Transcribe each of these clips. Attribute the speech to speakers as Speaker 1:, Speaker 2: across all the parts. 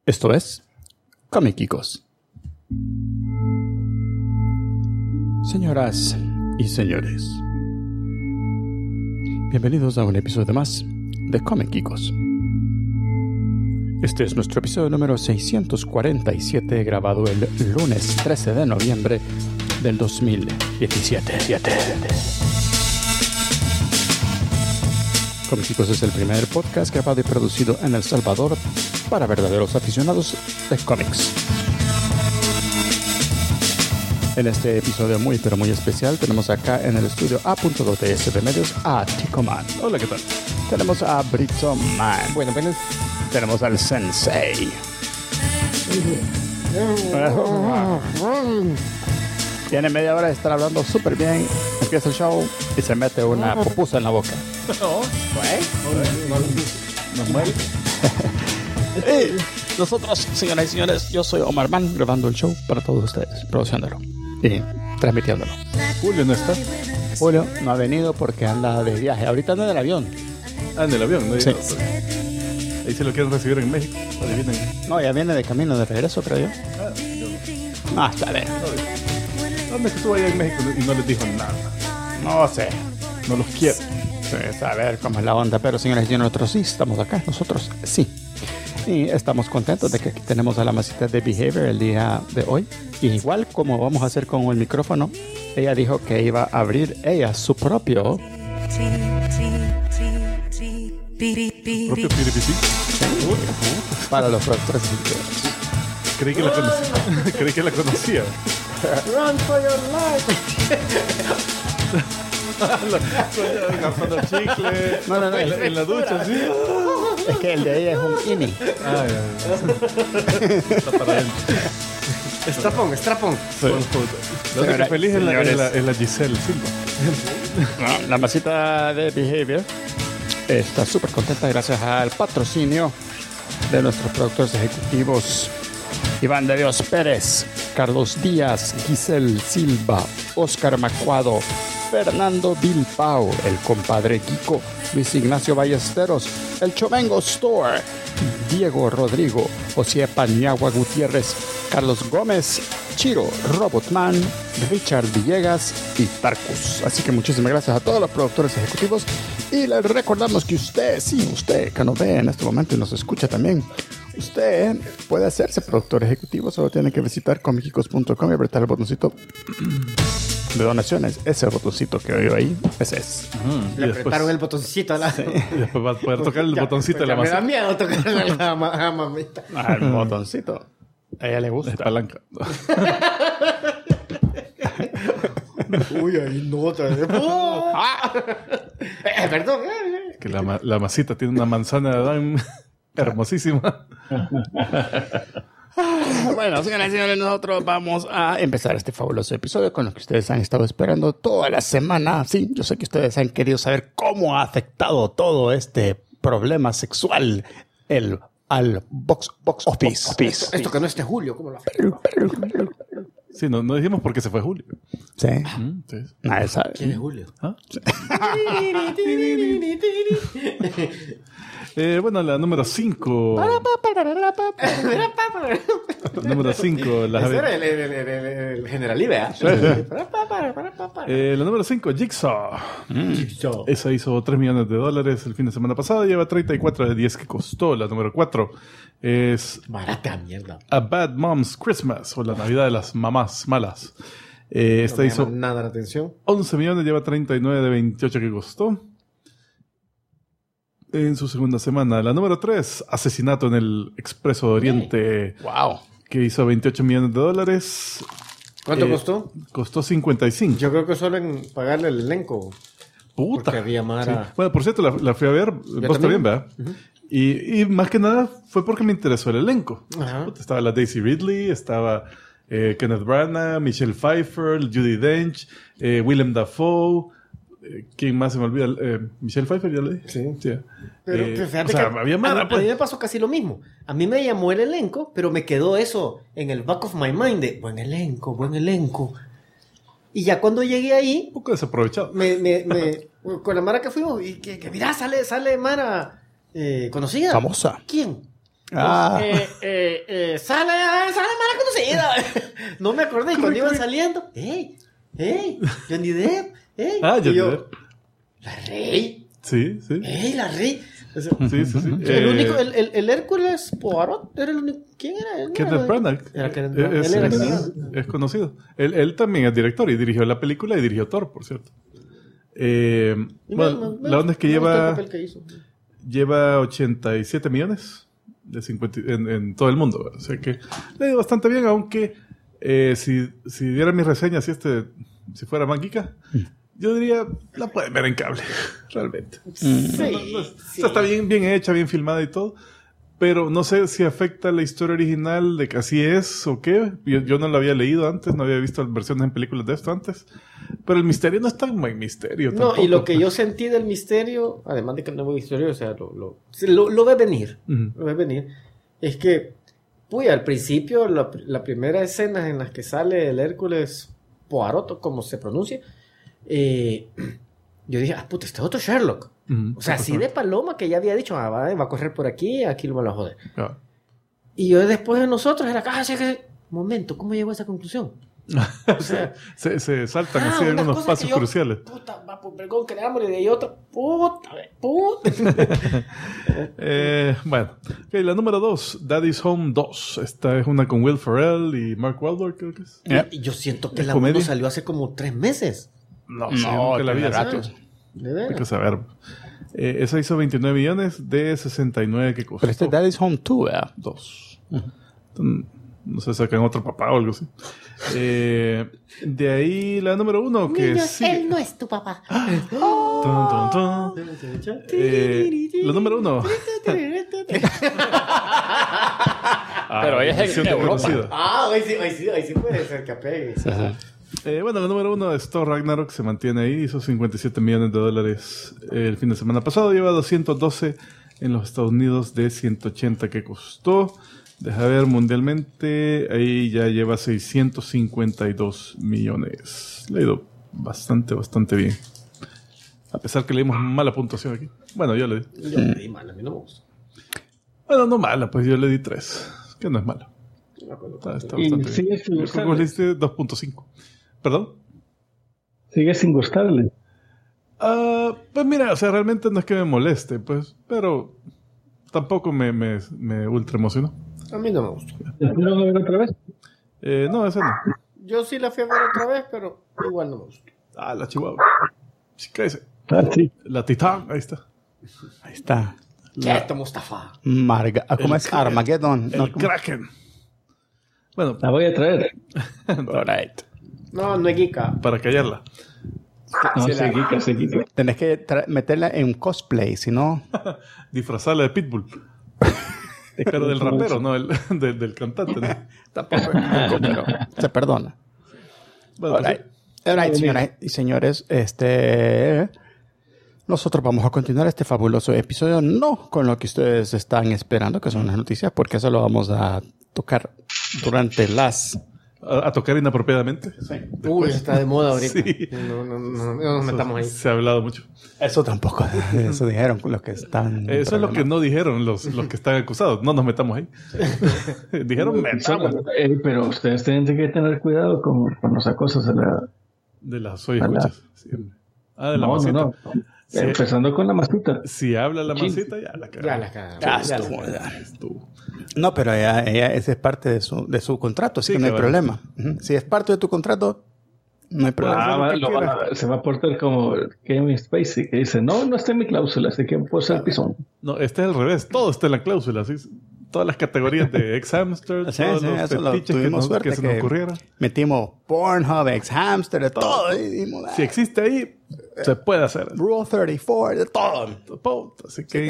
Speaker 1: Esto es Comiquicos. Señoras y señores, bienvenidos a un episodio más de Comiquicos. Este es nuestro episodio número 647, grabado el lunes 13 de noviembre del 2017. Comiquicos es el primer podcast grabado y producido en El Salvador para verdaderos aficionados de cómics. En este episodio muy pero muy especial tenemos acá en el estudio A.2DS de Medios a Tico Man.
Speaker 2: Hola, ¿qué tal?
Speaker 1: Tenemos a Brito Man.
Speaker 3: Bueno, apenas.
Speaker 1: Tenemos al Sensei. Tiene media hora de estar hablando súper bien. Empieza el show y se mete una pupusa en la boca.
Speaker 2: ¿Nos muere?
Speaker 1: Y nosotros, señoras y señores, yo soy Omar Man, grabando el show para todos ustedes, produciéndolo y transmitiéndolo.
Speaker 2: Julio no está.
Speaker 1: Julio no ha venido porque anda de viaje. Ahorita anda en el avión.
Speaker 2: En el avión, ¿no?
Speaker 1: Sí.
Speaker 2: Ahí se lo quieren recibir en México. Adivinen.
Speaker 1: No, ya viene de camino de regreso, creo yo. No, está bien.
Speaker 2: ¿Dónde es que estuvo allá en México y no les dijo nada?
Speaker 1: No sé.
Speaker 2: No los quiere.
Speaker 1: Sí, a ver cómo es la onda. Pero señores y señores, nosotros sí estamos acá. Nosotros sí. Y estamos contentos de que aquí tenemos a la masita de Behavior el día de hoy. Y igual como vamos a hacer con el micrófono, ella dijo que iba a abrir ella su propio
Speaker 2: ¿Propio piripipí?
Speaker 1: para los productores.
Speaker 2: Creí que la conocía. Creí que la conocía.
Speaker 3: Run for your life.
Speaker 2: Gastando chicle.
Speaker 1: No.
Speaker 2: En la ducha, sí.
Speaker 1: Es que el de ella es un ini.
Speaker 2: Está para adentro.
Speaker 3: Strapón.
Speaker 2: La única feliz es
Speaker 1: señores.
Speaker 2: la Giselle Silva.
Speaker 1: No, la masita de Behavior está súper contenta gracias al patrocinio de nuestros productores ejecutivos Iván de Dios Pérez, Carlos Díaz, Giselle Silva, Oscar Macuado, Fernando Bilbao, el compadre Kiko, Luis Ignacio Ballesteros, el Chovengo Store, Diego Rodrigo, José Paniagua Gutiérrez, Carlos Gómez, Chiro Robotman, Richard Villegas y Tarkus. Así que muchísimas gracias a todos los productores ejecutivos y les recordamos que usted que nos ve en este momento y nos escucha también, usted puede hacerse productor ejecutivo. Solo tiene que visitar comiquicos.com y apretar el botoncito de donaciones. Ese botoncito que veo ahí, ese es.
Speaker 3: Le apretaron el botoncito a la.
Speaker 2: Y después va a poder tocar el botoncito de la
Speaker 3: Me da
Speaker 2: masa.
Speaker 3: miedo tocarle a la mamita.
Speaker 1: El botoncito. A ella le gusta.
Speaker 2: Es palanca.
Speaker 3: Uy, ahí no otra vez. Perdón.
Speaker 2: Que la masita tiene una manzana de Adán hermosísima.
Speaker 1: Bueno, señoras y señores, nosotros vamos a empezar este fabuloso episodio con lo que ustedes han estado esperando toda la semana. Sí, yo sé que ustedes han querido saber cómo ha afectado todo este problema sexual al box office.
Speaker 3: Esto que no esté Julio, ¿cómo lo hace?
Speaker 2: Sí, no dijimos por qué se fue Julio.
Speaker 1: Sí,
Speaker 2: Sí.
Speaker 1: nadie sabe.
Speaker 3: ¿Quién es Julio?
Speaker 2: ¿Ah? Bueno, la número 5. Número 5.
Speaker 3: Ese era el General Ibe,
Speaker 2: La número 5, Jigsaw. Esa hizo $3 millones el fin de semana pasado. Lleva 34 de 10 que costó. La número 4 es
Speaker 3: Barata mierda.
Speaker 2: A Bad Mom's Christmas, o la Navidad de las mamás malas. Esta
Speaker 3: No me
Speaker 2: hizo
Speaker 3: llama nada la atención.
Speaker 2: 11 millones, lleva 39 de 28 que costó. En su segunda semana. La número 3, Asesinato en el Expreso de Oriente,
Speaker 1: Wow.
Speaker 2: que hizo $28 millones.
Speaker 3: ¿Cuánto costó?
Speaker 2: Costó 55.
Speaker 3: Yo creo que solo en pagarle el elenco.
Speaker 2: Puta.
Speaker 3: Porque había Mara.
Speaker 2: Sí. Bueno, por cierto, la fui a ver. Vos también, ¿verdad? Y más que nada fue porque me interesó el elenco.
Speaker 3: Ajá.
Speaker 2: Puta, estaba la Daisy Ridley, estaba Kenneth Branagh, Michelle Pfeiffer, Judi Dench, Willem Dafoe. ¿Quién más se me olvida? Michelle Pfeiffer, ya le dije.
Speaker 3: Sí. Pero fíjate
Speaker 2: o sea,
Speaker 3: que
Speaker 2: había Mara,
Speaker 3: a mí me pasó casi lo mismo. A mí me llamó el elenco, pero me quedó eso en el back of my mind de buen elenco. Y ya cuando llegué ahí,
Speaker 2: Un poco desaprovechado.
Speaker 3: con la Mara que fuimos, y que mira, sale Mara conocida.
Speaker 1: Famosa.
Speaker 3: ¿Quién? Sale mala conocida. No me acordé. Y cuando iban saliendo, ¡Ey! Johnny Depp.
Speaker 2: Johnny
Speaker 3: Y yo,
Speaker 2: Depp.
Speaker 3: ¿La Rey?
Speaker 2: Sí.
Speaker 3: La Rey. O sea,
Speaker 2: Sí.
Speaker 3: el único, el Hércules Poirot era el único. ¿Quién era?
Speaker 2: Kenneth Branagh.
Speaker 3: Era Kenneth Branagh. Él era Kenneth Branagh.
Speaker 2: Es conocido. Él también es director y dirigió la película y dirigió Thor, por cierto. Bueno, la onda es que
Speaker 3: me gustó el papel que hizo.
Speaker 2: lleva 87 millones de 50 en todo el mundo. ¿Verdad? O sea que le ha ido bastante bien, aunque si diera mi reseña, si fuera Manquica, yo diría, la pueden ver en cable, realmente.
Speaker 3: Sí.
Speaker 2: O sea, está bien hecha, bien filmada y todo. Pero no sé si afecta la historia original de que así es o qué. Yo no lo había leído antes, no había visto versiones en películas de esto antes. Pero el misterio no es tan buen misterio.
Speaker 3: No,
Speaker 2: tampoco.
Speaker 3: y lo que yo sentí del misterio, además de que no es buen misterio, o sea, lo ve venir.
Speaker 2: Ujú.
Speaker 3: Lo ve venir. Es que, al principio, la primera escena en la que sale el Hércules Poirot, como se pronuncia, yo dije, puta, este es otro Sherlock.
Speaker 2: Ujú.
Speaker 3: O sea, así de paloma que ya había dicho, va a correr por aquí lo van a joder.
Speaker 2: Ah.
Speaker 3: Y yo después de nosotros era, momento, ¿cómo llegó a esa conclusión? O sea,
Speaker 2: se saltan así algunos pasos cruciales.
Speaker 3: Puta, va por vergón, creámosle de ahí otra. Puta.
Speaker 2: Bueno, okay, la número 2, Daddy's Home 2. Esta es una con Will Ferrell y Mark Wahlberg, creo que es.
Speaker 3: Y yo siento que
Speaker 2: ¿Es
Speaker 3: la
Speaker 2: comedia?
Speaker 3: 1 salió hace como 3 meses.
Speaker 2: No, nunca la vi.
Speaker 1: tiene rato.
Speaker 3: De
Speaker 2: Hay
Speaker 3: veras.
Speaker 2: que saber. Esa hizo 29 millones de 69 que costó.
Speaker 1: Pero este Daddy's Home 2, ¿verdad?
Speaker 2: 2. No sé, sacan otro papá o algo así. De ahí la número 1 que
Speaker 4: Niños,
Speaker 2: sí.
Speaker 4: él no es tu papá.
Speaker 2: Tun, tun, tun. La número 1.
Speaker 1: Pero ella es en Europa.
Speaker 3: Hoy sí puede ser que apegue.
Speaker 2: Bueno, la número 1 es Thor Ragnarok, se mantiene ahí, hizo 57 millones de dólares el fin de semana pasado, lleva 212 en los Estados Unidos de 180 que costó. Deja ver, mundialmente, ahí ya lleva 652 millones. Le ha ido bastante bien. A pesar que le dimos mala puntuación aquí. Bueno, yo le di.
Speaker 3: Yo me di mal, a mí no me gusta.
Speaker 2: Bueno, no mala, pues yo le di 3. Que no es malo.
Speaker 3: No me acuerdo.
Speaker 2: Está
Speaker 5: Y
Speaker 2: bastante
Speaker 5: sigue
Speaker 2: bien.
Speaker 5: sin
Speaker 2: Yo creo que vos le diste 2.5. ¿Perdón?
Speaker 5: Sigue sin gustarle.
Speaker 2: Pues mira, o sea, realmente no es que me moleste, pues, pero tampoco me ultra emocionó.
Speaker 3: A mí no me gusta.
Speaker 5: ¿La fueron a ver otra vez?
Speaker 2: No, ese no.
Speaker 3: Yo sí la fui a ver otra vez, pero igual no me gusta.
Speaker 2: La Chihuahua. Sí, cállese.
Speaker 5: Sí.
Speaker 2: La Titán, ahí está.
Speaker 1: Ahí está.
Speaker 3: Quieto, Mustafa.
Speaker 1: ¿Cómo es? Armageddon.
Speaker 2: El Kraken. Bueno,
Speaker 5: La voy a traer.
Speaker 1: Alright.
Speaker 3: No es Giga.
Speaker 2: para callarla.
Speaker 5: No,
Speaker 1: Sí,
Speaker 5: se quita.
Speaker 1: Tenés que meterla en cosplay, si no...
Speaker 2: Disfrazarla de Pitbull. Pero del rapero, no del cantante. ¿no?
Speaker 1: Tampoco, pero se perdona.
Speaker 2: Bueno, pues,
Speaker 1: Alright, señoras y señores, nosotros vamos a continuar este fabuloso episodio, no con lo que ustedes están esperando, que son las noticias, porque eso lo vamos a tocar durante las...
Speaker 2: a tocar inapropiadamente.
Speaker 3: Uy, está de moda ahorita.
Speaker 2: Sí.
Speaker 3: No nos metamos ahí.
Speaker 2: Se ha hablado mucho.
Speaker 1: Eso tampoco, eso dijeron los que están...
Speaker 2: Eso es lo que no dijeron los que están acusados. No nos metamos ahí. Dijeron metamos.
Speaker 5: Pero ustedes tienen que tener cuidado con los acosos
Speaker 2: De las soy escuchas. Siempre. De la
Speaker 5: No,
Speaker 2: masita.
Speaker 5: no.
Speaker 2: Sí.
Speaker 5: Empezando con la masita.
Speaker 2: Si habla la masita, ya la cagamos.
Speaker 3: Ya la cagamos.
Speaker 1: Ya
Speaker 3: Ya
Speaker 1: estuvo,
Speaker 3: la
Speaker 1: ya.
Speaker 2: Estuvo.
Speaker 1: No, pero ella ese es parte de su contrato, así
Speaker 2: Sí,
Speaker 1: que no hay
Speaker 2: cabal.
Speaker 1: problema. Ujú. Si es parte de tu contrato, no hay problema.
Speaker 5: Se va a portar como Kevin Spacey, que dice, no está en mi cláusula, así que puedo ser pisón.
Speaker 2: No, este es al revés. Todo está en la cláusula. ¿Sí? Todas las categorías de ex-hamster,
Speaker 1: Sí,
Speaker 2: todos
Speaker 1: sí,
Speaker 2: los
Speaker 1: eso lo
Speaker 2: fetiches
Speaker 1: tuvimos
Speaker 2: que
Speaker 1: suerte
Speaker 2: se nos ocurrieran.
Speaker 1: metimos Pornhub, ex-hamster, de todo. Y dijimos,
Speaker 2: Si existe ahí, se puede hacer.
Speaker 1: Rule 34, de todo.
Speaker 2: Así que...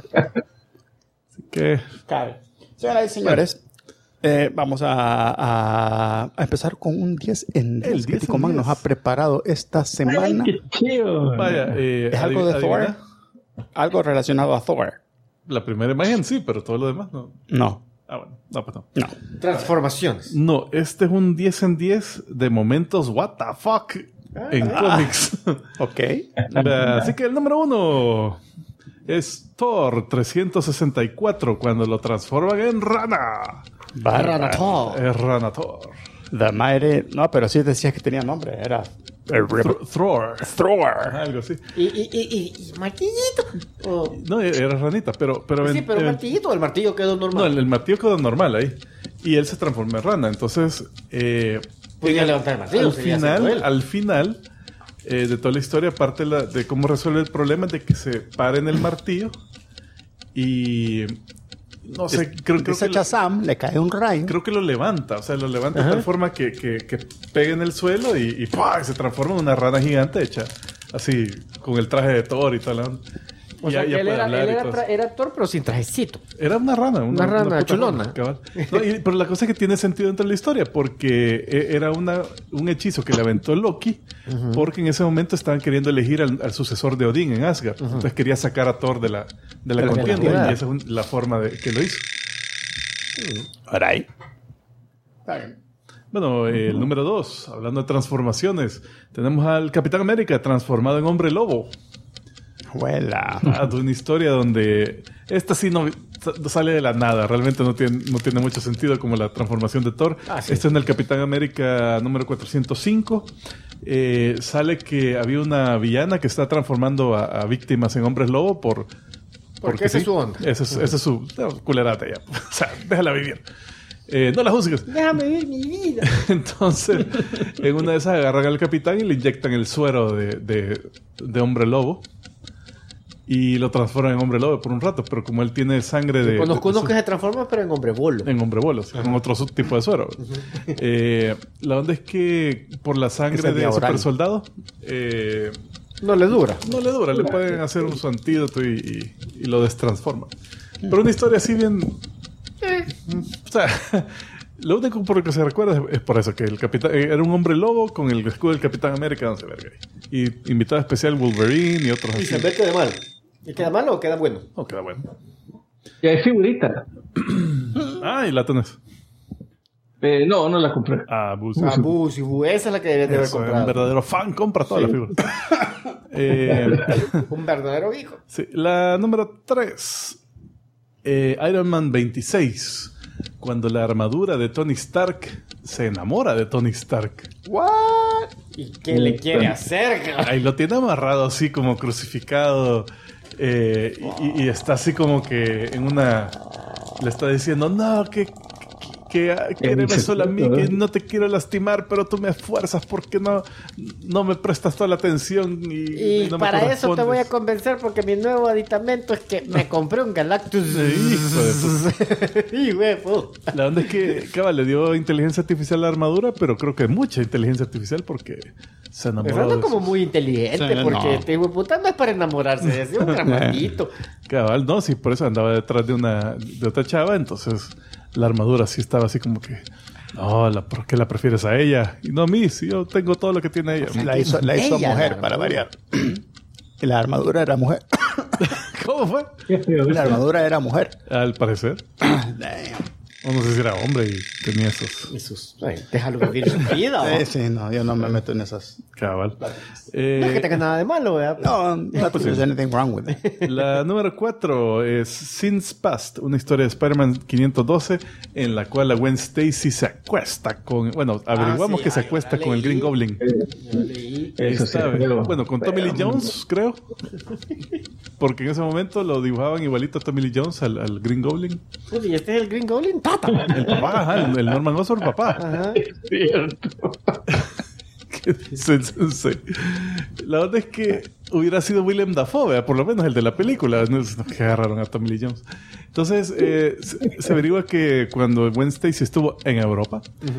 Speaker 1: Cabe. Señoras y señores, vamos a empezar con un 10 en 10.
Speaker 2: El 10
Speaker 1: que
Speaker 2: en
Speaker 1: Ticoman
Speaker 2: 10.
Speaker 1: nos ha preparado esta semana.
Speaker 5: ¡Qué chido!
Speaker 2: Vaya,
Speaker 1: ¿Es algo de
Speaker 2: adivina.
Speaker 1: Thor? Algo relacionado a Thor.
Speaker 2: La primera imagen sí, pero todo lo demás no.
Speaker 1: No.
Speaker 2: Bueno. No, pues no.
Speaker 1: No.
Speaker 3: Transformaciones.
Speaker 2: No, este es un 10 en 10 de momentos what the fuck en cómics.
Speaker 1: Ok.
Speaker 2: Así que el número 1. es Thor 364 cuando lo transforman en rana.
Speaker 3: Ranator.
Speaker 2: Es Ranator.
Speaker 1: The Mighty... No, pero sí decías que tenía nombre. Era...
Speaker 2: Thor. Algo así.
Speaker 3: Y martillito. Oh.
Speaker 2: No, era ranita, pero
Speaker 3: Sí, pero martillito, el martillo quedó normal.
Speaker 2: No, el martillo quedó normal ahí. Y él se transformó en rana. Entonces,
Speaker 3: Podía levantar el martillo.
Speaker 2: al final de toda la historia, parte de cómo resuelve el problema de que se pare en el martillo y no sé, creo que
Speaker 1: Shazam le cae un rayo.
Speaker 2: creo que lo levanta, o sea, lo levanta de tal forma que pegue en el suelo y ¡pah! Se transforma en una rana gigante hecha así, con el traje de Thor y tal.
Speaker 3: O sea, que él era Thor, pero sin trajecito.
Speaker 2: Era una rana.
Speaker 3: Una rana
Speaker 2: puta
Speaker 3: chulona.
Speaker 2: Cabal. No, pero la cosa es que tiene sentido dentro de la historia, porque era un hechizo que le aventó Loki, porque en ese momento estaban queriendo elegir al sucesor de Odín en Asgard. Entonces quería sacar a Thor de la contienda, y esa es la forma de que lo hizo.
Speaker 1: Alright.
Speaker 2: Bueno, el número 2, hablando de transformaciones, tenemos al Capitán América transformado en hombre lobo.
Speaker 1: Huela.
Speaker 2: De una historia donde esta sí no sale de la nada, realmente no tiene mucho sentido como la transformación de Thor.
Speaker 3: Sí.
Speaker 2: Esto en el Capitán América número 405 sale que había una villana que está transformando a víctimas en hombres lobo porque
Speaker 3: esa
Speaker 2: sí.
Speaker 3: es su onda.
Speaker 2: Esa es su culerata ya. O sea, déjala vivir. No la juzgues.
Speaker 3: Déjame vivir mi vida.
Speaker 2: Entonces, en una de esas agarran al capitán y le inyectan el suero de hombre lobo. Y lo transforman en hombre lobo por un rato, pero como él tiene sangre de...
Speaker 3: Conozco unos que se transforman, pero en hombre bolo.
Speaker 2: En hombre bolo, con otro tipo de suero. La onda es que por la sangre de super soldado...
Speaker 3: no le dura.
Speaker 2: No le dura, le pueden hacer un su antídoto y lo destransforman. Pero una historia así bien... O sea... Lo único por lo que se recuerda es por eso, que el capitán era un hombre lobo con el escudo del Capitán América, no sé, verga. Y invitado especial Wolverine y otros
Speaker 3: Y
Speaker 2: así.
Speaker 3: se ve que de mal. ¿Y queda malo o queda bueno?
Speaker 2: No, queda bueno.
Speaker 5: Y hay figurita.
Speaker 2: Ah, y la tenés.
Speaker 5: No la compré.
Speaker 2: Ah, Busi.
Speaker 3: Esa es la que deberías de haber
Speaker 2: Eso, un
Speaker 3: comprado.
Speaker 2: verdadero fan compra todas las figuras.
Speaker 3: Un verdadero hijo.
Speaker 2: Sí, la número 3. Iron Man 26. Cuando la armadura de Tony Stark se enamora de Tony Stark.
Speaker 3: ¿What? ¿Y qué le quiere hacer?
Speaker 2: Ahí lo tiene amarrado así como crucificado. Y está así como que en una... Le está diciendo, no, que quéreme solo a mí, que no te quiero lastimar, pero tú me esfuerzas porque no me prestas toda la atención y no
Speaker 3: para
Speaker 2: me
Speaker 3: eso te voy a convencer, porque mi nuevo aditamento es que me compré un Galactus.
Speaker 2: La onda es que, cabal, le dio inteligencia artificial a la armadura, pero creo que mucha inteligencia artificial porque se enamoró
Speaker 3: Es
Speaker 2: de
Speaker 3: como
Speaker 2: eso.
Speaker 3: muy inteligente,
Speaker 1: Sí,
Speaker 3: porque
Speaker 1: no.
Speaker 3: este hijo de puta no es para enamorarse, es un dramatito.
Speaker 2: Cabal, no, sí, por eso andaba detrás de otra chava, entonces la armadura sí estaba así como que, no, ¿por qué la prefieres a ella? Y no a mí, si yo tengo todo lo que tiene ella.
Speaker 1: La hizo
Speaker 3: Ella,
Speaker 1: mujer,
Speaker 3: la
Speaker 1: para
Speaker 3: armadura.
Speaker 1: variar. Y la armadura era mujer.
Speaker 2: ¿Cómo fue?
Speaker 1: La armadura era mujer.
Speaker 2: Al parecer.
Speaker 1: Damn.
Speaker 2: O no sé si era hombre y tenía esos.
Speaker 3: Jesús, déjalo vivir su vida. ¿o?
Speaker 1: Sí, no, yo no me meto en esas.
Speaker 2: Cabal.
Speaker 3: No es que tenga nada de malo, ¿verdad?
Speaker 1: No, no there's anything wrong with it.
Speaker 2: La número 4 es Sins Past, una historia de Spider-Man 512 en la cual la Gwen Stacy se acuesta con... Bueno, averiguamos
Speaker 3: sí,
Speaker 2: que se
Speaker 3: yo
Speaker 2: acuesta
Speaker 3: la
Speaker 2: con el
Speaker 3: leí.
Speaker 2: Green Goblin.
Speaker 3: Yo leí.
Speaker 5: Eso sí, pero-
Speaker 2: bueno, con Tommy Lee Jones, creo. Porque en ese momento lo dibujaban igualito a Tommy Lee Jones, al Green Goblin.
Speaker 3: Uy, ¿y este es el Green Goblin? ¡Tata!
Speaker 2: El papá, ajá, el Norman Osborn, papá.
Speaker 3: Ajá.
Speaker 5: Cierto.
Speaker 2: Sí. La onda es que hubiera sido Willem Dafoe, ¿verdad? Por lo menos el de la película, no que agarraron a Tommy Lee Jones. Entonces se averigua que cuando Gwen Stacy estuvo en Europa,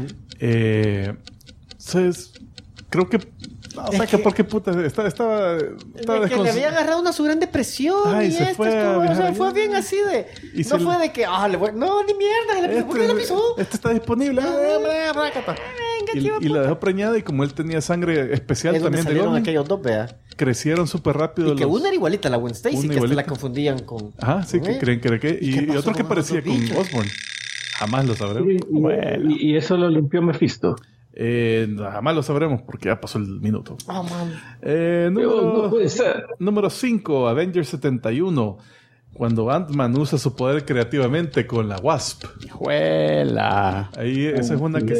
Speaker 2: entonces creo que no, o sea, que porque puta estaba
Speaker 3: Que le había agarrado una su gran depresión.
Speaker 2: Ay,
Speaker 3: y
Speaker 2: se
Speaker 3: esto
Speaker 2: fue a
Speaker 3: estuvo, o sea,
Speaker 2: viajar
Speaker 3: fue
Speaker 2: allá.
Speaker 3: bien así de.
Speaker 2: Y
Speaker 3: No fue de que, le voy. No, ni mierda, ¿por qué la pisó?
Speaker 2: Este está disponible.
Speaker 3: Venga,
Speaker 2: Y la dejó preñada y como él tenía sangre especial
Speaker 3: Es donde
Speaker 2: también de
Speaker 3: salieron
Speaker 2: Goblin,
Speaker 3: aquellos dos, vea.
Speaker 2: crecieron súper rápido.
Speaker 3: Y que una era igualita a la Gwen Stacy,
Speaker 2: Una
Speaker 3: que hasta
Speaker 2: igualita.
Speaker 3: la confundían con.
Speaker 2: Ajá, sí,
Speaker 3: con
Speaker 2: que
Speaker 3: ella.
Speaker 2: creen que era que...
Speaker 3: ¿Y qué
Speaker 2: Y
Speaker 3: pasó
Speaker 2: otro que
Speaker 3: con los
Speaker 2: parecía
Speaker 3: dos
Speaker 2: con
Speaker 3: bichos?
Speaker 2: Osborn. Jamás lo sabremos.
Speaker 5: Y eso lo limpió Mephisto.
Speaker 2: Jamás lo sabremos porque ya pasó el minuto.
Speaker 3: Oh, man.
Speaker 5: No puede ser.
Speaker 2: Número 5, Avengers 71. Cuando Ant-Man usa su poder creativamente con la Wasp.
Speaker 1: Juela.
Speaker 2: Ahí, esa es una que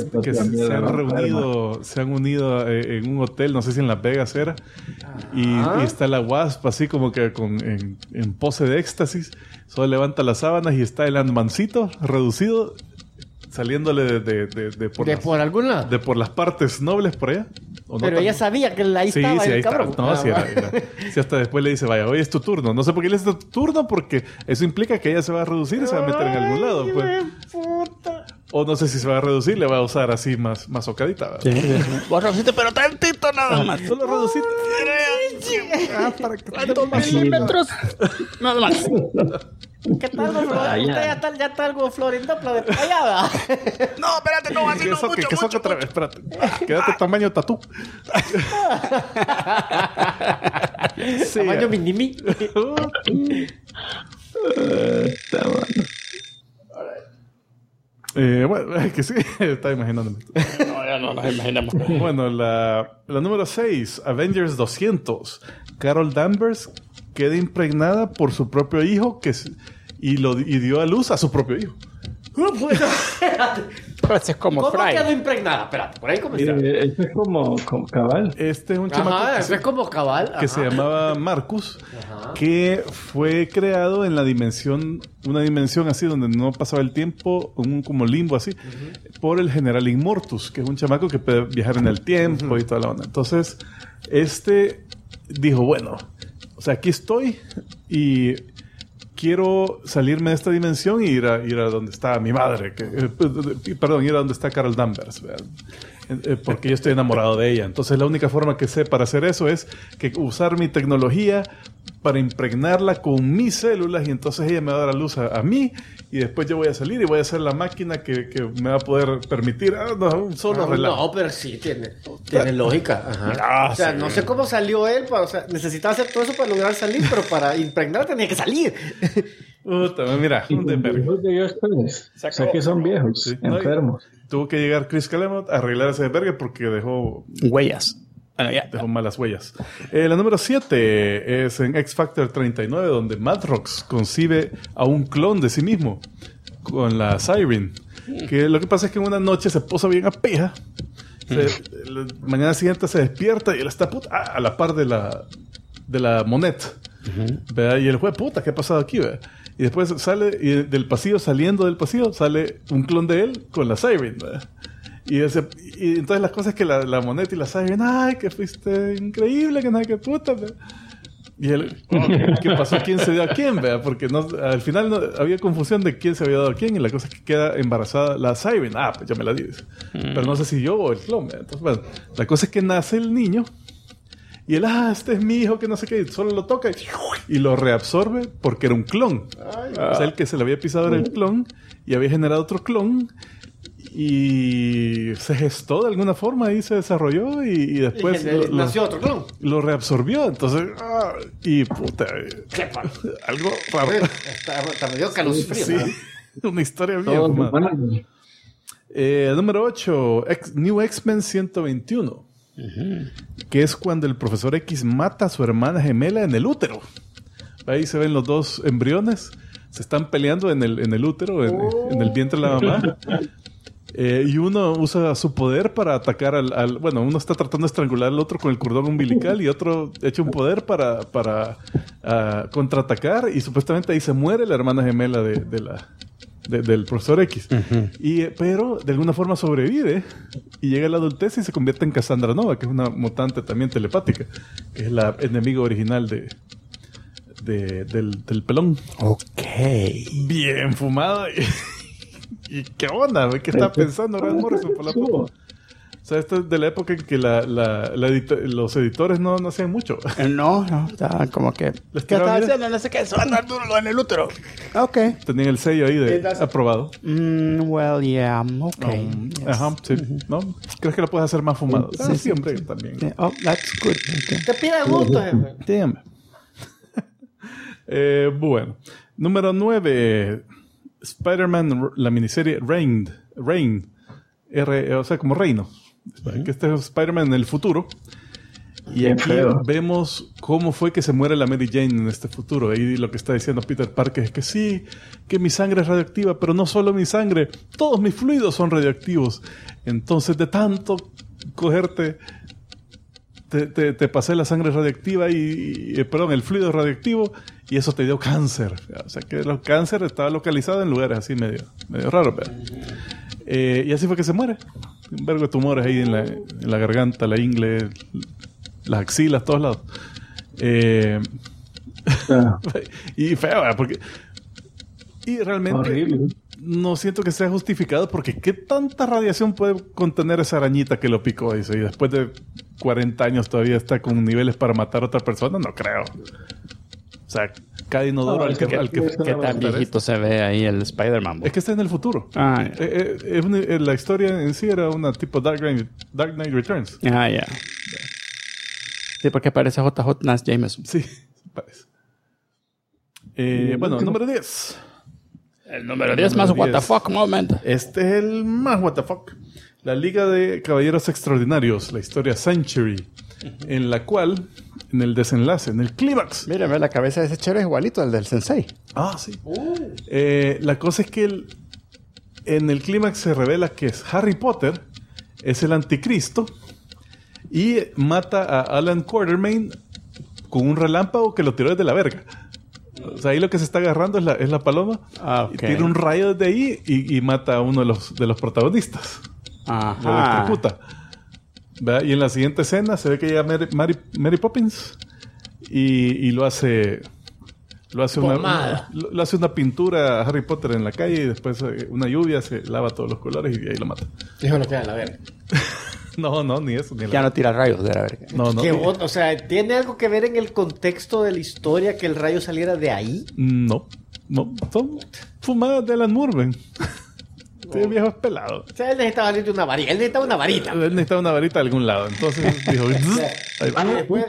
Speaker 2: se han unido en un hotel, no sé si en Las Vegas era. Y está la Wasp así como que en pose de éxtasis. Solo levanta las sábanas y está el Ant-Mancito reducido saliéndole
Speaker 3: por algún lado.
Speaker 2: de por las partes nobles por allá. ¿O no
Speaker 3: Pero ella sabía que ahí
Speaker 2: Sí,
Speaker 3: estaba
Speaker 2: sí, ahí
Speaker 3: el cabrón.
Speaker 2: está. No, sí, sí, hasta después le dice, vaya, hoy es tu turno. No sé por qué le dice tu turno, porque eso implica que ella se va a reducir y se va a meter en algún lado. Pues.
Speaker 3: Puta.
Speaker 2: O no sé si se va a reducir, le va a usar así más socadita. ¿verdad?
Speaker 1: Sí. Vos reduciste, pero tantito nada más.
Speaker 2: Solo reducir. Para que
Speaker 1: 4 milímetros. Nada más.
Speaker 3: ¿Qué tal, don Florin? Usted ya está algo florindopla de allá, ¿verdad?
Speaker 1: No, espérate, no, así no mucho,
Speaker 2: que soca otra vez, espérate. Quédate tamaño tatú. Sí,
Speaker 3: Tamaño minimi.
Speaker 5: Está bueno.
Speaker 2: Bueno, es que sí, estaba imaginándome.
Speaker 1: No, ya no nos imaginamos.
Speaker 2: Bueno, la número 6, Avengers 200. Carol Danvers queda impregnada por su propio hijo y dio a luz a su propio hijo.
Speaker 1: Pero es como
Speaker 3: ¿Cómo
Speaker 1: Fry.
Speaker 3: quedó impregnada? Espérate, por ahí comencé.
Speaker 5: Esto es como cabal.
Speaker 2: Este es un chamaco
Speaker 3: Ajá, eso es como cabal.
Speaker 2: que se llamaba Marcus, que fue creado en una dimensión así donde no pasaba el tiempo, un como limbo así, por el general Immortus, que es un chamaco que puede viajar en el tiempo y toda la onda. Entonces, dijo, bueno, o sea, aquí estoy y quiero salirme de esta dimensión y ir a donde está mi madre. Ir a donde está Carol Danvers, ¿verdad? Porque yo estoy enamorado de ella. Entonces la única forma que sé para hacer eso es que usar mi tecnología para impregnarla con mis células y entonces ella me va a dar a luz a mí y después yo voy a salir y voy a ser la máquina que me va a poder permitir un solo relajo.
Speaker 3: No, pero sí, tiene lógica. Ajá. O sea,
Speaker 2: sí.
Speaker 3: no sé cómo salió él. Necesitaba hacer todo eso para lograr salir, pero para impregnar tenía que salir.
Speaker 2: Puta, mira, un desvergue.
Speaker 5: O sea que son viejos,
Speaker 2: Sí.
Speaker 5: enfermos.
Speaker 2: Tuvo que llegar Chris Claremont a arreglar ese desvergue porque dejó
Speaker 1: Huellas. Bueno, ya.
Speaker 2: dejó malas huellas. La número 7 es en X Factor 39, donde Madrox concibe a un clon de sí mismo con la Siren. Que lo que pasa es que en una noche se posa bien a peja. La mañana siguiente se despierta y él está a la par de la Monette. ¿Verdad? Y el juez, puta, ¿qué ha pasado aquí? ¿Verdad? Y después saliendo del pasillo, sale un clon de él con la Siren. ¿Verdad? Y entonces las cosas que la Monette y la Siren, ay, que fuiste increíble, que nada, que puta. ¿verdad? Y él, ¿qué pasó? ¿Quién se dio a quién? ¿verdad? Porque al final había confusión de quién se había dado a quién y la cosa es que queda embarazada la Siren. Pues ya me la dices. Pero no sé si yo o el clon. ¿verdad? Entonces, bueno, la cosa es que nace el niño y él, este es mi hijo, que no sé qué, y solo lo toca y lo reabsorbe porque era un clon. O sea, el que se le había pisado era el clon y había generado otro clon y se gestó de alguna forma y se desarrolló y después
Speaker 3: nació otro clon.
Speaker 2: lo reabsorbió. Entonces, y puta, algo raro.
Speaker 3: Hasta me dio calosfrío.
Speaker 2: Sí,
Speaker 3: ¿no?
Speaker 2: una historia bien
Speaker 5: Todos
Speaker 2: fumada.
Speaker 5: humanos.
Speaker 2: Número 8, New X-Men 121. Que es cuando el profesor X mata a su hermana gemela en el útero. Ahí se ven los dos embriones, se están peleando en el útero, en el vientre de la mamá. Y uno usa su poder para atacar bueno, uno está tratando de estrangular al otro con el cordón umbilical y otro echa un poder para contraatacar y supuestamente ahí se muere la hermana gemela del profesor X. Pero de alguna forma sobrevive y llega a la adultez y se convierte en Cassandra Nova, que es una mutante también telepática, que es la enemiga original del pelón.
Speaker 1: Ok.
Speaker 2: Bien fumada. ¿Y qué onda? ¿Qué está pensando Grant Morrison por la puta? O sea, esto es de la época en que los editores no hacían mucho.
Speaker 1: No, estaban como que... ¿Qué estás haciendo? No sé qué, se va a andar duro en el útero. Ok.
Speaker 2: Tenían el sello ahí de aprobado.
Speaker 1: Well, yeah, ok. Yes.
Speaker 2: Ajá, sí. ¿No? ¿Crees que lo puedes hacer más fumado?
Speaker 1: Sí,
Speaker 2: sí, hombre, también.
Speaker 1: Yeah. Oh, that's good. Okay.
Speaker 3: Te pide gusto, jefe.
Speaker 2: Damn. Bueno. Número 9. Spider-Man, la miniserie Reign. O sea, como reino. Que este es Spider-Man en el futuro. Y
Speaker 5: Bien
Speaker 2: aquí
Speaker 5: feo.
Speaker 2: vemos cómo fue que se muere la Mary Jane en este futuro. Ahí lo que está diciendo Peter Parker es que sí, que mi sangre es radioactiva, pero no solo mi sangre, todos mis fluidos son radioactivos. Entonces, de tanto cogerte, te pasé la sangre radioactiva perdón, el fluido radioactivo, y eso te dio cáncer. O sea que el cáncer estaba localizado en lugares así medio raros, ¿verdad? Y así fue que se muere. Un vergo de tumores ahí en la garganta, la ingle, las axilas, todos lados.
Speaker 5: Ah,
Speaker 2: Y feo, ¿verdad? Porque... Y realmente
Speaker 5: horrible.
Speaker 2: no siento que sea justificado, porque ¿qué tanta radiación puede contener esa arañita que lo picó? Dice, y después de 40 años todavía está con niveles para matar a otra persona. No creo. O sea, cada inodoro
Speaker 5: No,
Speaker 2: al que
Speaker 1: ¿Qué tan viejito se ve ahí el Spider-Man?
Speaker 2: es que está en el futuro.
Speaker 1: Ah, ya.
Speaker 2: La historia en sí era una tipo Dark Knight Returns.
Speaker 1: Ah, ya. Sí, porque parece JJ Nash Jameson.
Speaker 2: Sí, parece. Bueno, número 10.
Speaker 1: El número 10 más what the fuck moment.
Speaker 2: Este es el más what the fuck. La Liga de Caballeros Extraordinarios, la historia Century, en la cual, en el desenlace, en el clímax.
Speaker 1: Mira, ve la cabeza de ese chero es igualito al del Sensei.
Speaker 2: Ah, sí. La cosa es que en el clímax se revela que Harry Potter es el anticristo y mata a Alan Quatermain con un relámpago que lo tiró desde la verga. O sea, ahí lo que se está agarrando es la paloma.
Speaker 1: Ah, ok.
Speaker 2: Y tira un rayo desde ahí y mata a uno de los protagonistas. Lo
Speaker 1: Ajá.
Speaker 2: electrocuta. ¿Verdad? Y en la siguiente escena se ve que llega Mary Poppins y lo hace lo hace una pintura a Harry Potter en la calle, y después una lluvia se lava todos los colores y ahí lo mata.
Speaker 3: Dijo lo que a la verga.
Speaker 2: No, ni eso. Ni
Speaker 1: Ya no tira rayos de la verga.
Speaker 2: No.
Speaker 3: O sea, ¿tiene algo que ver en el contexto de la historia que el rayo saliera de ahí?
Speaker 2: No. Son fumadas de Alan Moore, ven. Este viejo es pelado.
Speaker 3: O sea, él necesitaba salir de una varita. Él necesitaba una varita.
Speaker 2: Él necesitaba una varita de algún lado. Entonces dijo... ahí va.
Speaker 3: Después,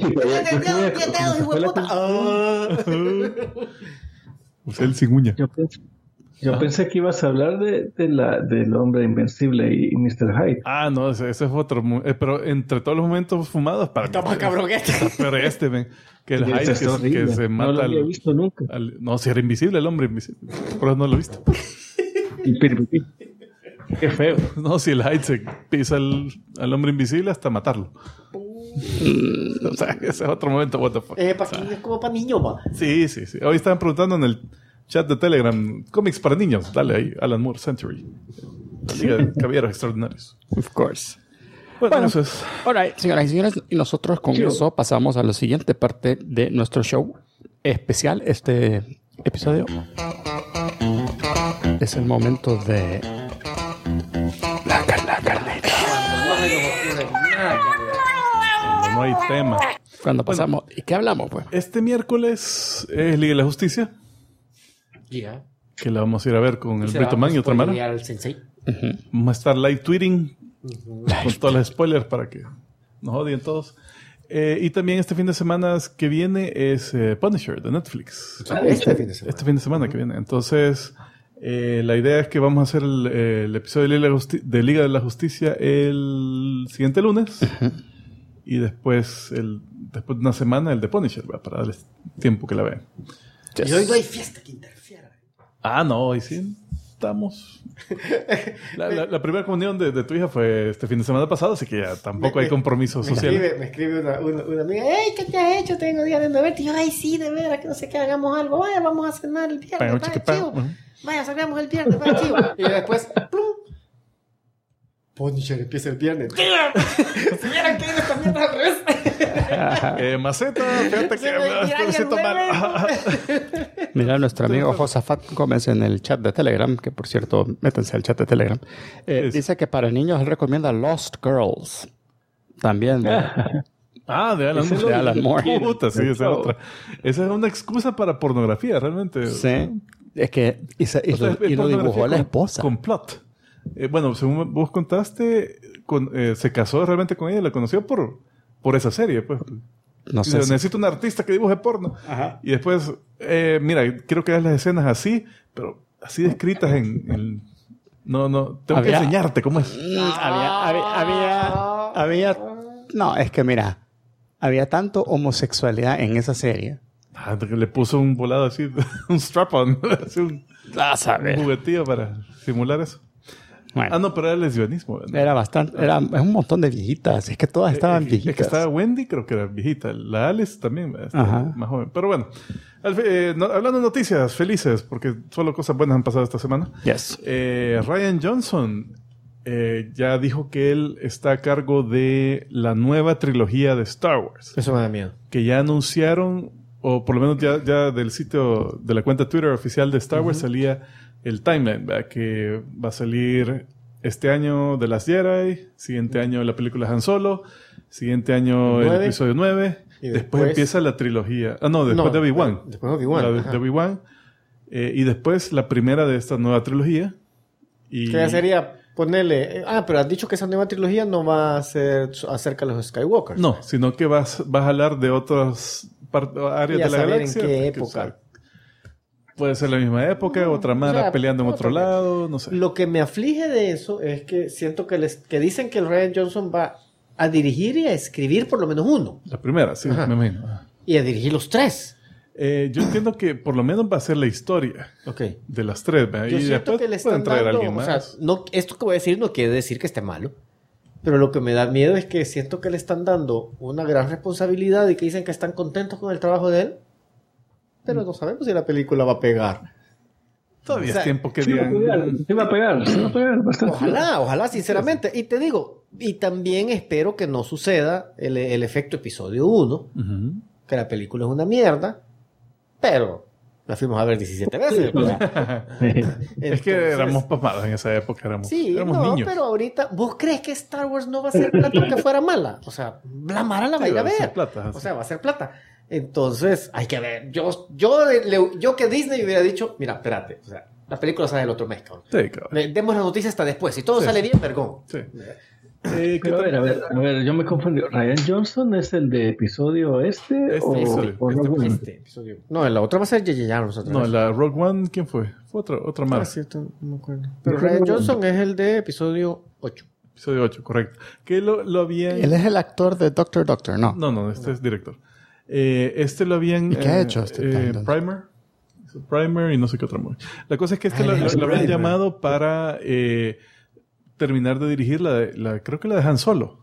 Speaker 2: Pues él sin uña.
Speaker 5: Yo pensé que ibas a hablar del hombre invencible y Mr. Hyde.
Speaker 2: Ah, no, ese es otro. Pero entre todos los momentos fumados, para
Speaker 3: Está más cabrón que este.
Speaker 2: Pero ven. Que el
Speaker 5: Ese
Speaker 2: Hyde
Speaker 5: es horrible.
Speaker 2: que se mata
Speaker 5: no lo había visto nunca.
Speaker 2: no, si era invisible el hombre invisible. Por eso no lo he visto.
Speaker 5: Y piripipí. Qué feo.
Speaker 2: No, si el Hyde se pisa al hombre invisible hasta matarlo. O sea, ese es otro momento, what the fuck.
Speaker 3: Es como para niños, pa.
Speaker 2: Sí. Hoy estaban preguntando en el chat de Telegram, cómics para niños. Dale ahí, Alan Moore Century. La Liga de Caballeros Extraordinarios.
Speaker 1: Of course.
Speaker 2: Bueno, eso es.
Speaker 1: Alright, señoras y señores, y nosotros con eso pasamos a la siguiente parte de nuestro show especial. Este episodio es el momento de la carnita.
Speaker 2: No hay tema.
Speaker 1: Cuando pasamos, ¿y qué hablamos, pues?
Speaker 2: Este miércoles es Liga de la Justicia,
Speaker 3: Ya.
Speaker 2: que la vamos a ir a ver con el Brito Man y otra mano.
Speaker 3: al sensei.
Speaker 2: Vamos a estar live tweeting con todos los spoilers para que nos odien todos. Y también este fin de semana que viene es Punisher de Netflix.
Speaker 3: Este fin de semana.
Speaker 2: Este fin de semana que viene. Entonces, la idea es que vamos a hacer el episodio de Liga de la Justicia el siguiente lunes. Y después de una semana, el de Punisher, ¿verdad? Para darles tiempo que la vean.
Speaker 3: Y hoy no hay fiesta que interfiera.
Speaker 2: Ah, no, hoy sí estamos. La primera comunión de tu hija fue este fin de semana pasado, así que ya tampoco hay compromiso social.
Speaker 3: Me escribe una amiga, ¡Ey, qué te has hecho? Tengo días de no verte. Y yo, ¡ay, sí, de veras, que no sé qué, hagamos algo! Vaya, vamos a cenar el viernes, vaya, chivo. Vaya, salgamos el viernes, vaya, chivo. Y después, ¡plum! Punisher empieza el viernes. Si vieran que esta mierda al revés.
Speaker 2: Maceta, fíjate que me siento mal.
Speaker 1: Mira, nuestro amigo Josafat Gómez en el chat de Telegram, que por cierto, métanse al chat de Telegram, dice que para niños él recomienda Lost Girls. También.
Speaker 2: De Alan Moore.
Speaker 1: De Alan Moore.
Speaker 2: Puta, sí, esa es otra. Esa es una excusa para pornografía, realmente.
Speaker 1: Sí. Es que... Y lo dibujó la esposa.
Speaker 2: Con plot. Bueno, según vos contaste, se casó realmente con ella, la conoció por esa serie, pues.
Speaker 1: No sé.
Speaker 2: Necesito un artista que dibuje porno.
Speaker 1: Ajá.
Speaker 2: Y después, mira, quiero que hagas las escenas así, pero así descritas en No, tengo que enseñarte cómo es.
Speaker 1: Había... No, es que mira, había tanto homosexualidad en esa serie.
Speaker 2: Que le puso un volado así, un strap-on, así un juguetillo para simular eso.
Speaker 1: Bueno,
Speaker 2: no, pero era lesbianismo. ¿No?
Speaker 1: Era bastante, es un montón de viejitas, es que todas estaban viejitas.
Speaker 2: Es que estaba Wendy, creo que era viejita. La Alice también más joven. Pero bueno, hablando de noticias felices, porque solo cosas buenas han pasado esta semana.
Speaker 1: Yes.
Speaker 2: Rian Johnson ya dijo que él está a cargo de la nueva trilogía de Star Wars.
Speaker 3: Eso me da miedo.
Speaker 2: Que ya anunciaron, o por lo menos ya del sitio de la cuenta Twitter oficial de Star Wars salía el timeline, ¿verdad? Que va a salir este año The Last Jedi, siguiente año la película Han Solo, siguiente año el episodio 9, y después empieza la trilogía. Después de Obi-Wan.
Speaker 3: Después de Obi-Wan.
Speaker 2: De Obi-Wan. Y después la primera de esta nueva trilogía.
Speaker 3: Que ya sería ponerle... pero has dicho que esa nueva trilogía no va a ser acerca de los Skywalkers.
Speaker 2: No, sino que vas a hablar de otras áreas de la galaxia.
Speaker 3: ¿En qué época?
Speaker 2: Puede ser la misma época, otra mara peleando en otro lado, no sé.
Speaker 3: Lo que me aflige de eso es que siento que dicen que el Rian Johnson va a dirigir y a escribir por lo menos uno.
Speaker 2: La primera, sí, me imagino.
Speaker 3: Y a dirigir los 3.
Speaker 2: Yo entiendo que por lo menos va a ser la historia de las 3. ¿verdad?
Speaker 3: Yo
Speaker 2: y
Speaker 3: siento
Speaker 2: después
Speaker 3: que le están
Speaker 2: traer
Speaker 3: dando,
Speaker 2: a alguien más.
Speaker 3: Esto que voy a decir no quiere decir que esté malo. Pero lo que me da miedo es que siento que le están dando una gran responsabilidad y que dicen que están contentos con el trabajo de él. Pero no sabemos si la película va a pegar.
Speaker 2: Todavía es tiempo que digan.
Speaker 5: Se va a pegar bastante.
Speaker 3: Ojalá, sinceramente. Y te digo, y también espero que no suceda el efecto episodio 1, que la película es una mierda, pero la fuimos a ver 17 veces.
Speaker 2: Es que éramos papados en esa época, éramos niños.
Speaker 3: Pero ahorita, ¿vos crees que Star Wars no va a ser plata aunque fuera mala? O sea, la Mara la va a ir a ver. O sea, va a ser plata. Entonces, hay que ver. Yo que Disney hubiera dicho, mira, espérate, o sea, la película sale el otro mes, cabrón.
Speaker 2: Sí, cabrón.
Speaker 3: Demos la noticia hasta después. Si todo sale bien, vergón.
Speaker 2: Sí.
Speaker 5: Pero a ver, yo me confundí. ¿Rian Johnson es el de episodio este
Speaker 3: episodio? No, la otra va a ser J.J. Abrams.
Speaker 2: No, la Rogue One, ¿quién fue? Fue otra más.
Speaker 3: Cierto, no me acuerdo. Pero Rian Johnson es el de episodio 8.
Speaker 2: Episodio 8, correcto. Que lo habían...
Speaker 1: Él es el actor de Doctor, ¿no?
Speaker 2: No, este es director. Lo habían...
Speaker 1: ¿Y qué ha hecho
Speaker 2: Primer y no sé qué otro movie. La cosa es que lo habían llamado para terminar de dirigir creo que la de Han Solo.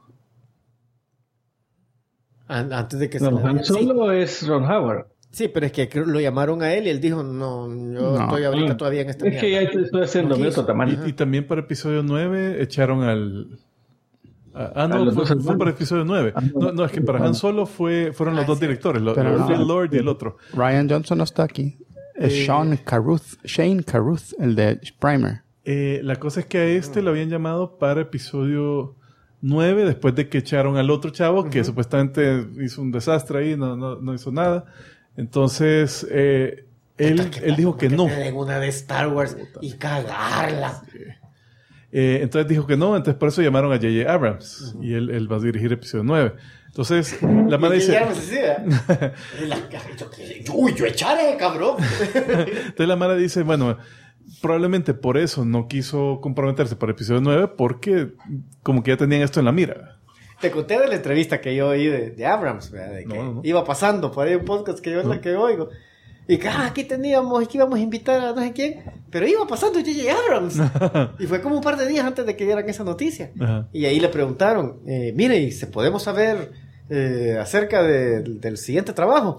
Speaker 3: Antes de que
Speaker 5: Han Solo es Ron Howard.
Speaker 3: Sí, pero es que lo llamaron a él y él dijo, yo estoy ahorita todavía en esta mierda.
Speaker 5: Es que ya estoy haciendo de otro tamaño.
Speaker 2: Y también para episodio 9 echaron al... fue para episodio 9. No, es que para Han Solo fueron los dos directores, Phil Lord y el otro.
Speaker 1: Rian Johnson no está aquí. Es Shane Carruth, el de Primer.
Speaker 2: La cosa es que a lo habían llamado para episodio 9 después de que echaron al otro chavo que supuestamente hizo un desastre ahí, no hizo nada. Entonces, él dijo que no.
Speaker 3: En una de Star Wars y cagarla.
Speaker 2: Sí. Entonces dijo que no, entonces por eso llamaron a J.J. Abrams y él va a dirigir episodio 9. Entonces, la madre dice...
Speaker 3: yo echaré, cabrón.
Speaker 2: Entonces la madre dice, bueno, probablemente por eso no quiso comprometerse para episodio 9 porque como que ya tenían esto en la mira.
Speaker 3: Te conté de la entrevista que yo oí de Abrams, ¿verdad? De que iba pasando por ahí un podcast que yo que oigo. Y que aquí íbamos a invitar a no sé quién, pero iba pasando J.J. Abrams. Y fue como un par de días antes de que dieran esa noticia. Y ahí le preguntaron, mire, ¿y se podemos saber acerca del siguiente trabajo?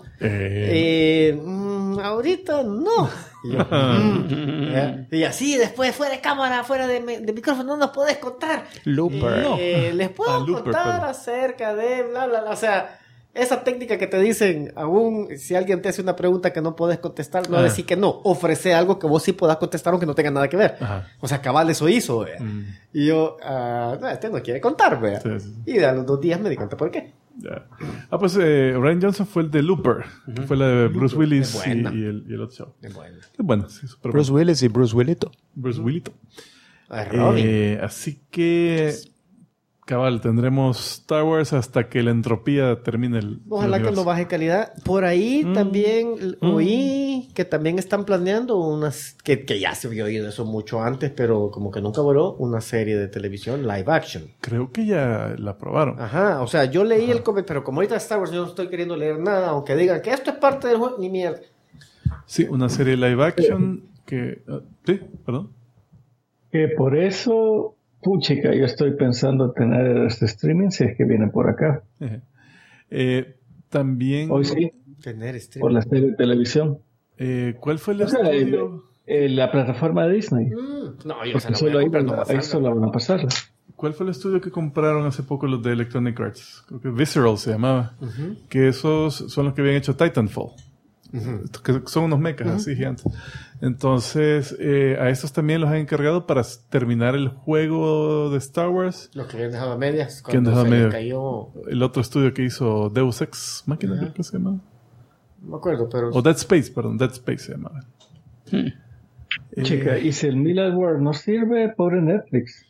Speaker 3: Ahorita no. Y, yo, y así después fuera de cámara, fuera de micrófono, no nos podés contar.
Speaker 1: Looper.
Speaker 3: Les puedo contar acerca de bla, bla, bla. O sea... Esa técnica que te dicen, aún si alguien te hace una pregunta que no puedes contestar, no decir que no. Ofrece algo que vos sí puedas contestar aunque no tenga nada que ver. O sea, cabal eso hizo. Y yo, este no quiere contar, ¿vea? Sí. Y a los 2 días me di cuenta por qué.
Speaker 2: Yeah. Pues Rian Johnson fue el de Looper. Fue la de Bruce Willis y el otro show.
Speaker 3: Es bueno.
Speaker 2: Es bueno, sí,
Speaker 1: Bruce Willis y Bruce Willito.
Speaker 2: Bruce Willito.
Speaker 3: Así que...
Speaker 2: Cabal, tendremos Star Wars hasta que la entropía termine el
Speaker 3: Ojalá que no baje calidad. Por ahí también oí que también están planeando unas... Que ya se había oído eso mucho antes, pero como que nunca voló, una serie de televisión live action.
Speaker 2: Creo que ya la probaron.
Speaker 3: Ajá, o sea, yo leí el cómic, pero como ahorita Star Wars yo no estoy queriendo leer nada, aunque digan que esto es parte del juego, ni mierda.
Speaker 2: Sí, una serie live action que... sí, perdón.
Speaker 5: Que por eso... Puchica, yo estoy pensando tener este streaming si es que viene por acá.
Speaker 2: También...
Speaker 5: Hoy sí.
Speaker 3: Tener streaming.
Speaker 5: Por la serie de televisión.
Speaker 2: ¿Cuál fue el estudio?
Speaker 5: La plataforma de Disney.
Speaker 3: No, yo
Speaker 5: porque solo ahí solo van a pasarla.
Speaker 2: ¿Cuál fue el estudio que compraron hace poco los de Electronic Arts? Creo que Visceral se llamaba. Que esos son los que habían hecho Titanfall. Que son unos mechas así gigantes. Entonces, a estos también los han encargado para terminar el juego de Star Wars.
Speaker 3: Los que habían dejado a medias.
Speaker 2: Que han dejado a medias.
Speaker 3: Cayó...
Speaker 2: El otro estudio que hizo Deus Ex Machina, creo que se llamaba.
Speaker 3: No me acuerdo, pero...
Speaker 2: O Dead Space, perdón. Dead Space se llamaba.
Speaker 5: Chica, y si el Middleware no sirve, pobre Netflix.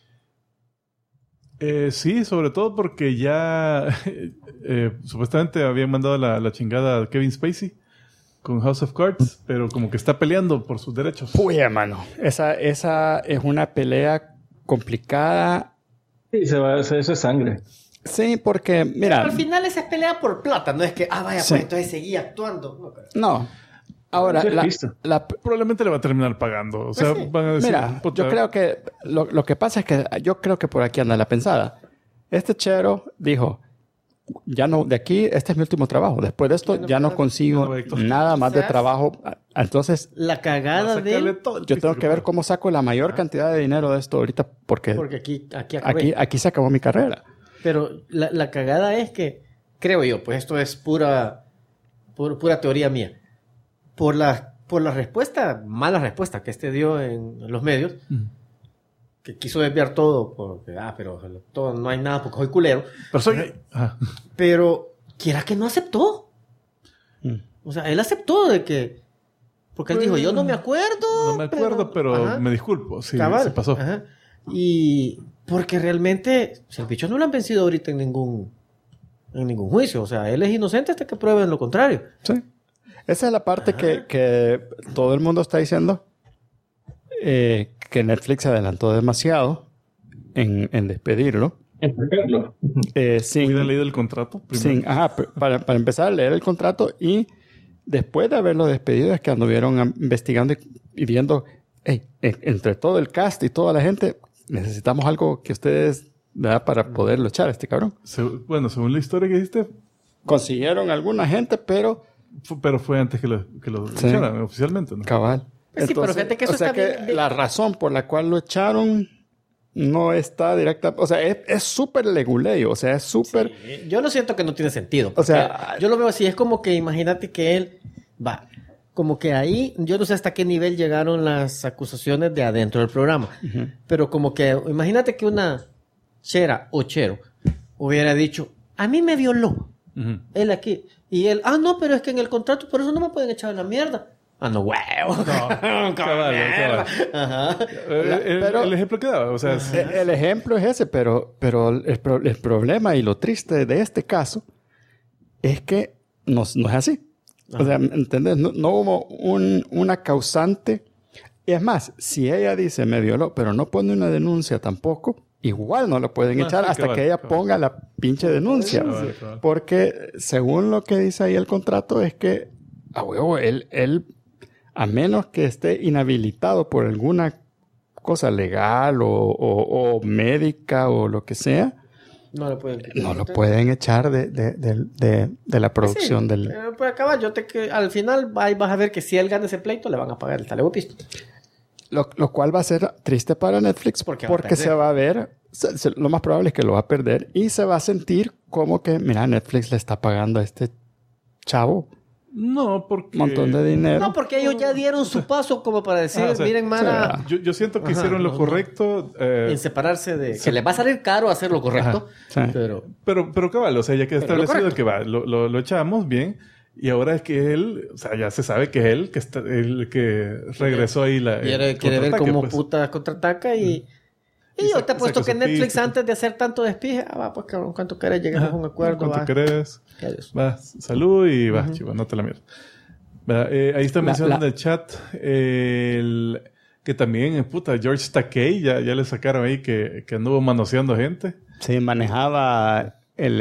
Speaker 2: Sí, sobre todo porque ya supuestamente habían mandado la chingada a Kevin Spacey con House of Cards, pero como que está peleando por sus derechos.
Speaker 1: Uy, hermano. Esa es una pelea complicada.
Speaker 5: Sí, eso es sangre.
Speaker 1: Sí, porque, mira...
Speaker 3: Pero al final esa es pelea por plata, no es que, vaya,
Speaker 1: sí.
Speaker 3: pues entonces seguí actuando.
Speaker 1: No. Ahora,
Speaker 2: probablemente le va a terminar pagando. O sea,
Speaker 3: sí.
Speaker 2: van a decir...
Speaker 1: Mira, yo creo que... Lo que pasa es que yo creo que por aquí anda la pensada. Este chero dijo... Ya no, de aquí, este es mi último trabajo. Después de esto, ya no consigo nada más de trabajo. Entonces,
Speaker 3: la cagada de...
Speaker 1: Yo tengo que ver cómo saco la mayor cantidad de dinero de esto ahorita, porque aquí se acabó mi carrera.
Speaker 3: Pero la cagada es que, creo yo, pues esto es pura teoría mía. Por la respuesta, mala respuesta que dio en los medios, que quiso desviar todo, porque, pero todo, no hay nada porque soy culero.
Speaker 2: Pero soy gay.
Speaker 3: Pero, quiera que no aceptó. O sea, él aceptó de que... Porque él dijo, yo no me acuerdo.
Speaker 2: No me acuerdo, pero me disculpo. Sí, se pasó.
Speaker 3: Ajá. Y porque realmente, si el bicho no lo han vencido ahorita en ningún juicio. O sea, él es inocente hasta que prueben lo contrario.
Speaker 1: Sí. Esa es la parte que todo el mundo está diciendo. Que Netflix se adelantó demasiado en despedirlo.
Speaker 5: En sacarlo.
Speaker 2: ¿Hubieran leído el contrato?
Speaker 1: Para empezar a leer el contrato y después de haberlo despedido es que anduvieron investigando y viendo, entre todo el cast y toda la gente, necesitamos algo que ustedes, ¿verdad? Para poderlo echar a este cabrón.
Speaker 2: Según la historia que hiciste,
Speaker 1: consiguieron alguna gente, pero
Speaker 2: fue antes que lo echaran oficialmente, ¿no?
Speaker 1: Cabal.
Speaker 3: Entonces, sí, pero fíjate que eso
Speaker 1: o sea
Speaker 3: está
Speaker 1: que
Speaker 3: bien.
Speaker 1: La razón por la cual lo echaron no está directa. O sea, es súper leguleyo. O sea, es súper...
Speaker 3: Sí, yo lo siento que no tiene sentido.
Speaker 1: O sea...
Speaker 3: Yo lo veo así. Es como que imagínate que él... Como que ahí... Yo no sé hasta qué nivel llegaron las acusaciones de adentro del programa. Pero como que... Imagínate que una chera o chero hubiera dicho... A mí me violó. Él aquí. Y él... no, pero es que en el contrato por eso no me pueden echar a la mierda. No, huevo.
Speaker 2: No, cabal.
Speaker 3: Ajá.
Speaker 2: El ejemplo que daba, o sea...
Speaker 1: El ejemplo es ese, pero el problema y lo triste de este caso es que no es así. O sea, ¿entendés? No hubo una causante. Y es más, si ella dice me violó, pero no pone una denuncia tampoco, igual no lo pueden echar hasta que ella ponga la pinche denuncia.
Speaker 2: Cabal.
Speaker 1: Porque según lo que dice ahí el contrato es que, él a menos que esté inhabilitado por alguna cosa legal o médica o lo que sea, no lo pueden echar de la producción del...
Speaker 3: Pues acabar, al final ahí vas a ver que si él gana ese pleito, le van a pagar el talebotisto.
Speaker 1: Lo cual va a ser triste para Netflix porque se va a ver, lo más probable es que lo va a perder y se va a sentir como que, mira, Netflix le está pagando a este chavo
Speaker 2: No, porque...
Speaker 1: un montón de dinero.
Speaker 3: No, porque ellos ya dieron su paso como para decir, miren, mana...
Speaker 2: Yo siento que hicieron lo correcto.
Speaker 3: En separarse de... Que les va a salir caro hacer lo correcto.
Speaker 2: Pero cabal, o sea, ya que establecido que lo echamos bien. Y ahora es que él... O sea, ya se sabe que es él el que regresó ahí
Speaker 3: quiere ver cómo puta contraataca y... Y yo te he puesto que Netflix antes de hacer tanto despije, pues cabrón, ¿cuánto querés? Lleguemos a un acuerdo.
Speaker 2: ¿Cuánto querés? Va, salud y va, chiva, no te la mierda. Ahí está mencionando en el chat que también, puta, George Takei, ya le sacaron ahí que anduvo manoseando gente.
Speaker 1: Sí, manejaba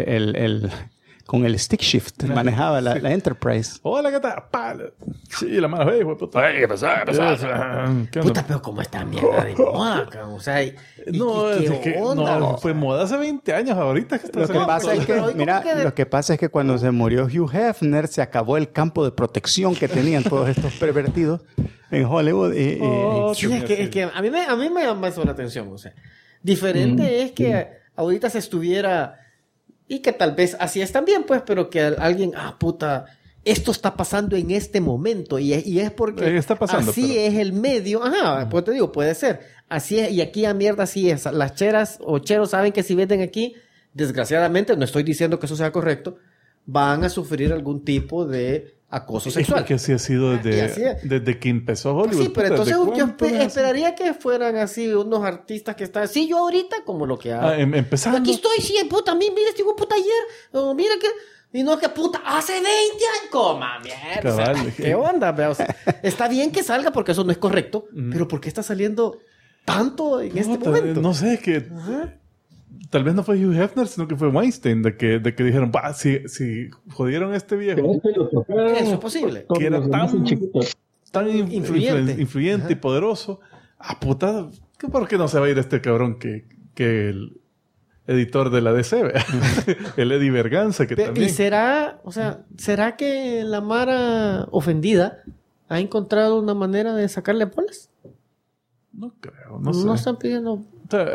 Speaker 1: con el stick shift, manejaba la Enterprise.
Speaker 2: Hola, ¿qué tal? Sí, la mano, hey, puta.
Speaker 1: ¿Qué pasó?
Speaker 3: Puta, pero ¿cómo está mierda de moda, cabrón? O sea, ¿qué onda?
Speaker 2: No, fue moda hace 20 años, ahorita que está
Speaker 1: Lo que pasa es que, mira, lo que pasa es que cuando se murió Hugh Hefner, se acabó el campo de protección que tenían todos estos pervertidos en Hollywood.
Speaker 3: Sí, es que a mí me llama eso la atención, o sea. Diferente es que ahorita se estuviera... Y que tal vez así es también, pues, pero que alguien, puta, esto está pasando en este momento y es porque
Speaker 2: está pasando,
Speaker 3: así es el medio. Pues te digo, puede ser. Así es, y aquí a mierda así es. Las cheras o cheros saben que si venden aquí, desgraciadamente, no estoy diciendo que eso sea correcto, van a sufrir algún tipo de acoso sexual.
Speaker 2: Es que así ha sido desde que empezó Hollywood.
Speaker 3: Sí, pero entonces yo esperaría que fueran así unos artistas que están así yo ahorita, como lo que hago.
Speaker 2: Empezando.
Speaker 3: Aquí estoy, sí, puta, mira este hijo puta ayer, mira que... Y no, que puta, hace 20 años, coma, mierda.
Speaker 2: Cabal,
Speaker 3: o sea, ¿qué onda? O sea, está bien que salga porque eso no es correcto, pero ¿por qué está saliendo tanto en este momento?
Speaker 2: No sé, es que... Tal vez no fue Hugh Hefner, sino que fue Weinstein, de que dijeron, si jodieron a este viejo.
Speaker 3: Eso es posible.
Speaker 2: Que era tan influyente y poderoso. Puta, ¿por qué no se va a ir este cabrón que el editor de la DC? El Eddie Berganza, que también...
Speaker 3: ¿Y será que la Mara ofendida ha encontrado una manera de sacarle bolas?
Speaker 2: No creo, no sé.
Speaker 3: No están pidiendo...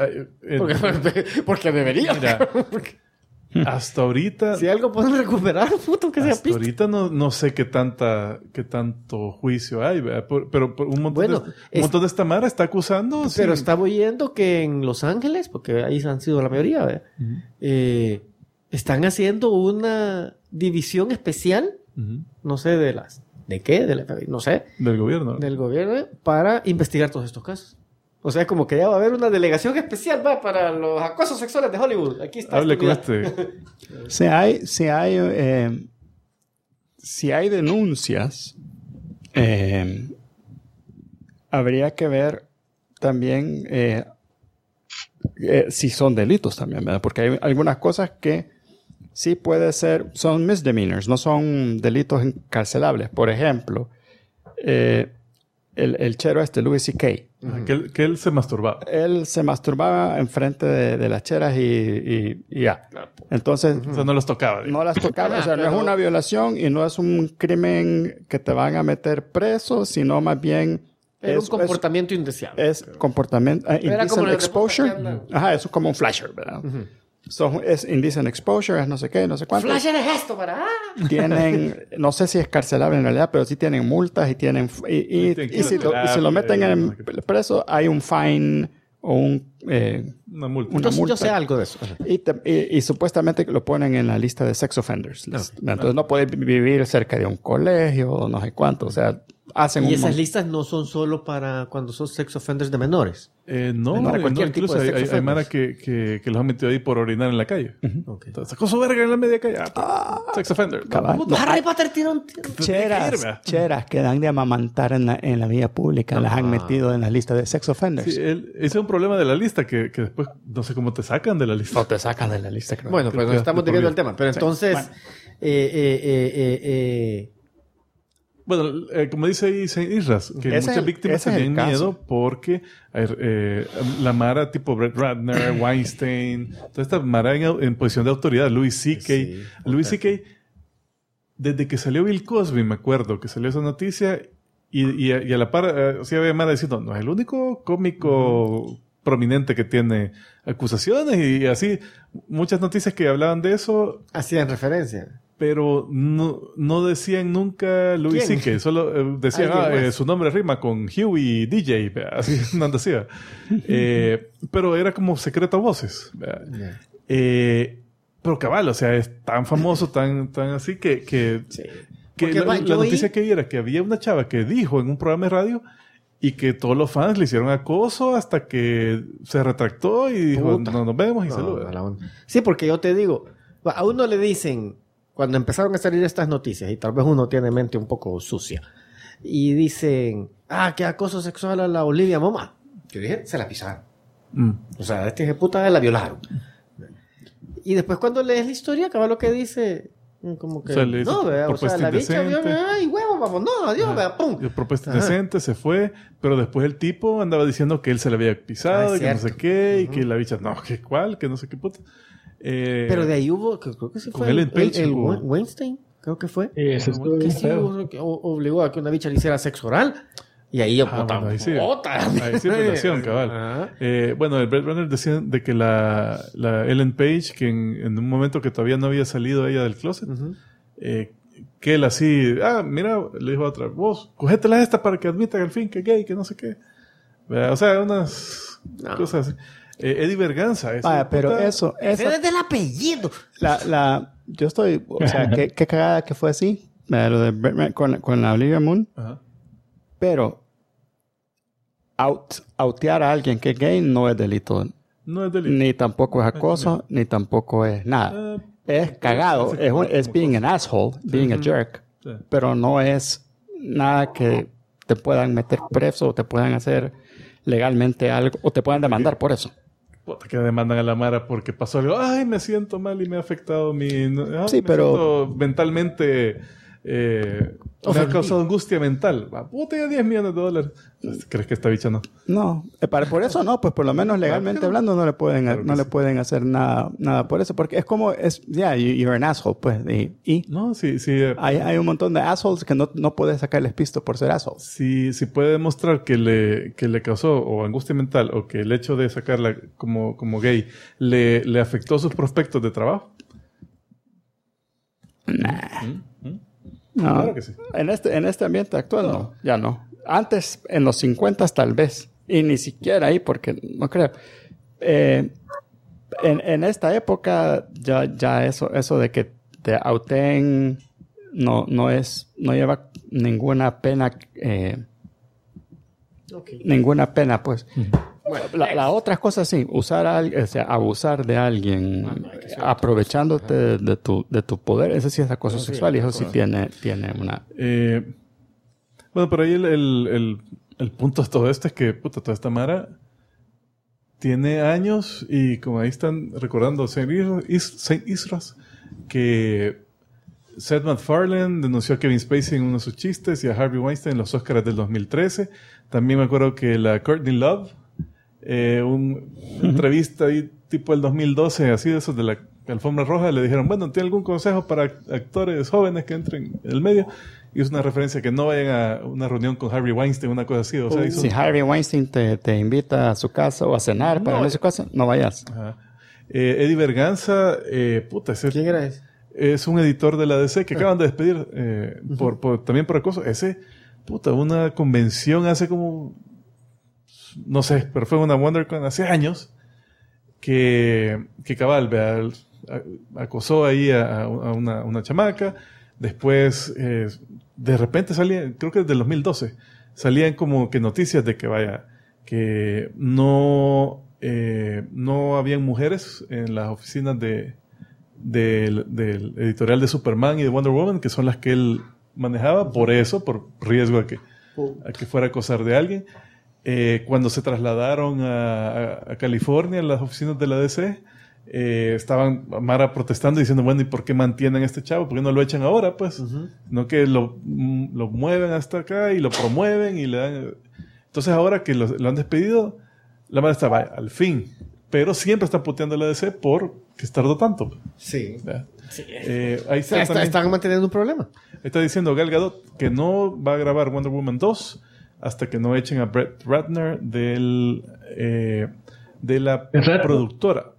Speaker 3: Porque debería.
Speaker 2: Mira, hasta ahorita...
Speaker 3: Si algo pueden recuperar, puto, que sea
Speaker 2: hasta
Speaker 3: pista.
Speaker 2: ahorita no sé qué tanto juicio hay, ¿verdad? Pero un montón de esta mara está acusando...
Speaker 3: Pero estaba oyendo que en Los Ángeles, porque ahí han sido la mayoría, ¿verdad? Están haciendo una división especial, no sé ¿de qué? No sé.
Speaker 2: Del gobierno.
Speaker 3: Del gobierno, para investigar todos estos casos. O sea, como que ya va a haber una delegación especial para los acosos sexuales de Hollywood. Aquí está.
Speaker 2: Hable con este.
Speaker 1: Si hay denuncias, habría que ver también si son delitos también, ¿verdad? Porque hay algunas cosas que sí puede ser, son misdemeanors, no son delitos encarcelables. Por ejemplo, el chero Louis C.K.
Speaker 2: Que él se masturbaba.
Speaker 1: Él se masturbaba enfrente de las cheras y ya. Entonces...
Speaker 2: O sea, no los tocaba.
Speaker 1: No las tocaba. O sea, no es una violación y no es un crimen que te van a meter preso, sino más bien...
Speaker 3: Es un comportamiento indeseable.
Speaker 1: Es comportamiento... indecent exposure. Eso es como un flasher, ¿verdad? Es indecent exposure, es no sé qué, no sé cuánto.
Speaker 3: Flasher es esto para...
Speaker 1: Tienen, no sé si es carcelable en realidad, pero sí tienen multas y tienen... Y si lo meten en preso, hay un fine o
Speaker 2: una multa.
Speaker 3: Entonces yo sé algo de eso.
Speaker 1: Y supuestamente lo ponen en la lista de sex offenders. Entonces no puede vivir cerca de un colegio, no sé cuánto. O sea, hacen
Speaker 3: y esas listas no son solo para cuando son sex offenders de menores.
Speaker 2: Incluso hay mara que los han metido ahí por orinar en la calle. Entonces, sacó su verga en la media calle. Sex offender.
Speaker 3: Harry Potter tiene un...
Speaker 1: Cheras que dan de amamantar en la vía pública. Las han metido en la lista de sex offenders.
Speaker 2: Sí, ese es un problema de la lista que después no sé cómo te sacan de la lista.
Speaker 1: No te sacan de la lista, creo.
Speaker 3: Bueno, pues estamos desviando el tema. Pero entonces...
Speaker 2: Bueno, como dice ahí Isras, que muchas víctimas tenían miedo porque la mara tipo Brett Ratner, Weinstein, toda esta mara en posición de autoridad, Louis C.K. Louis C.K. desde que salió Bill Cosby, me acuerdo que salió esa noticia y a la par, sí había mara diciendo, no es el único cómico prominente que tiene acusaciones y así, muchas noticias que hablaban de eso.
Speaker 3: Hacían referencia.
Speaker 2: Pero no decían nunca Louis C.K. Solo decían, su nombre rima con Hugh y DJ. Así no decía. Pero era como secreto a voces. Pero cabal, o sea, es tan famoso, tan así que la noticia que vi era que había una chava que dijo en un programa de radio y que todos los fans le hicieron acoso hasta que se retractó y dijo, no nos vemos y saluda.
Speaker 3: Sí, porque yo te digo, a uno le dicen, cuando empezaron a salir estas noticias, y tal vez uno tiene mente un poco sucia, y dicen, que acoso sexual a la Olivia Moma. Yo dije, se la pisaron. O sea, este hijo de puta la violaron. Y después cuando lees la historia, acaba lo que dice... Como que, la bicha vio, ay, huevo, vamos, no, adiós, pum.
Speaker 2: Propuesta indecente, se fue, pero después el tipo andaba diciendo que él se le había pisado, y que no sé qué, y que la bicha, no, que cuál, que no sé qué puta.
Speaker 3: Pero de ahí hubo, que creo que sí fue el Weinstein, creo que fue. Que sí obligó a que una bicha le hiciera sexo oral. Y ahí
Speaker 2: ahí sí relación, cabal. Bueno, el Blade Runner decía de que la Ellen Page, que en un momento que todavía no había salido ella del closet, que él así, mira, le dijo a otra, vos, cogétela esta para que admita al fin que es gay, que no sé qué. O sea, unas cosas así. Eddie Berganza.
Speaker 1: Pero eso
Speaker 3: es del apellido.
Speaker 1: Yo estoy, o sea, qué cagada que fue así. Lo de Batman con la Olivia Moon. Ajá. Pero outear a alguien que es gay no es delito.
Speaker 2: No es delito.
Speaker 1: Ni tampoco es acoso, ni tampoco es nada. Es cagado. Es being an asshole, being a jerk. Sí. Pero no es nada que te puedan meter preso o te puedan hacer legalmente algo o te puedan demandar por eso.
Speaker 2: Que demandan a la Mara porque pasó algo. Ay, me siento mal y me ha afectado
Speaker 1: pero
Speaker 2: siento mentalmente... me ha causado angustia mental. Puta, ya $10 millones. ¿Crees que esta bicha no?
Speaker 1: No, por eso no, pues por lo menos legalmente hablando no le pueden hacer nada por eso, porque es como, you're an asshole, pues, y
Speaker 2: no, sí.
Speaker 1: Hay un montón de assholes que no puedes sacarles pisto por ser assholes.
Speaker 2: Si puede demostrar que le causó o angustia mental o que el hecho de sacarla como gay le afectó sus prospectos de trabajo.
Speaker 1: No,
Speaker 2: claro que sí.
Speaker 1: En este ambiente actual no, ya no. Antes, en los 50 tal vez, y ni siquiera ahí, porque no creo. En esta época, ya eso de que te outen no lleva ninguna pena, ninguna pena, pues. Bueno, la otra cosa sí, abusar de alguien, aprovechándote de tu poder, eso sí es acoso sexual y eso sí tiene una...
Speaker 2: Bueno, pero ahí el punto de todo esto es que, toda esta mara tiene años y como ahí están recordando Saint Isras, que Seth MacFarlane denunció a Kevin Spacey en uno de sus chistes y a Harvey Weinstein en los Oscars del 2013. También me acuerdo que la Courtney Love, una entrevista ahí tipo el 2012, así de esos de la alfombra roja, le dijeron, bueno, ¿tiene algún consejo para actores jóvenes que entren en el medio? Y es una referencia que no vayan a una reunión con Harvey Weinstein, una cosa así. O sea,
Speaker 1: si Harvey Weinstein te invita a su casa o a cenar para ir a su casa, no vayas.
Speaker 2: Eddie Berganza,
Speaker 3: ¿quién era ese?
Speaker 2: Es un editor de la DC que acaban de despedir también por acoso. Una convención hace como... No sé, pero fue una WonderCon hace años que cabal, acosó ahí a una chamaca. Después, de repente salían, creo que desde el 2012, salían como que noticias de que no habían mujeres en las oficinas del editorial de Superman y de Wonder Woman, que son las que él manejaba, por riesgo a que fuera a acosar de alguien. Cuando se trasladaron a California, las oficinas de la DC, estaban Mara protestando diciendo, bueno, ¿y por qué mantienen a este chavo? ¿Por qué no lo echan ahora? Pues, no que lo mueven hasta acá y lo promueven y le dan... Entonces ahora que lo han despedido, la Mara está, al fin. Pero siempre está puteando a la DC por que tardó tanto.
Speaker 3: Sí.
Speaker 2: Sí. Ahí
Speaker 3: están manteniendo un problema.
Speaker 2: Está diciendo Gal Gadot que no va a grabar Wonder Woman 2 hasta que no echen a Brett Ratner de la productora.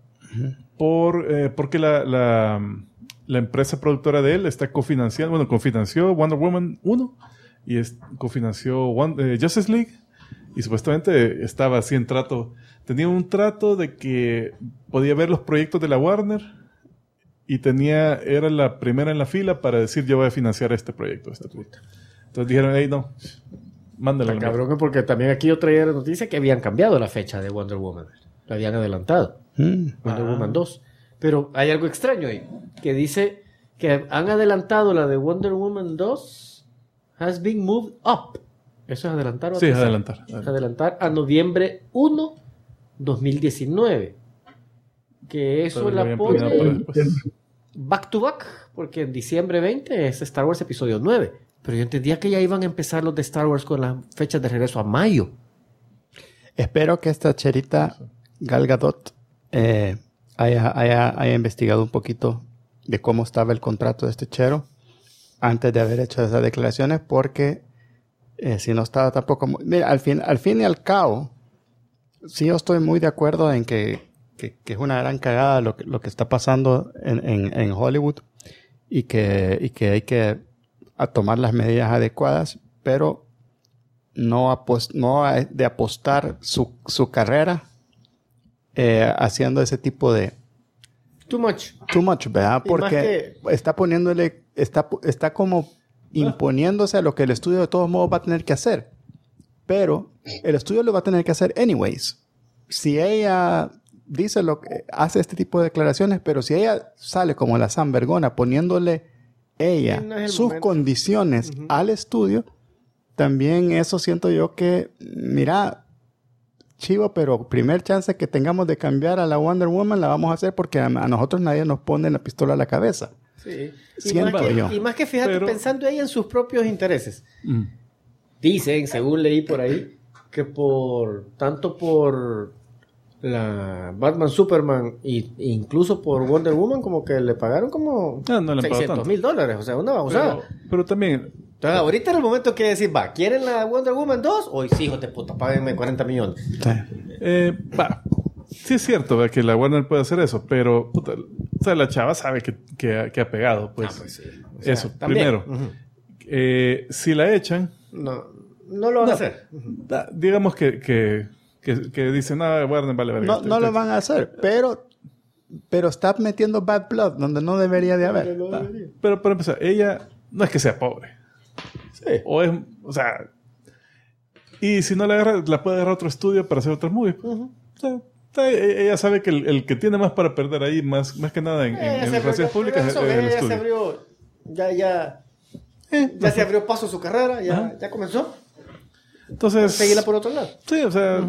Speaker 2: Porque la empresa productora de él está cofinanció Wonder Woman 1 y cofinanció Justice League, y supuestamente estaba así en trato. Tenía un trato de que podía ver los proyectos de la Warner y era la primera en la fila para decir, yo voy a financiar este proyecto. Entonces dijeron, hey, no, Mándale.
Speaker 3: Cabrón, porque también aquí yo traía la noticia que habían cambiado la fecha de Wonder Woman. La habían adelantado. Wonder Woman 2. Pero hay algo extraño ahí. Que dice que han adelantado la de Wonder Woman 2. Has been moved up. ¿Eso es adelantar o
Speaker 2: Sí, es
Speaker 3: atrasar? Adelantar a noviembre 1, 2019. Que eso
Speaker 2: Pero
Speaker 3: la pone back to back. Porque en diciembre 20 es Star Wars episodio 9. Pero yo entendía que ya iban a empezar los de Star Wars con las fechas de regreso a mayo.
Speaker 1: Espero que esta cherita Gal Gadot haya investigado un poquito de cómo estaba el contrato de este chero antes de haber hecho esas declaraciones, porque si no estaba tampoco... Mira, al fin y al cabo, sí yo estoy muy de acuerdo en que es una gran cagada lo que está pasando en Hollywood y que hay que tomar las medidas adecuadas, pero no de apostar su carrera haciendo ese tipo de...
Speaker 3: Too much,
Speaker 1: ¿verdad? Porque está poniéndole... Está como imponiéndose a lo que el estudio de todos modos va a tener que hacer. Pero el estudio lo va a tener que hacer anyways. Si ella dice hace este tipo de declaraciones, pero si ella sale como la San Vergona poniéndole ella sus condiciones al estudio, también eso siento yo que, mira, chivo, pero primer chance que tengamos de cambiar a la Wonder Woman la vamos a hacer porque a nosotros nadie nos pone la pistola a la cabeza.
Speaker 3: Sí.
Speaker 1: Y
Speaker 3: más que fíjate, pensando ella en sus propios intereses. Dicen, según leí por ahí, que tanto por la Batman, Superman e incluso por Wonder Woman, como que le pagaron como $600,000. O sea, una babosada.
Speaker 2: Pero también...
Speaker 3: Entonces, ahorita era el momento que decir, ¿quieren la Wonder Woman 2? Hoy sí, hijos de puta, páguenme 40 millones.
Speaker 2: Sí es cierto, ¿verdad? Que la Warner puede hacer eso, pero puta, o sea, la chava sabe que ha pegado, pues.
Speaker 3: Pues sí. O sea,
Speaker 2: eso,
Speaker 3: también.
Speaker 2: primero. Si la echan...
Speaker 3: No lo van a hacer.
Speaker 2: Digamos que dicen, Warner vale verga.
Speaker 1: No lo van a hacer, pero está metiendo bad blood donde no debería de haber.
Speaker 2: Pero para empezar, ella no es que sea pobre.
Speaker 3: Sí.
Speaker 2: O sea... Y si no la agarra, la puede agarrar otro estudio para hacer otros movies. O sea, ella sabe que el que tiene más para perder ahí, más que nada en relaciones públicas, es el estudio.
Speaker 3: Se abrió... Ya se abrió paso su carrera, ya comenzó.
Speaker 2: Entonces...
Speaker 3: Seguirla por otro lado.
Speaker 2: Sí, o sea...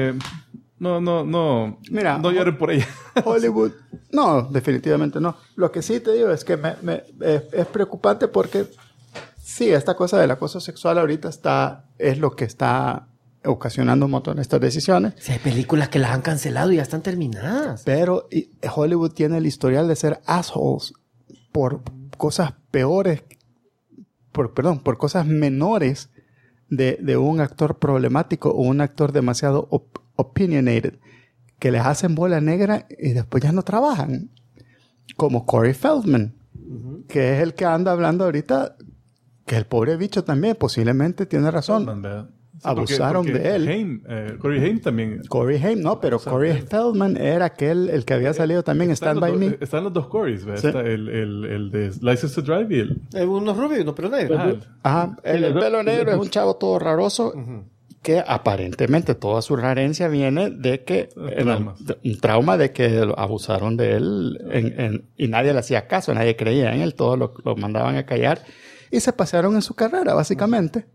Speaker 1: Mira,
Speaker 2: no lloren por ella.
Speaker 1: Hollywood... No, definitivamente no. Lo que sí te digo es que es preocupante porque... Sí, esta cosa del acoso sexual ahorita es lo que está ocasionando un montón de estas decisiones.
Speaker 3: Sí, hay películas que las han cancelado y ya están terminadas.
Speaker 1: Pero Hollywood tiene el historial de ser assholes por cosas peores, por cosas menores de un actor problemático o un actor demasiado opinionated, que les hacen bola negra y después ya no trabajan. Como Corey Feldman, que es el que anda hablando ahorita... Que el pobre bicho también posiblemente tiene razón. Abusaron de él.
Speaker 2: Corey Haim también.
Speaker 1: Corey Haim, no, pero Corey Feldman era el que había salido también en Stand By Me.
Speaker 2: Están los dos Coreys, ¿verdad? Sí. Está el de License to Drive y el...
Speaker 3: unos rubios y unos pelo negro.
Speaker 1: El pelo negro es un chavo todo raroso que aparentemente toda su rarencia viene de que... un trauma de que abusaron de él y nadie le hacía caso, nadie creía en él, todos lo mandaban a callar. Y se pasaron en su carrera, básicamente.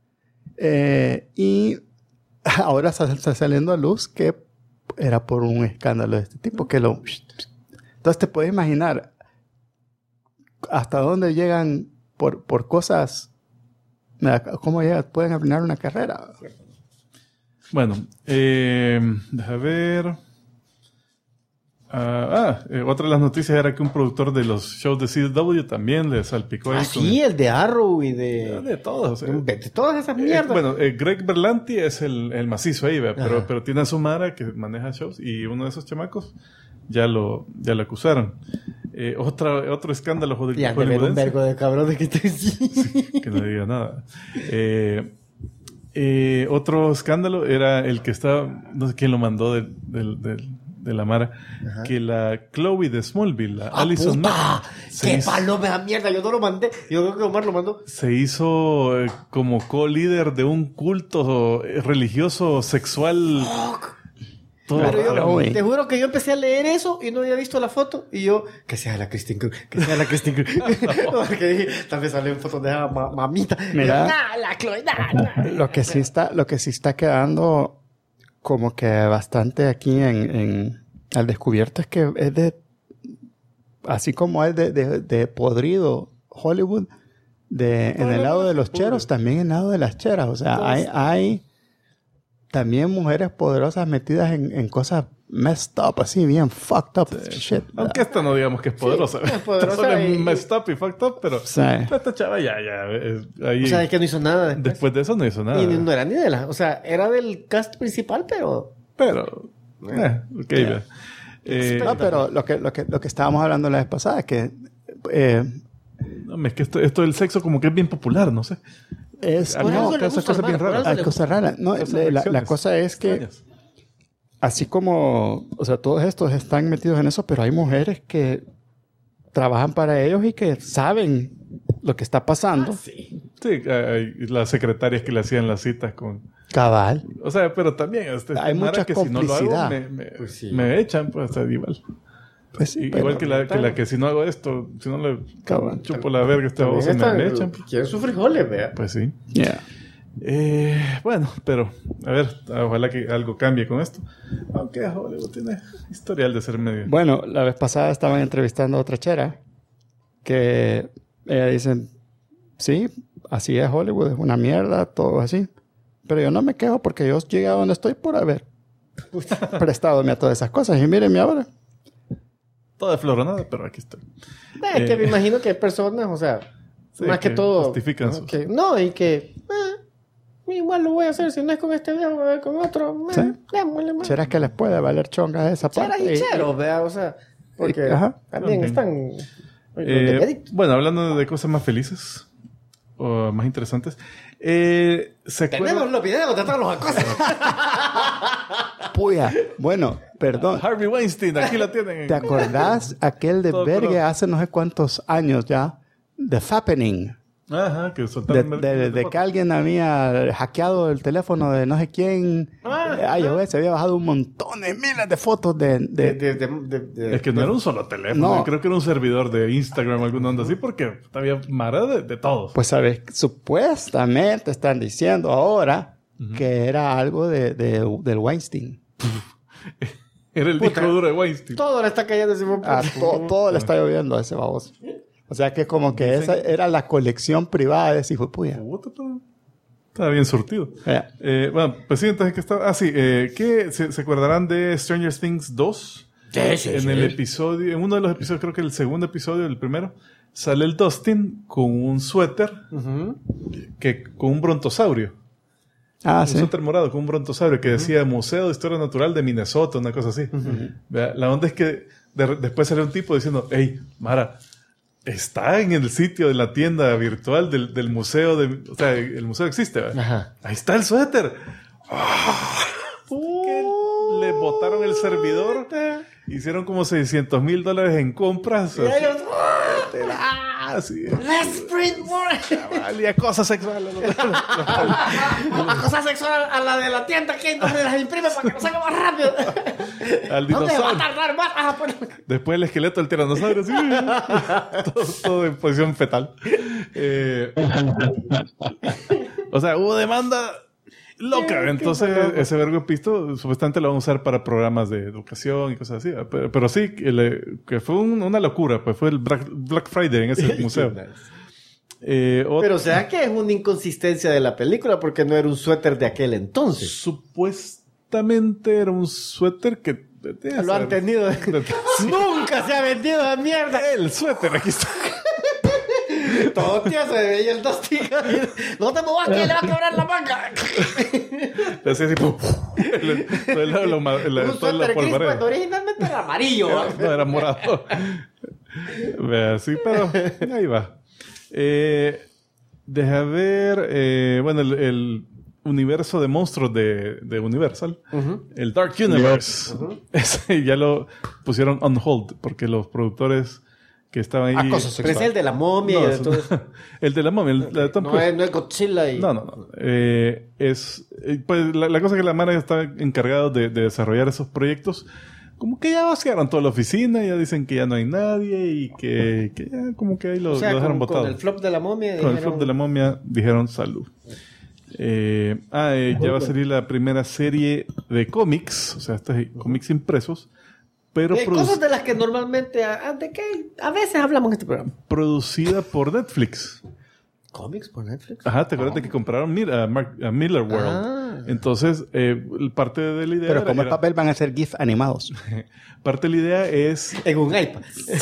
Speaker 1: Y ahora está saliendo a luz que era por un escándalo de este tipo. Entonces te puedes imaginar hasta dónde llegan por cosas... ¿Cómo pueden arruinar una carrera?
Speaker 2: Bueno, deja ver... otra de las noticias era que un productor de los shows de CW también le salpicó.
Speaker 3: Sí, el de Arrow y
Speaker 2: de todos.
Speaker 3: De todas esas mierdas.
Speaker 2: Greg Berlanti es el macizo ahí, pero tiene a su Mara que maneja shows y uno de esos chamacos ya lo acusaron. Otro escándalo
Speaker 3: hollywoodense. Un vergo de cabrones que te
Speaker 2: sí, que no diga nada. Otro escándalo era el que estaba, no sé quién lo mandó del de la Mara, que la Chloe de Smallville, la Allison
Speaker 3: ¡Puta!
Speaker 2: Mack,
Speaker 3: ¡Qué palo me da mierda! Yo no lo mandé. Yo creo que Omar lo mandó.
Speaker 2: se hizo como co-líder de un culto religioso sexual.
Speaker 3: Pero yo, te juro que yo empecé a leer eso y no había visto la foto. Y yo, que sea la Kristen Krug, que sea la Kristen Krug. Porque dije, tal vez salió en fotos de mamita.
Speaker 1: Mira,
Speaker 3: La Chloe, nah.
Speaker 1: lo que sí está quedando como que bastante aquí en al descubierto es que es de, así como es de podrido Hollywood, en el lado de los cheros, también en el lado de las cheras. O sea, hay también mujeres poderosas metidas en cosas messed up, así bien fucked up shit.
Speaker 2: Aunque esta no digamos que es poderosa.
Speaker 3: Sí, es poderosa
Speaker 2: Solo
Speaker 3: y-
Speaker 2: es messed up y fucked up, pero
Speaker 1: Sí.
Speaker 2: esta chava ya. Ahí,
Speaker 3: O sea, es que no hizo nada
Speaker 2: después de eso no hizo nada.
Speaker 3: Y no era ni de la... O sea, era del cast principal, pero...
Speaker 2: Pero, ok,
Speaker 1: Yeah.
Speaker 2: ve.
Speaker 1: No, pero lo que estábamos hablando la vez pasada es que
Speaker 2: No, es que esto del sexo como que es bien popular, no sé.
Speaker 3: Por
Speaker 1: no,
Speaker 3: algo le
Speaker 2: esas
Speaker 3: gusta
Speaker 2: cosas
Speaker 3: al
Speaker 2: bien
Speaker 3: Mar, por
Speaker 2: raras.
Speaker 3: algo
Speaker 1: hay
Speaker 3: le
Speaker 1: cosas raras. No,
Speaker 2: Esas
Speaker 1: la
Speaker 2: reacciones
Speaker 1: cosa es que
Speaker 2: extrañas.
Speaker 1: así como, o sea, todos estos están metidos en eso, pero hay mujeres que trabajan para ellos y que saben lo que está pasando.
Speaker 3: Sí.
Speaker 2: Sí, hay las secretarias que le hacían las citas con...
Speaker 1: Cabal.
Speaker 2: O sea, pero también
Speaker 1: Hay mucha
Speaker 2: que si no lo hago
Speaker 1: complicidad.
Speaker 3: Pues sí.
Speaker 2: me echan, pues hasta igual.
Speaker 1: Pues sí,
Speaker 2: Igual
Speaker 1: pero-
Speaker 2: que la que si no hago esto, si no le
Speaker 1: Cabal.
Speaker 2: chupo la verga a esta voz, me echan.
Speaker 3: Quieren sus frijoles, vea.
Speaker 2: Pues sí.
Speaker 1: Yeah.
Speaker 2: Bueno, pero a ver, ojalá que algo cambie con esto. Aunque Hollywood tiene historial de ser medio...
Speaker 1: Bueno, la vez pasada estaban entrevistando a otra chera que ella dice, sí, así es Hollywood, es una mierda, todo así. Pero yo no me quejo porque yo llegué a donde estoy por haber prestado a todas esas cosas. Y mírenme ahora.
Speaker 2: Todo de flor o nada, pero aquí estoy.
Speaker 3: Es que me imagino que hay personas, o sea,
Speaker 2: Sí,
Speaker 3: más que todo...
Speaker 2: justifican
Speaker 3: ¿no?
Speaker 2: sus...
Speaker 3: Y que... igual lo voy a hacer, si no es con este viejo, voy a ver con otro.
Speaker 1: Sí.
Speaker 3: Démosle, man.
Speaker 1: Cheras que les puede valer chonga esa
Speaker 3: Cheras
Speaker 1: parte.
Speaker 3: y cheros, vea, o sea, porque
Speaker 1: Ajá.
Speaker 3: también
Speaker 2: Ok.
Speaker 3: están...
Speaker 2: Bueno, hablando de cosas más felices o más interesantes, ¿se
Speaker 3: Tenemos
Speaker 2: acuerdan?
Speaker 3: los videos de todos los acosos.
Speaker 1: Puya. Bueno, perdón.
Speaker 2: Harvey Weinstein, aquí lo tienen.
Speaker 1: ¿Te acordás aquel de
Speaker 2: Todo
Speaker 1: Berge
Speaker 2: color.
Speaker 1: hace no sé cuántos años ya? The Fappening.
Speaker 2: Ajá, que soltaron...
Speaker 1: De que alguien había hackeado el teléfono de no sé quién. Se había bajado un montón de miles de fotos de
Speaker 2: Es que no era un solo teléfono,
Speaker 1: No.
Speaker 2: creo que era un servidor de Instagram o alguna onda así, porque había mara de todos.
Speaker 1: Pues, ¿sabes? Supuestamente están diciendo ahora que era algo del Weinstein.
Speaker 2: Era el disco duro de Weinstein.
Speaker 3: Todo le está cayendo encima.
Speaker 1: Todo le está lloviendo a ese baboso. O sea que como que esa era la colección privada de ese hijo de puya.
Speaker 2: Puta, pero estaba bien surtido.
Speaker 1: Yeah.
Speaker 2: Bueno, pues sí, entonces que estaba... ¿qué? ¿Se acuerdarán de Stranger Things 2? En el episodio, en uno de los episodios, creo que el segundo episodio, el primero, sale el Dustin con un suéter con un brontosaurio.
Speaker 1: Ah,
Speaker 2: Un
Speaker 1: sí.
Speaker 2: suéter morado con un brontosaurio que decía Museo de Historia Natural de Minnesota, una cosa así. Vea, la onda es que después salió un tipo diciendo, hey, Mara, está en el sitio de la tienda virtual del museo o sea, el museo existe, ¿verdad?
Speaker 3: Ajá.
Speaker 2: Ahí está el suéter. Que le botaron el servidor, hicieron como $600,000 en compras.
Speaker 3: Y ellos,
Speaker 2: Así,
Speaker 3: let's print more.
Speaker 2: chaval, y acoso sexual.
Speaker 3: Cosa sexual a la de la tienda que donde las imprime para que lo saque más rápido.
Speaker 2: Al
Speaker 3: ¿Dónde va a
Speaker 2: dinosaurio.
Speaker 3: tardar más? Ah, pues.
Speaker 2: Después el esqueleto del tiranosaurio, sí. todo en posición fetal. O sea, hubo demanda loca. Entonces, ese vergo pisto supuestamente lo van a usar para programas de educación y cosas así. Pero sí, que fue una locura. Pues fue el Black Friday en ese museo.
Speaker 3: Pero ¿será que es una inconsistencia de la película? Porque no era un suéter de aquel entonces.
Speaker 2: Supuestamente era un suéter que...
Speaker 3: Lo han tenido. Nunca se ha vendido de mierda.
Speaker 2: El suéter, aquí está.
Speaker 3: Todo tío se veía el Dusty. No te movas que le va a quebrar la manga.
Speaker 2: Le hacía así, ¡pum!
Speaker 3: Un suéter gris cuando originalmente era amarillo.
Speaker 2: No, era morado. Vea, sí, pero ahí va. Deja ver. Bueno, universo de monstruos de Universal, el Dark Universe. Ese ya lo pusieron on hold porque los productores que estaban ahí...
Speaker 3: Pero es el de la momia y de todo eso.
Speaker 2: El de la momia, el de Tom Cruise.
Speaker 3: No es Godzilla y...
Speaker 2: No. Pues la cosa es que la Mara está encargada de desarrollar esos proyectos. Como que ya vaciaron toda la oficina, ya dicen que ya no hay nadie y que ya como que ahí lo dejaron botado.
Speaker 3: Con el flop de la momia
Speaker 2: el flop de la momia dijeron salud. Ya va a salir la primera serie de cómics, o sea, estos cómics impresos, pero
Speaker 3: cosas de las que normalmente de que a veces hablamos en este programa.
Speaker 2: Producida por Netflix.
Speaker 3: ¿Cómics por Netflix?
Speaker 2: Ajá, ¿te acuerdas de que compraron a Miller World? Entonces, parte de la idea...
Speaker 1: Pero como el papel van a ser GIF animados.
Speaker 2: Parte de la idea es...
Speaker 3: En un iPad.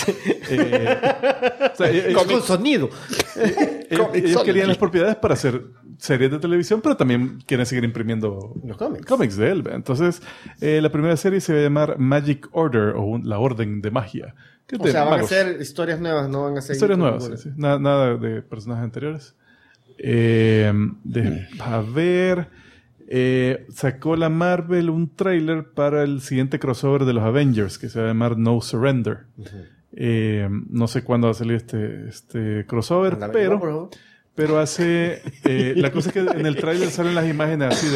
Speaker 3: Con un sonido.
Speaker 2: Ellos querían las propiedades para hacer series de televisión, pero también quieren seguir imprimiendo
Speaker 3: los
Speaker 2: cómics de él. Entonces, la primera serie se va a llamar Magic Order, o la Orden de Magia.
Speaker 3: O sea, van a ser historias nuevas, no van a ser...
Speaker 2: Historias nuevas, sí. Nada de personajes anteriores. A ver... sacó la Marvel un tráiler para el siguiente crossover de los Avengers, que se va a llamar No Surrender. No sé cuándo va a salir este crossover, pero hace... la cosa es que en el tráiler salen las imágenes así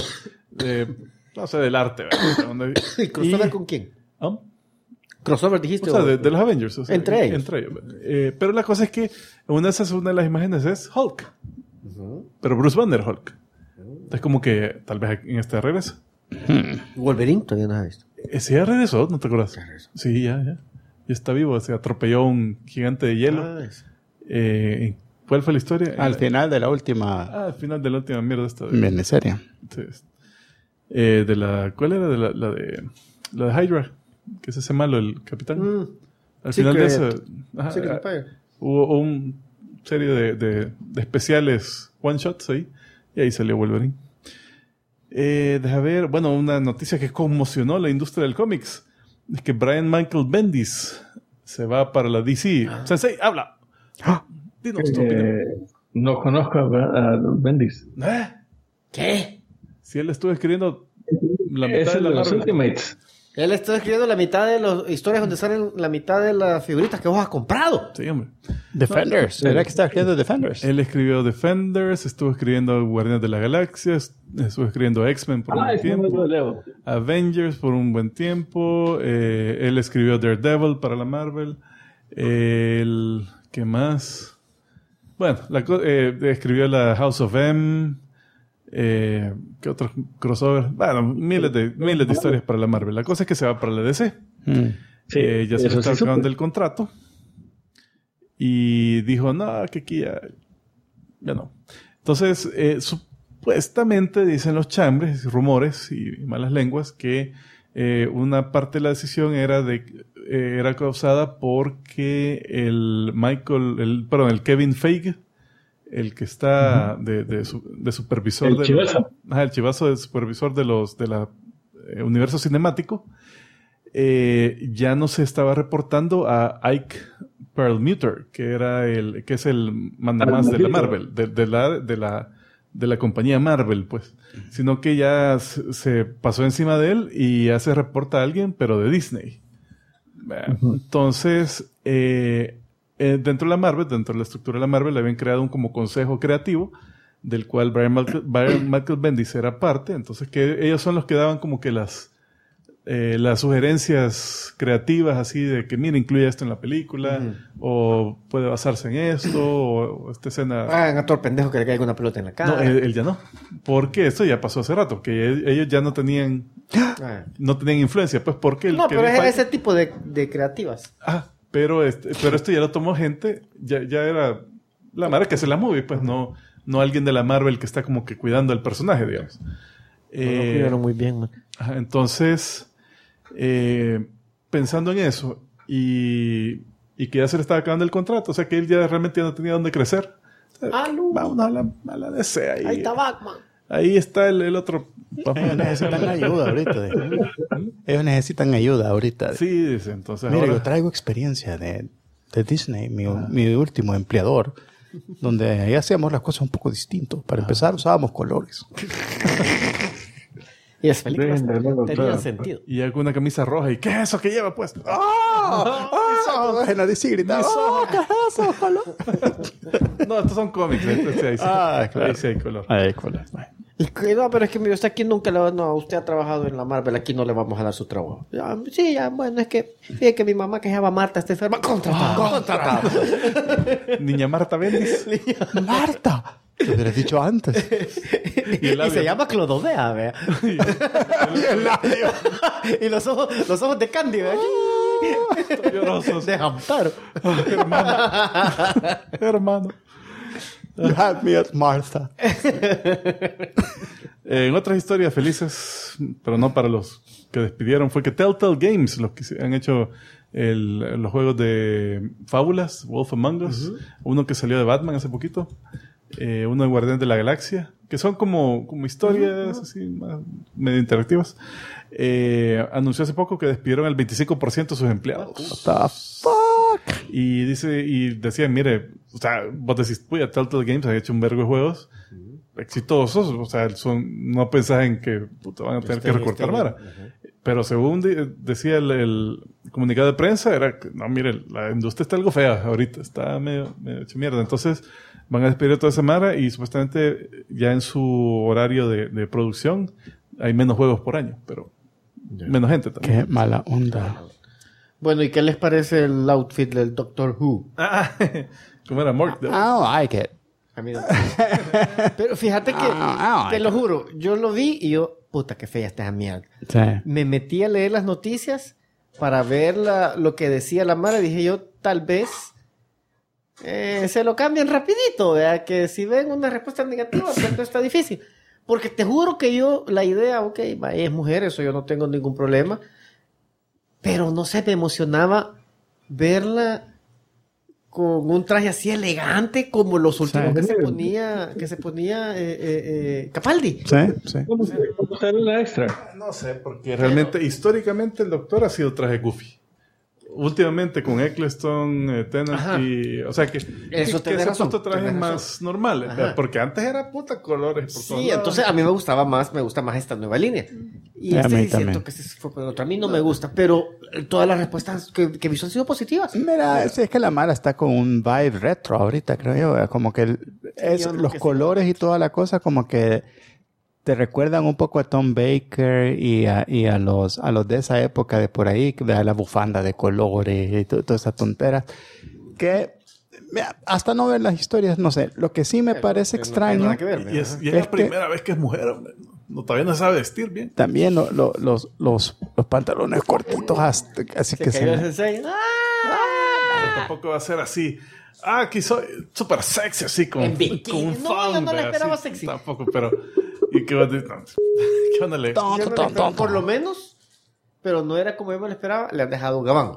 Speaker 2: del arte.
Speaker 3: ¿Y crossover con quién?
Speaker 2: ¿Ah?
Speaker 3: Crossover dijiste.
Speaker 2: O sea, de los Avengers. O sea,
Speaker 3: entre ellos.
Speaker 2: Pero la cosa es que una de las imágenes es Hulk. Pero Bruce Banner Hulk. Es como que tal vez en este regreso.
Speaker 3: Wolverine todavía no has visto.
Speaker 2: Sí, ya regresó, ¿no te acuerdas? Sí, ya. Ya está vivo. Se atropelló un gigante de hielo. ¿Cuál fue la historia?
Speaker 1: Al final de la última...
Speaker 2: al final de la última mierda esta.
Speaker 1: Miniserie.
Speaker 2: Sí. ¿Cuál era? La de Hydra. Que es ese malo, el capitán. Al final de eso... hubo una serie de especiales one-shots ahí. Y ahí salió Wolverine. Deja ver... Bueno, una noticia que conmocionó la industria del cómics. Es que Brian Michael Bendis se va para la DC. Sensei, habla. Dinos tu opinión.
Speaker 5: No conozco a Bendis.
Speaker 3: ¿Qué?
Speaker 2: Si él estuvo escribiendo la mitad de
Speaker 5: los Ultimates.
Speaker 3: Él está escribiendo la mitad de las historias donde salen la mitad de las figuritas que vos has comprado.
Speaker 2: Sí, hombre.
Speaker 1: Defenders. ¿Era que estaba escribiendo Defenders?
Speaker 2: Él escribió Defenders, estuvo escribiendo Guardianes de la Galaxia, estuvo escribiendo X-Men por un buen tiempo. Avengers por un buen tiempo. Él escribió Daredevil para la Marvel. ¿Qué más? Bueno, escribió la House of M. ¿Qué otros crossover? Bueno, miles de historias para la Marvel. La cosa es que se va para la DC. Ya se está acabando el contrato. Y dijo, no, que aquí ya no. Entonces, supuestamente dicen los chambres, rumores y malas lenguas que una parte de la decisión era causada porque el Kevin Feige, el que está de supervisor
Speaker 5: el chivazo.
Speaker 2: El chivazo de supervisor del universo cinemático, ya no se estaba reportando a Ike Perlmutter, que es el mandamás de la Marvel, de la compañía Marvel, pues, sino que ya se pasó encima de él y ya se reporta a alguien, pero de Disney. Entonces, dentro de la Marvel, dentro de la estructura de la Marvel, le habían creado un como consejo creativo, del cual Brian Michael Bendis era parte. Entonces, que ellos son los que daban como que las sugerencias creativas, así de que, mira, incluye esto en la película, o puede basarse en esto, o esta escena...
Speaker 3: a todo pendejo que le caiga una pelota en la cara.
Speaker 2: No, él ya no. Porque esto ya pasó hace rato, que ellos ya no tenían influencia, pues, porque...
Speaker 3: pero es ese tipo de creativas.
Speaker 2: Pero esto ya lo tomó gente, ya era la Marvel que hace la movie, pues, no alguien de la Marvel que está como que cuidando al personaje, digamos.
Speaker 3: Lo cuidaron muy bien, man.
Speaker 2: Entonces, pensando en eso y que ya se le estaba acabando el contrato, o sea que él ya realmente ya no tenía dónde crecer. Vamos a la DC ahí.
Speaker 3: Ahí está Batman.
Speaker 2: Ahí está el otro.
Speaker 1: Ellos necesitan ayuda ahorita. Ellos necesitan ayuda ahorita.
Speaker 2: Sí, dice, entonces
Speaker 1: mira, yo traigo experiencia de Disney, mi último empleador. donde ahí hacíamos las cosas un poco distinto. Para empezar, usábamos colores.
Speaker 3: Y las películas tenían sentido.
Speaker 2: Y alguna camisa roja. ¿Y qué es eso que lleva puesto?
Speaker 1: Bueno, dice gritaba, ¿qué es eso, color?
Speaker 2: No, estos son cómics. Ahí
Speaker 1: Claro.
Speaker 2: ahí sí hay color.
Speaker 1: Ahí hay color. Bueno.
Speaker 3: No, pero es que mire, usted aquí nunca le va... No, usted ha trabajado en la Marvel, aquí no le vamos a dar su trabajo. Sí, ya, bueno, es que... Fíjate que mi mamá que se llama Marta está enferma. Contratado.
Speaker 2: Niña Marta Bendis.
Speaker 1: Marta. Te hubieras dicho antes.
Speaker 3: Y se llama Clodovea, vea. Y los ojos de Candy, vea.
Speaker 2: Llorosos.
Speaker 3: De Hamtaro.
Speaker 2: Hermano.
Speaker 1: You had me at Martha.
Speaker 2: En otras historias felices, pero no para los que despidieron, fue que Telltale Games, los que han hecho los juegos de Fábulas, Wolf Among Us, uno que salió de Batman hace poquito, uno de Guardián de la Galaxia, que son como historias así, medio interactivas. Anunció hace poco que despidieron el 25% de sus empleados.
Speaker 1: What the fuck?
Speaker 2: Y decían, mire, o sea, vos decís, puya, Telltale Games ha hecho un vergo de juegos exitosos, o sea, no pensás en que van a tener que recortar vara. Pero según decía el comunicado de prensa, era que, no, mire, la industria está algo fea ahorita, está medio hecho mierda. Entonces, van a despedir a toda esa mara y supuestamente ya en su horario de producción hay menos juegos por año, pero menos gente también.
Speaker 1: Qué mala onda.
Speaker 3: Bueno, ¿y qué les parece el outfit del Doctor Who?
Speaker 2: ¿Cómo era? Mork.
Speaker 1: I don't like it.
Speaker 3: A mí no. Pero fíjate que, te lo juro, yo lo vi y yo, puta, qué fea esta mierda.
Speaker 1: Sí.
Speaker 3: Me metí a leer las noticias para ver lo que decía la Mara. Dije yo, tal vez se lo cambian rapidito, ¿verdad? Que si ven una respuesta negativa, pues está difícil. Porque te juro que yo, la idea, ok, es mujer, eso yo no tengo ningún problema. Pero no sé, me emocionaba verla con un traje así elegante como los últimos que se ponía Capaldi.
Speaker 1: Sí.
Speaker 5: ¿Cómo sale la extra?
Speaker 2: No sé, porque realmente, históricamente, el Doctor ha sido traje goofy. Últimamente con Eccleston, Tennant y... O sea, que
Speaker 3: Eso
Speaker 2: se ha puesto trajes más normales. Porque antes era puta colores por todos lados.
Speaker 3: Entonces a mí me gusta más esta nueva línea. Y siento que fue por otro. A mí no me gusta, pero todas las respuestas que vi han sido positivas.
Speaker 1: Mira, es que la Mara está con un vibe retro ahorita, creo yo. Como que los colores y toda la cosa como que te recuerdan un poco a Tom Baker y a los de esa época de por ahí, de la bufanda de colores y todas esas tonteras. Que hasta no ver las historias, no sé. Lo que sí me parece extraño.
Speaker 2: Y es la primera vez que es mujer, hombre. Todavía no sabe vestir bien.
Speaker 1: También los pantalones cortitos, así que se...
Speaker 2: Tampoco va a ser así. Aquí soy súper sexy, así con un fan.
Speaker 3: Yo no le esperaba sexy.
Speaker 2: Tampoco, pero... ¿Y qué vas a decir? ¿Qué onda le?
Speaker 3: Por lo menos, pero no era como yo me lo esperaba, le han dejado Gabán.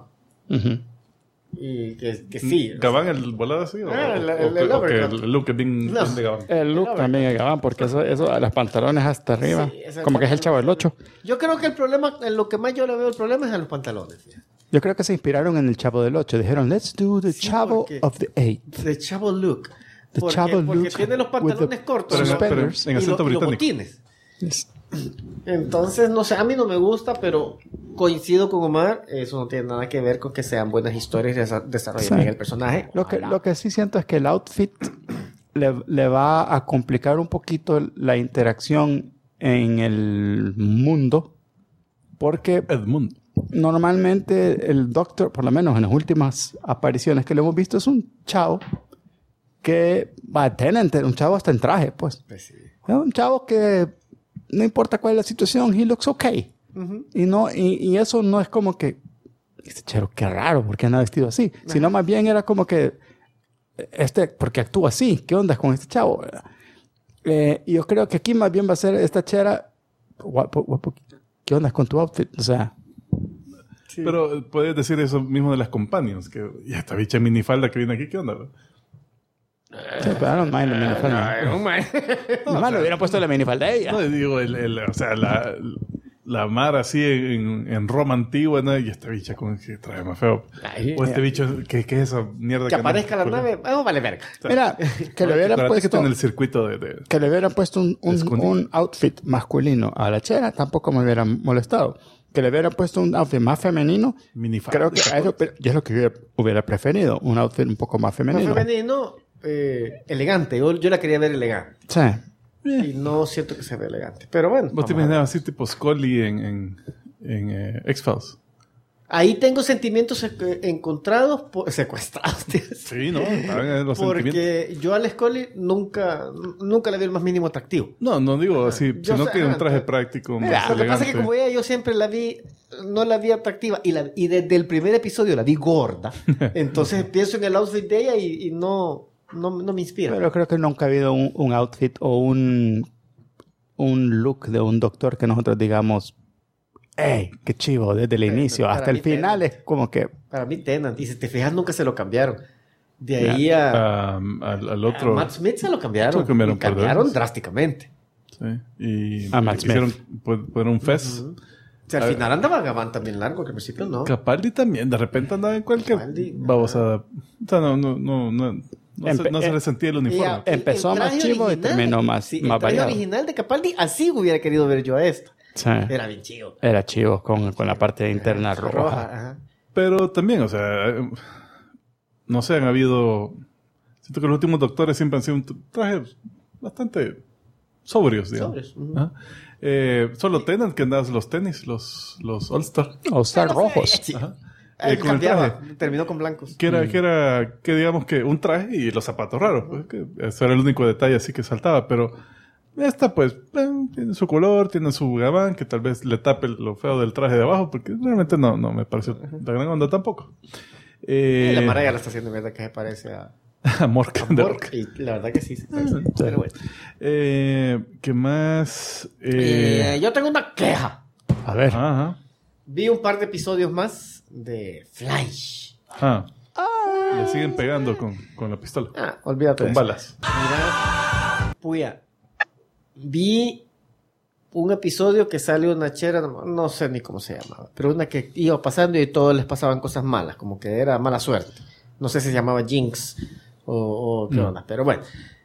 Speaker 3: Y que sí.
Speaker 2: ¿Gabán el volado así?
Speaker 3: El
Speaker 2: look es bien de Gabán.
Speaker 1: El look también es Gabán, porque eso los pantalones hasta arriba, como que es el Chavo del 8.
Speaker 3: Yo creo que el problema, en lo que más yo le veo el problema es en los pantalones.
Speaker 1: Yo creo que se inspiraron en el Chavo del 8. Dijeron, let's do the Chavo of the 8.
Speaker 3: The Chavo look.
Speaker 1: Chavo
Speaker 3: porque
Speaker 1: look
Speaker 3: tiene los pantalones cortos
Speaker 2: pero en acento
Speaker 3: y los
Speaker 2: británico.
Speaker 3: botines. Entonces, no sé, a mí no me gusta, pero coincido con Omar, eso no tiene nada que ver con que sean buenas historias y desarrollen bien el personaje.
Speaker 1: Lo que sí siento es que el outfit le va a complicar un poquito la interacción en el mundo, porque normalmente el Doctor, por lo menos en las últimas apariciones que le hemos visto, es un chavo que va a tener un chavo hasta en traje, pues. Es un chavo que no importa cuál es la situación, he looks okay. Y eso no es como que este chero, qué raro, ¿por qué anda vestido así? Sino más bien era como que porque actúa así, ¿qué onda con este chavo? Y yo creo que aquí más bien va a ser esta chera, ¿qué onda con tu outfit? O sea...
Speaker 2: Sí. Pero puedes decir eso mismo de las companions, que ya esta bicha minifalda que viene aquí, ¿qué onda?
Speaker 1: Sí, pero I don't mind la minifalda. Nomás le hubieran puesto la minifalda a ella.
Speaker 2: No, digo, o sea, la mar así en Roma antigua, ¿no? Y esta bicha con que trae más feo.
Speaker 3: Ay,
Speaker 2: o este bicho, ¿qué es esa mierda?
Speaker 3: Que aparezca la nave, vale verga.
Speaker 1: Mira, que le hubieran
Speaker 2: Acuérdate que está
Speaker 1: puesto...
Speaker 2: en el circuito de...
Speaker 1: Que le hubieran puesto un
Speaker 2: escondido.
Speaker 1: outfit masculino a la chera, tampoco me hubiera molestado. Que le hubieran puesto un outfit más femenino,
Speaker 2: Minifalda.
Speaker 1: creo que yo es lo que hubiera preferido, un outfit un poco más femenino.
Speaker 3: Más femenino, elegante. Yo la quería ver elegante.
Speaker 1: Sí.
Speaker 3: Y no siento que se ve elegante. Pero bueno.
Speaker 2: ¿Vos te imaginabas así tipo Scully en X-Files?
Speaker 3: Ahí tengo sentimientos encontrados, secuestrados. Tío.
Speaker 2: Sí, ¿no? Estaban los sentimientos.
Speaker 3: Porque yo a la Scully nunca le vi el más mínimo atractivo.
Speaker 2: No digo así,
Speaker 3: Yo
Speaker 2: sino
Speaker 3: sé,
Speaker 2: que un traje práctico, más
Speaker 3: Lo que pasa es que
Speaker 2: elegante.
Speaker 3: como ella yo siempre no la vi atractiva y desde el primer episodio la vi gorda. Entonces pienso en el outfit de ella y no me inspira.
Speaker 1: Pero creo que nunca ha habido un outfit o un look de un doctor que nosotros digamos, ¡ey, qué chivo! Desde el inicio
Speaker 3: para
Speaker 1: hasta el
Speaker 3: mí
Speaker 1: final es como que...
Speaker 3: Para mí Tennant, y si te fijas nunca se lo cambiaron. De ahí al
Speaker 2: otro.
Speaker 3: Matt Smith se lo cambiaron.
Speaker 2: Se lo cambiaron
Speaker 3: y
Speaker 2: por
Speaker 3: cambiaron
Speaker 2: veces.
Speaker 3: drásticamente.
Speaker 2: Sí. Y
Speaker 1: A Matt
Speaker 2: hicieron poner un fez.
Speaker 3: O sea, al final andaba Gabán también largo, que al principio no.
Speaker 2: Capaldi también, de repente andaba en cualquier
Speaker 3: Capaldi,
Speaker 2: babosada. O sea, no se le sentía el uniforme.
Speaker 1: Empezó
Speaker 3: el
Speaker 1: más
Speaker 3: traje
Speaker 1: chivo y
Speaker 3: original,
Speaker 1: terminó más
Speaker 3: el traje
Speaker 1: variado.
Speaker 3: original de Capaldi, así hubiera querido ver yo a esto.
Speaker 1: Sí.
Speaker 3: Era bien chido.
Speaker 1: Era chivo con la parte interna roja.
Speaker 3: Ajá.
Speaker 2: Pero también, o sea, no sé, han habido... Siento que los últimos doctores siempre han sido trajes bastante sobrios, digamos.
Speaker 3: Sobrios, ujú.
Speaker 2: Ajá. Solo Tennant que andabas los tenis, los All-Star.
Speaker 1: All-Star rojos.
Speaker 3: Sí.
Speaker 2: Ajá.
Speaker 3: Él
Speaker 2: Con el
Speaker 3: cambiaba,
Speaker 2: traje.
Speaker 3: terminó con blancos.
Speaker 2: Que digamos que un traje y los zapatos raros. Pues, que ese era el único detalle así que saltaba. Pero esta pues tiene su color, tiene su gabán que tal vez le tape lo feo del traje de abajo. Porque realmente no me pareció la gran onda tampoco.
Speaker 3: La Maraya la está haciendo, ¿verdad? Que se parece a
Speaker 2: A Mork.
Speaker 3: Mork. Y la verdad que sí se parece. Pero bueno.
Speaker 2: ¿Qué más?
Speaker 3: Yo tengo una queja.
Speaker 1: A ver.
Speaker 2: Ajá.
Speaker 3: Vi un par de episodios más de Flash.
Speaker 2: Ajá. Le siguen pegando con la pistola.
Speaker 3: Olvídate.
Speaker 2: Con
Speaker 3: de eso.
Speaker 2: balas.
Speaker 3: Mira, puya. Vi un episodio que sale una chera, no sé ni cómo se llamaba, pero una que iba pasando y a todos les pasaban cosas malas, como que era mala suerte. No sé si se llamaba Jinx o qué onda, pero bueno.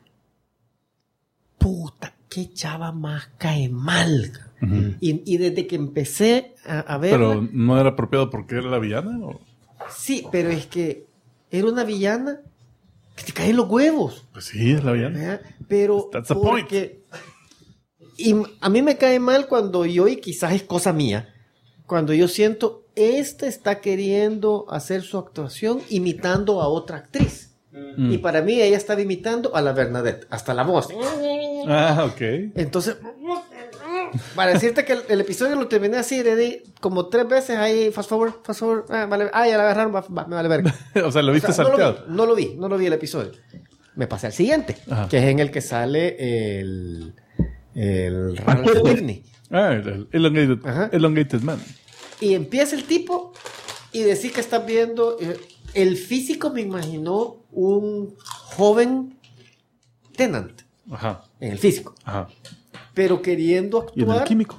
Speaker 3: Puta, qué chava más cae mal.
Speaker 2: Uh-huh.
Speaker 3: Y desde que empecé a verla...
Speaker 2: Pero no era apropiado porque era la villana. ¿O?
Speaker 3: Sí, pero es que era una villana que te caen los huevos.
Speaker 2: Pues sí, es la villana.
Speaker 3: ¿Verdad? Pero
Speaker 2: That's the point.
Speaker 3: Y a mí me cae mal cuando yo, y quizás es cosa mía, cuando yo siento, está queriendo hacer su actuación imitando a otra actriz. Y para mí ella estaba imitando a la Bernadette, hasta la voz.
Speaker 2: Ah, ok.
Speaker 3: Entonces, para decirte que el episodio lo terminé así, le di como 3 veces ahí, fast forward, vale, ya la agarraron, me vale verga.
Speaker 2: O sea, lo viste salteado.
Speaker 3: No lo vi el episodio. Me pasé al siguiente,
Speaker 2: Ajá.
Speaker 3: que es en el que sale el Ralph Whitney.
Speaker 2: El
Speaker 3: Ajá.
Speaker 2: elongated Man.
Speaker 3: Y empieza el tipo y decir que estás viendo el físico, me imaginó un joven Tennant
Speaker 2: Ajá.
Speaker 3: en el físico,
Speaker 2: Ajá.
Speaker 3: pero queriendo
Speaker 2: Y en el
Speaker 3: actuar
Speaker 2: químico.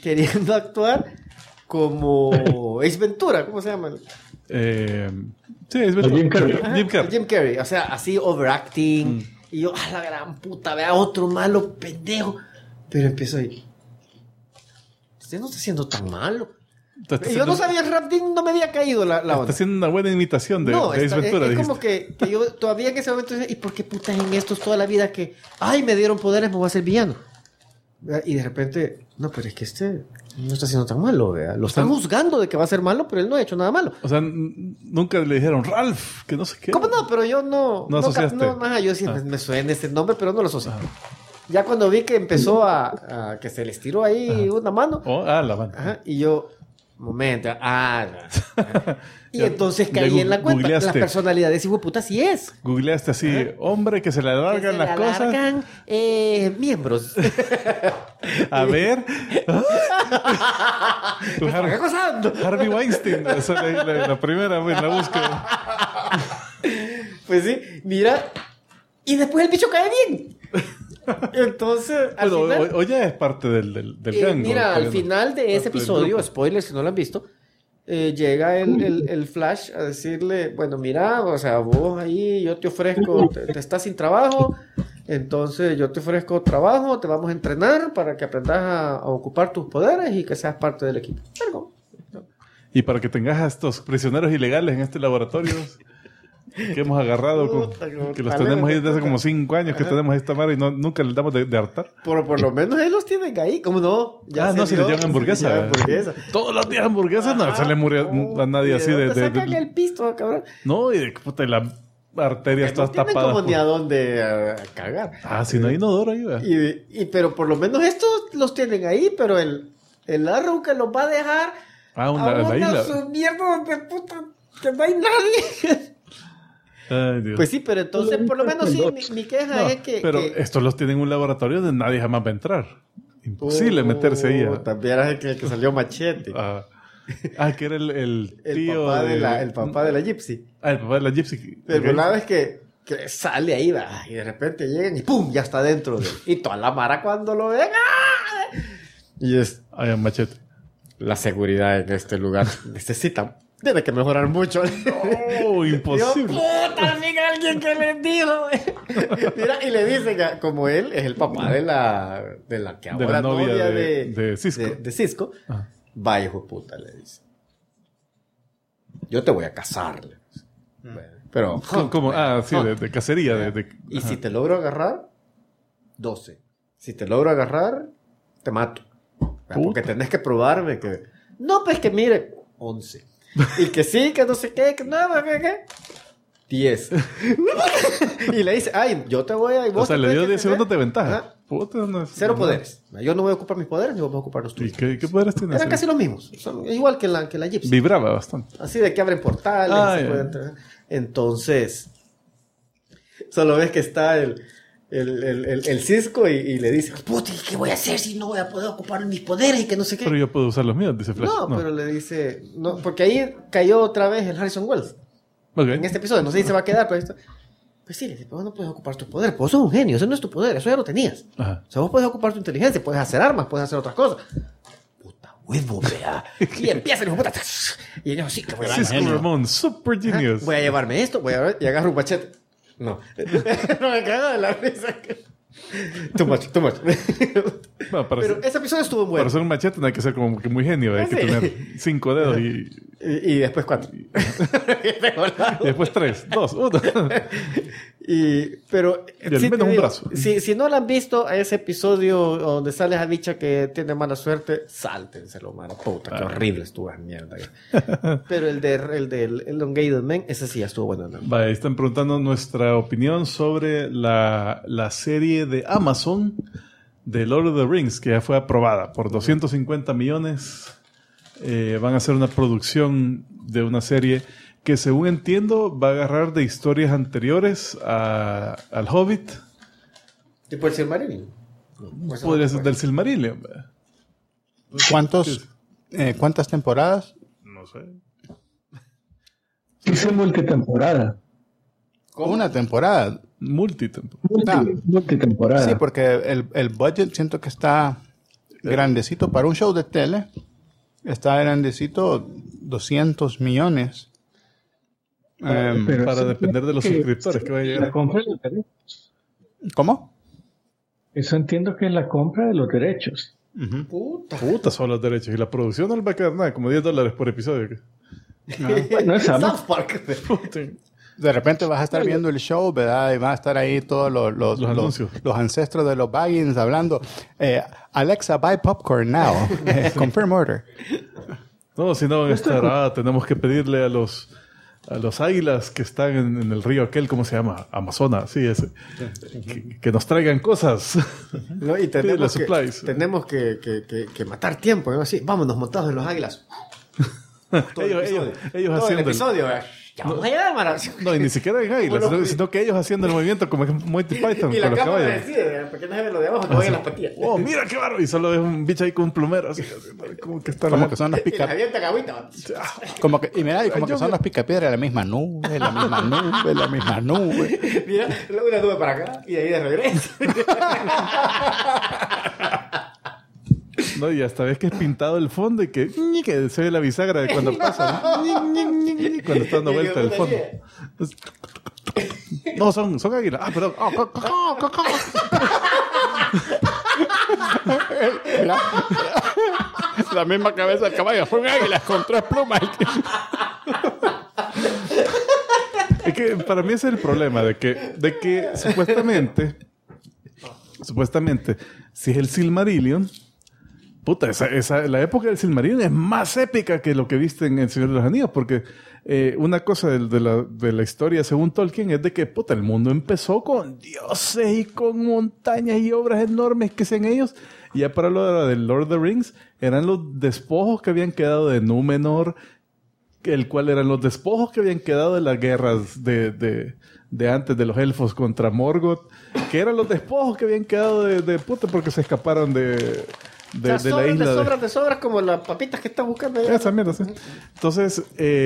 Speaker 3: como Ace Ventura, ¿cómo se llama?
Speaker 2: Sí, es verdad.
Speaker 5: Jim Carrey.
Speaker 3: Ajá,
Speaker 2: Jim Carrey.
Speaker 3: Jim Carrey, o sea, así overacting. Y yo, a la gran puta, vea otro malo pendejo. Pero empiezo ahí. Usted no está siendo tan malo. Yo no sabía, Rapdin no me había caído la
Speaker 2: Está
Speaker 3: onda.
Speaker 2: haciendo una buena imitación de Ace Ventura.
Speaker 3: Es como que yo todavía en ese momento decía, ¿y por qué putas en estos toda la vida que, ay, me dieron poderes, me voy a hacer villano? Y de repente, no, pero es que no está siendo tan malo, ¿vea? Lo están juzgando de que va a ser malo, pero él no ha hecho nada malo.
Speaker 2: O sea, nunca le dijeron Ralph, que no sé qué.
Speaker 3: ¿Cómo no? Pero yo no
Speaker 2: asociaste.
Speaker 3: Yo sí me suena ese nombre, pero no lo asocié. Ya cuando vi que empezó a que se les tiró ahí una mano.
Speaker 2: La mano.
Speaker 3: Ajá, y yo, momento, y
Speaker 2: Ya-
Speaker 3: entonces
Speaker 2: ya
Speaker 3: caí en la cuenta.
Speaker 2: googleaste.
Speaker 3: Las personalidades, hijo de puta, sí es.
Speaker 2: Googleaste así, hombre que se le
Speaker 3: Que
Speaker 2: alargan
Speaker 3: se
Speaker 2: las
Speaker 3: le
Speaker 2: cosas.
Speaker 3: alargan, miembros.
Speaker 2: A ver.
Speaker 3: ¿Qué pasando?
Speaker 2: Harvey Weinstein. Esa es la primera, en la búsqueda.
Speaker 3: Pues sí, mira. Y después el bicho cae bien. Entonces, al
Speaker 2: Bueno,
Speaker 3: final...
Speaker 2: o ya es parte del gang.
Speaker 3: Mira, al final de ese
Speaker 2: Parte del
Speaker 3: episodio,
Speaker 2: grupo.
Speaker 3: spoilers si no lo han visto, llega el Flash a decirle, bueno, mira, o sea, vos ahí, yo te ofrezco, te estás sin trabajo, entonces yo te ofrezco trabajo, te vamos a entrenar para que aprendas a ocupar tus poderes y que seas parte del equipo. Pero,
Speaker 2: Y para que tengas a estos prisioneros ilegales en este laboratorio que hemos agarrado,
Speaker 3: Puta, como
Speaker 2: que los
Speaker 3: tal,
Speaker 2: tenemos ahí desde hace
Speaker 3: puta.
Speaker 2: como 5 años que tenemos esta madre y nunca les damos de hartar.
Speaker 3: por lo menos ellos los tienen ahí, ¿cómo no?
Speaker 2: No, si les llevan hamburguesa.
Speaker 3: Se les llevan hamburguesa.
Speaker 2: Todos los días hamburguesas, no se le murió a nadie así
Speaker 3: ¿De sacan el pisto, cabrón?
Speaker 2: No, y de puta, y las arterias
Speaker 3: No
Speaker 2: todas
Speaker 3: tienen
Speaker 2: tapadas.
Speaker 3: como ni a dónde cagar.
Speaker 2: Si no hay inodoro ahí, ¿verdad?
Speaker 3: Pero por lo menos estos los tienen ahí, pero el Arrow que los va a dejar
Speaker 2: La isla.
Speaker 3: su mierda donde puta que no hay nadie.
Speaker 2: Ay, Dios.
Speaker 3: Pues sí, pero entonces por lo menos sí, mi queja
Speaker 2: No,
Speaker 3: es que...
Speaker 2: pero
Speaker 3: que-
Speaker 2: estos los tienen en un laboratorio donde nadie jamás va a entrar. Imposible meterse ahí.
Speaker 3: También era el que salió Machete.
Speaker 2: Que era el
Speaker 3: El
Speaker 2: tío
Speaker 3: papá el papá de la Gypsy.
Speaker 2: el papá de la Gypsy.
Speaker 3: El
Speaker 2: Ok.
Speaker 3: volado es que sale ahí, va, y de repente llegan y ¡pum! Ya está dentro. Y toda la mara cuando lo ven ¡ah! Y es
Speaker 2: Hay un machete.
Speaker 3: la seguridad en este lugar. Tiene que mejorar mucho.
Speaker 2: Oh, imposible.
Speaker 3: Digo, puta, amiga, alguien que les dijo. Mira, y le dicen, como él es el papá de la que ahora
Speaker 2: De la novia
Speaker 3: novia
Speaker 2: de Cisco.
Speaker 3: de Cisco.
Speaker 2: Ajá.
Speaker 3: Va, hijo de puta, le dice. Yo te voy a casar. Le dice. Pero,
Speaker 2: ¿Cómo? Sí, de cacería.
Speaker 3: y si te logro agarrar, 12. Si te logro agarrar, te mato. Porque tenés que probarme que... No, pues que mire, 11. Y que sí, que no sé qué, que no, que 10. Y le dice, ay, yo te voy a...
Speaker 2: O sea, le dio 10 segundos de ventaja.
Speaker 3: Ajá.
Speaker 2: Puta, no es-
Speaker 3: 0
Speaker 2: no.
Speaker 3: poderes. Yo no voy a ocupar mis poderes, ni vos vas a ocupar los
Speaker 2: ¿Y
Speaker 3: tuyos.
Speaker 2: qué poderes tiene?
Speaker 3: Eran casi los mismos. Son igual que la Gypsy.
Speaker 2: Vibraba bastante.
Speaker 3: Así de que abren portales. Se
Speaker 2: Ya.
Speaker 3: pueden entrar. Entonces, solo ves que está el Cisco y le dice, puta, ¿qué voy a hacer si no voy a poder ocupar mis poderes y que no sé qué?
Speaker 2: Pero yo puedo usar los míos, dice Flash.
Speaker 3: No, pero le dice, no, porque ahí cayó otra vez el Harrison Wells.
Speaker 2: Ok.
Speaker 3: En este episodio, no sé si se va a quedar, pero esto... Pues sí, le dice, pero vos no puedes ocupar tu poder, pues vos sos un genio, eso no es tu poder, eso ya lo tenías.
Speaker 2: Ajá.
Speaker 3: O sea, vos puedes ocupar tu inteligencia, puedes hacer armas, puedes hacer otras cosas. Puta huevo, vea. Y empieza el hijo de puta. Y ellos así, que voy a
Speaker 2: Cisco
Speaker 3: genio.
Speaker 2: Ramón, super genius.
Speaker 3: Voy a llevarme esto, y agarro un machete. No. No me cago de la risa. Too much.
Speaker 2: Bueno,
Speaker 3: Pero ese episodio estuvo
Speaker 2: para
Speaker 3: bueno.
Speaker 2: ser un machete no hay que ser como que muy genio. Hay que
Speaker 3: Sí.
Speaker 2: tener 5 dedos y
Speaker 3: Y después 4.
Speaker 2: después 3, 2, 1.
Speaker 3: Pero
Speaker 2: Y al menos un brazo.
Speaker 3: Si no lo han visto, a ese episodio donde sale esa bicha que tiene mala suerte, sáltenselo, mano. Puta, qué horrible estuvo esa mierda. Pero el del Elongated Man, ese sí ya estuvo bueno. ¿No?
Speaker 2: Vale, están preguntando nuestra opinión sobre la serie de Amazon de Lord of the Rings, que ya fue aprobada por 250 millones. Van a hacer una producción de una serie que, según entiendo, va a agarrar de historias anteriores al Hobbit.
Speaker 3: ¿Tipo el Silmarillion?
Speaker 2: Podría ser del Silmarillion. ¿verdad?
Speaker 4: ¿Cuántas temporadas?
Speaker 2: No sé.
Speaker 5: Dice multitemporada.
Speaker 3: ¿Cómo?
Speaker 4: Una temporada.
Speaker 2: Multitemporada.
Speaker 5: Multitemporada.
Speaker 4: Sí, porque el budget siento que está grandecito para un show de tele. Está grandecito, 200 millones.
Speaker 5: Pero
Speaker 2: Para
Speaker 5: sí,
Speaker 2: depender de los
Speaker 5: que
Speaker 2: suscriptores que va a
Speaker 5: La
Speaker 2: llegar.
Speaker 5: compra de los derechos.
Speaker 4: ¿Cómo?
Speaker 5: Eso entiendo que es la compra de los derechos.
Speaker 3: Puta.
Speaker 2: Puta, son los derechos. Y la producción no le va a quedar nada, como $10 por episodio.
Speaker 5: Bueno, es Amazon.
Speaker 3: South Park.
Speaker 2: Puta.
Speaker 4: De repente vas a estar viendo el show, ¿verdad? Y van a estar ahí todos los
Speaker 2: anuncios.
Speaker 4: los ancestros de los Baggins hablando. Alexa, buy popcorn now. Confirm order.
Speaker 2: No, si no, tenemos que pedirle a los águilas que están en el río aquel, ¿cómo se llama? Amazonas, sí, ese. Que nos traigan cosas.
Speaker 3: No, y
Speaker 2: Pídele
Speaker 3: tenemos que matar tiempo, ¿no? Así, vámonos montados en los águilas. Todo el
Speaker 2: ellos
Speaker 3: episodio.
Speaker 2: haciendo
Speaker 3: Todo el episodio, Ya vamos allá, Mara.
Speaker 2: No, y ni siquiera en águilas, sino que ellos haciendo el movimiento como es Monty Python
Speaker 3: Y la
Speaker 2: con los
Speaker 3: cámara
Speaker 2: caballos.
Speaker 3: decide, porque no se ve lo de abajo, no oigan las patillas.
Speaker 2: Oh, mira qué bárbaro. Y solo es un bicho ahí con un plumero. Así, como que está
Speaker 4: Como que son las
Speaker 3: Y les
Speaker 4: pica...
Speaker 3: avientan agüita.
Speaker 4: Como que, y mira, y como que son las picapiedras de la misma nube, la misma nube, la misma nube.
Speaker 3: Mira, una nube para acá y de ahí de regreso.
Speaker 2: No, y hasta ves que es pintado el fondo y que se ve la bisagra de cuando pasa. Cuando está dando vuelta el fondo. No, son águilas. Ah, perdón.
Speaker 4: La misma cabeza del caballo. Son águilas con 3 plumas.
Speaker 2: Es que para mí ese es el problema de que supuestamente, si es el Silmarillion, puta, la época del Silmarillion es más épica que lo que viste en El Señor de los Anillos, porque una cosa de la historia según Tolkien es de que, puta, el mundo empezó con dioses y con montañas y obras enormes que sean ellos, y ya para lo del Lord of the Rings eran los despojos que habían quedado de Númenor, el cual eran los despojos que habían quedado de las guerras de antes de los elfos contra Morgoth, que eran los despojos que habían quedado de puta porque se escaparon de la isla.
Speaker 3: De sobras como las papitas que están buscando allá.
Speaker 2: Esa mierda, sí. Entonces,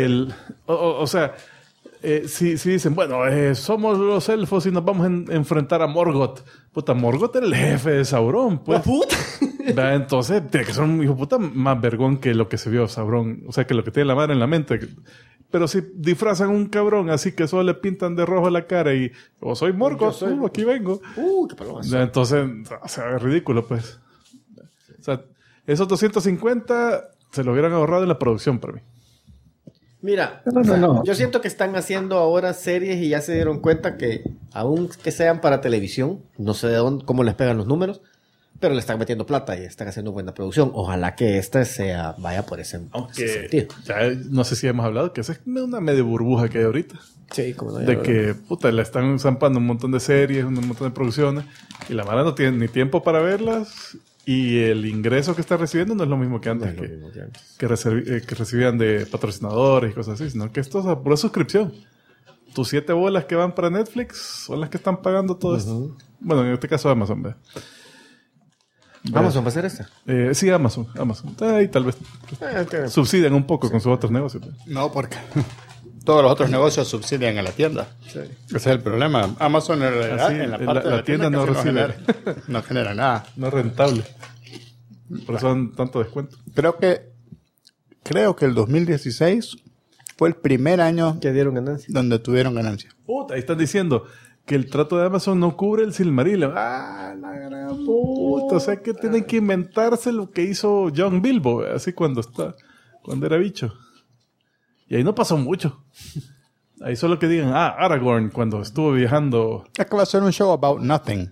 Speaker 2: si dicen, bueno, somos los elfos y nos vamos a enfrentar a Morgoth. Puta, Morgoth era el jefe de Sauron, pues.
Speaker 3: Puta.
Speaker 2: Entonces, tiene que ser un hijo puta más vergón que lo que se vio Sauron. O sea, que lo que tiene la madre en la mente. Pero si disfrazan un cabrón así que solo le pintan de rojo la cara y soy Morgoth, aquí vengo.
Speaker 3: Qué paloma.
Speaker 2: Entonces, o sea, es ridículo, pues. O sea, esos 250 se lo hubieran ahorrado en la producción para mí.
Speaker 3: Mira,
Speaker 5: No.
Speaker 3: yo siento que están haciendo ahora series y ya se dieron cuenta que, aun que sean para televisión, no sé de dónde, cómo les pegan los números, pero le están metiendo plata y están haciendo buena producción. Ojalá que vaya por ese sentido.
Speaker 2: Ya no sé si hemos hablado que esa es una medio burbuja que hay ahorita.
Speaker 3: Sí, como no.
Speaker 2: De que, puta, le están zampando un montón de series, un montón de producciones, y la mala no tiene ni tiempo para verlas, y el ingreso que está recibiendo no es lo mismo que antes, que recibían de patrocinadores y cosas así, sino que esto es a pura suscripción. Tus 7 bolas que van para Netflix son las que están pagando todo esto. Bueno, en este caso Amazon, ¿ve?
Speaker 3: ¿Amazon va a hacer esta?
Speaker 2: Sí, Amazon. Ahí tal vez subsidian un poco con sus otros negocios. ¿Ve?
Speaker 4: No, porque todos los otros negocios subsidian a la tienda. Sí. Ese es el problema. Amazon en realidad, en la parte de la tienda
Speaker 2: no recibe.
Speaker 4: No genera nada.
Speaker 2: No es rentable. Por eso dan tanto descuento.
Speaker 4: Creo que el 2016 fue el primer año
Speaker 3: que dieron ganancia.
Speaker 4: Donde tuvieron ganancia.
Speaker 2: Puta, ahí están diciendo que el trato de Amazon no cubre el Silmarillion. ¡Ah, la gran puta! O sea que tienen que inventarse lo que hizo John Bilbo, así cuando era bicho. Y ahí no pasó mucho. Ahí solo que digan, Aragorn cuando estuvo viajando.
Speaker 4: Es que va a ser un show about nothing.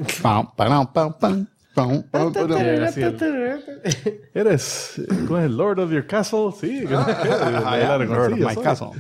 Speaker 2: Eres, ¿cómo es? El Lord of your castle, sí.
Speaker 4: Lord of my castle.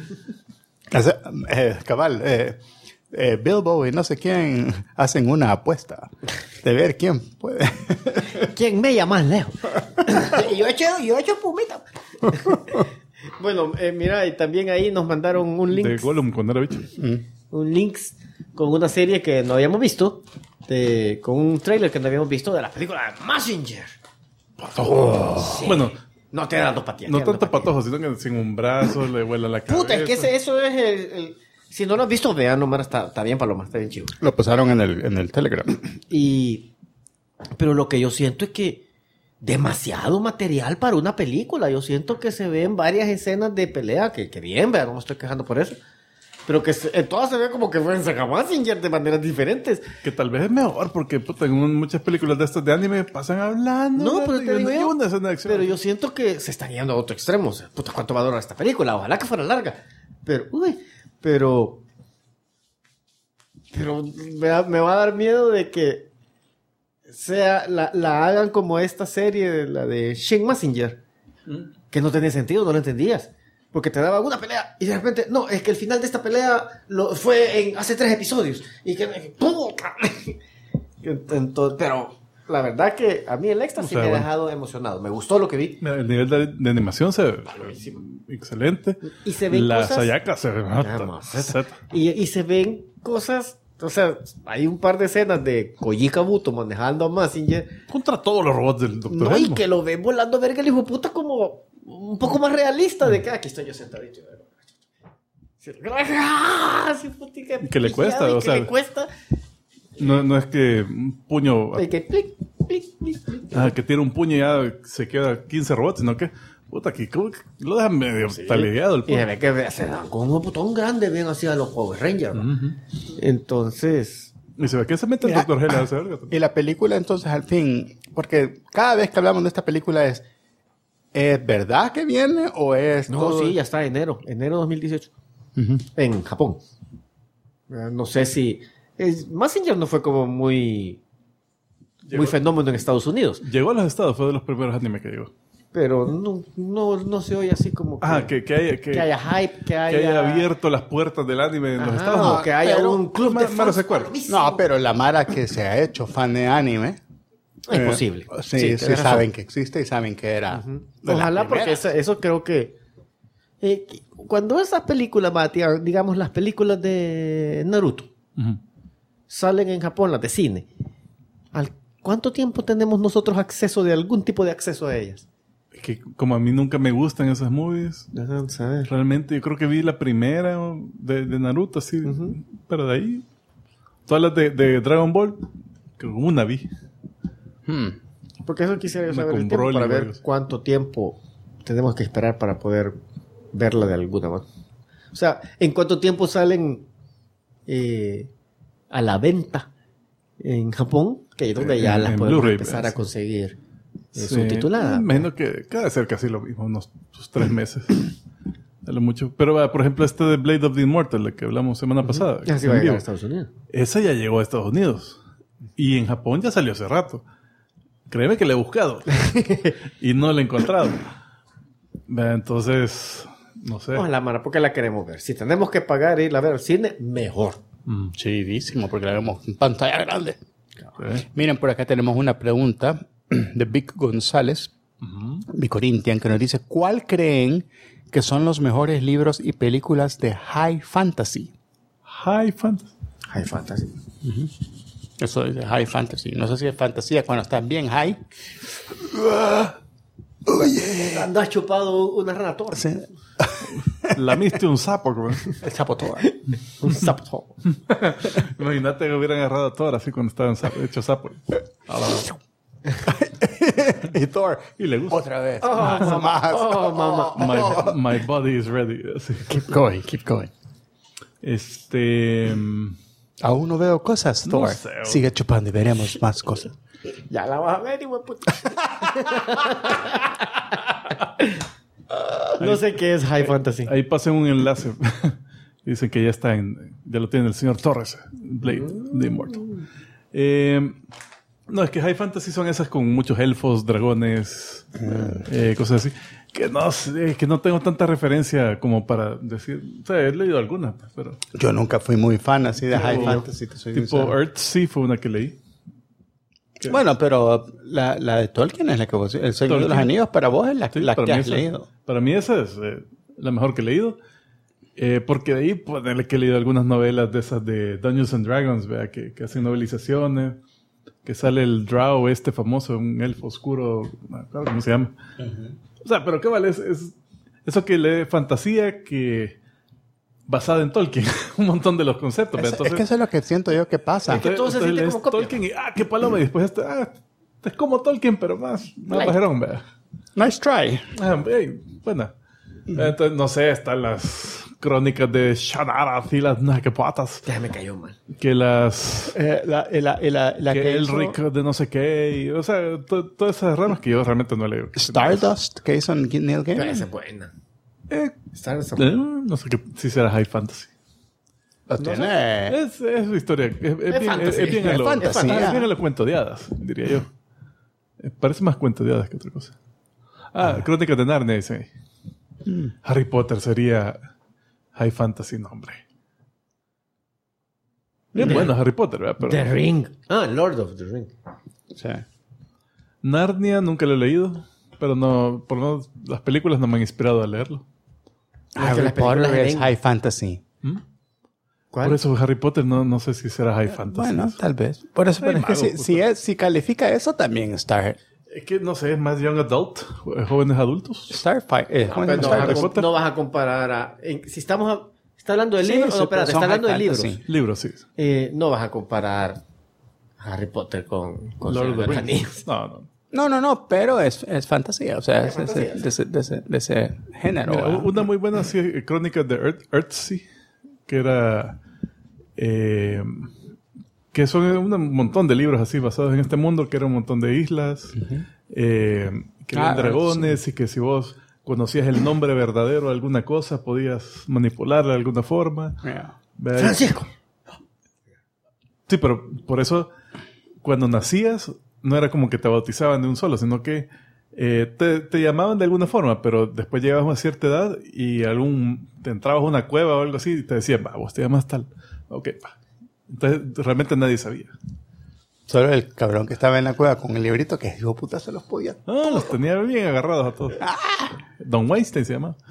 Speaker 4: Cabal, Bilbo y no sé quién hacen una apuesta de ver quién puede.
Speaker 3: ¿Quién me llama más lejos? yo he hecho pumita. Bueno, mira, y también ahí nos mandaron un link.
Speaker 2: De Gollum cuando era bicho.
Speaker 3: Un link con una serie que no habíamos visto. Con un trailer que no habíamos visto de la película Messenger.
Speaker 2: Sí. Bueno,
Speaker 3: no te dan 2 patillas.
Speaker 2: No tanto patojo, sino que sin un brazo le vuela la cabeza.
Speaker 3: Puta, es que eso es el... Si no lo has visto, vean nomás, está bien, Paloma, está bien chido.
Speaker 4: Lo pasaron en el Telegram.
Speaker 3: Pero lo que yo siento es que demasiado material para una película. Yo siento que se ven varias escenas de pelea, que bien, vean, no me estoy quejando por eso. Pero que todas se ven como que fueron Saga Messenger de maneras diferentes.
Speaker 2: Que tal vez es mejor, porque puta, en muchas películas de estas de anime pasan hablando.
Speaker 3: No, pero te digo yo,
Speaker 2: una escena de acción.
Speaker 3: Pero yo siento que se están yendo a otro extremo. O sea, puta, ¿cuánto va a durar esta película? Ojalá que fuera larga. Pero me va a dar miedo de que la hagan como esta serie, la de Shin Messenger, que no tenía sentido, no lo entendías. Porque te daba una pelea y de repente, no, es que el final de esta pelea fue hace 3 episodios. Y que ¡puta! Entonces, pero la verdad que a mí el extra sí me ha dejado emocionado. Me gustó lo que vi.
Speaker 2: El nivel de animación se ve excelente.
Speaker 3: Y se ven
Speaker 2: la
Speaker 3: cosas...
Speaker 2: Sayaka se ve...
Speaker 3: Y se ven cosas... O sea, hay un par de escenas de Koji Kabuto manejando a Mazinger.
Speaker 2: Contra todos los robots del Dr.
Speaker 3: No, y que lo ven volando verga el hijo de puta como un poco más realista de que aquí estoy yo sentadito.
Speaker 2: Que le cuesta, o sea...
Speaker 3: le cuesta...
Speaker 2: No es que un puño...
Speaker 3: que plic, plic, plic, plic.
Speaker 2: Que tiene un puño y ya se queda 15 robots, sino que... Puta, aquí como que lo dejan medio taliado el puño.
Speaker 3: Y se ve que se dan con un botón grande, bien así a los Power Rangers. Entonces...
Speaker 2: Y se ve que se mete el Dr. Hell a ese verga.
Speaker 4: Y la película, entonces, al fin... Porque cada vez que hablamos de esta película ¿es verdad que viene o es...?
Speaker 3: No, sí, ya está, enero 2018. En Japón. No sé si... Mazinger no fue como muy fenómeno en Estados Unidos.
Speaker 2: Llegó a los Estados, fue de los primeros animes que llegó.
Speaker 3: Pero no se oye así como que,
Speaker 2: que haya
Speaker 3: hype, que
Speaker 2: haya abierto las puertas del anime en los Estados Unidos.
Speaker 3: No, que haya un club de fans.
Speaker 4: No, pero la mara que se ha hecho fan de anime...
Speaker 3: Es posible.
Speaker 4: Sí, saben que existe y saben que era...
Speaker 3: Ojalá, porque eso creo que... cuando esas películas, digamos las películas de Naruto, salen en Japón, las de cine, ¿cuánto tiempo tenemos nosotros acceso de algún tipo de acceso a ellas?
Speaker 2: Que como a mí nunca me gustan esas movies, realmente yo creo que vi la primera de Naruto, así, pero de ahí, todas las de Dragon Ball, que una vi.
Speaker 3: Porque eso quisiera yo saber el tiempo para ver cuánto tiempo tenemos que esperar para poder verla de alguna manera. O sea, ¿en cuánto tiempo salen a la venta en Japón? Que es donde ya las podemos empezar a conseguir subtituladas.
Speaker 2: Me imagino que debe ser casi lo mismo, unos 3 meses. A lo mucho. Pero, por ejemplo, de Blade of the Immortal, de que hablamos semana pasada.
Speaker 3: Ya se va a llegar a Estados Unidos.
Speaker 2: Esa ya llegó a Estados Unidos. Y en Japón ya salió hace rato. Créeme que la he buscado. Y no la he encontrado. Entonces, no sé.
Speaker 3: Vamos a la mano, porque la queremos ver. Si tenemos que pagar e ir a ver al cine, mejor.
Speaker 4: Chidísimo, porque la vemos en pantalla grande. Miren, por acá tenemos una pregunta de Vic González, Vic Corinthian, que nos dice: ¿cuál creen que son los mejores libros y películas de High Fantasy?
Speaker 2: High Fantasy.
Speaker 3: High Fantasy.
Speaker 4: Eso es de High Fantasy. No sé si es fantasía cuando estás bien high.
Speaker 3: Oye. Andas chupado una rana toda.
Speaker 4: Sí.
Speaker 2: Lamiste un sapo, güey.
Speaker 4: El sapo todo.
Speaker 3: Un sapo todo.
Speaker 2: Imagínate que hubieran agarrado a Thor así cuando estaban hecho sapo.
Speaker 4: Y Thor.
Speaker 2: Y le gusta.
Speaker 4: Otra vez.
Speaker 3: Mamá.
Speaker 2: My body is ready. Así.
Speaker 4: Keep going. Aún no veo cosas, Thor.
Speaker 2: No sé,
Speaker 4: sigue chupando y veremos más cosas.
Speaker 3: Ya la vas a ver, hijo de puta. No sé qué es High Fantasy.
Speaker 2: Ahí pasen un enlace. Dicen que ya lo tiene el señor Torres. Blade the Immortal. No, es que High Fantasy son esas con muchos elfos, dragones, cosas así. Que no sé, que no tengo tanta referencia como para decir. O sea, he leído algunas, pero...
Speaker 4: Yo nunca fui muy fan así de High Fantasy.
Speaker 2: Tipo Earthsea fue una que leí.
Speaker 4: Bueno, pero la de Tolkien es la que vos... El Señor de los Anillos para vos es la que has leído.
Speaker 2: Para mí esa es la mejor que he leído. Porque de ahí, ponerle que he leído algunas novelas de esas de Dungeons and Dragons, ¿verdad? Que hacen novelizaciones. Que sale el Drow famoso, un elfo oscuro. No, ¿cómo se llama? O sea, pero ¿qué vale? Es eso que lee fantasía que... basada en Tolkien. Un montón de los conceptos.
Speaker 4: Entonces, es que eso es lo que siento yo que pasa.
Speaker 3: Es que todo se siente como copia.
Speaker 2: Tolkien y qué paloma. Y después es como Tolkien, pero más bajerón, ¿verdad?
Speaker 4: Nice try.
Speaker 2: Buena. Entonces, no sé, están las crónicas de Shannara y las Nakepatas.
Speaker 3: Ya me cayó mal.
Speaker 2: Que las...
Speaker 4: la
Speaker 2: que el rico de no sé qué. O sea, todas esas ramas que yo realmente no leo.
Speaker 4: Stardust, que hizo Neil Gaiman.
Speaker 3: Esa es buena.
Speaker 2: No sé si será High Fantasy.
Speaker 4: Es
Speaker 2: historia. Es bien a lo cuento de hadas, diría yo. Parece más cuento de hadas que otra cosa. Crónicas de Narnia, dice. Harry Potter sería High Fantasy, no, hombre. Bien bueno Harry Potter, ¿verdad? Pero...
Speaker 3: The Ring. Lord of the Ring.
Speaker 4: Sí.
Speaker 2: Narnia nunca lo he leído, pero no, por lo menos las películas no me han inspirado a leerlo.
Speaker 4: Harry Potter es high fantasy.
Speaker 3: ¿Cuál?
Speaker 2: Por eso Harry Potter no sé si será high fantasy.
Speaker 4: Bueno, tal vez. Por eso, pero es que si califica eso también Star.
Speaker 2: Es que no sé, es más young adult, jóvenes adultos.
Speaker 3: Pero no vas a comparar si ¿está hablando del libro? No, espérate, está hablando de libros.
Speaker 2: Libros, sí.
Speaker 3: No vas a comparar Harry Potter con
Speaker 2: Lord of the
Speaker 3: Rings.
Speaker 2: Rings.
Speaker 4: No, pero es fantasía, o sea, es de ese género.
Speaker 2: Mira, una muy buena crónica de Earthsea, que era que son un montón de libros así basados en este mundo, que era un montón de islas, que eran dragones, y que si vos conocías el nombre verdadero de alguna cosa, podías manipularla de alguna forma.
Speaker 3: Francisco.
Speaker 2: Sí, pero por eso, cuando nacías, no era como que te bautizaban de un solo, sino que te llamaban de alguna forma, pero después llegabas a cierta edad y te entrabas a una cueva o algo así y te decían, vos te llamas tal. Ok, pa. Entonces, realmente nadie sabía.
Speaker 4: Solo el cabrón que estaba en la cueva con el librito que dijo, puta, se los podía.
Speaker 2: Los tenía bien agarrados a todos. Don Weinstein se llama.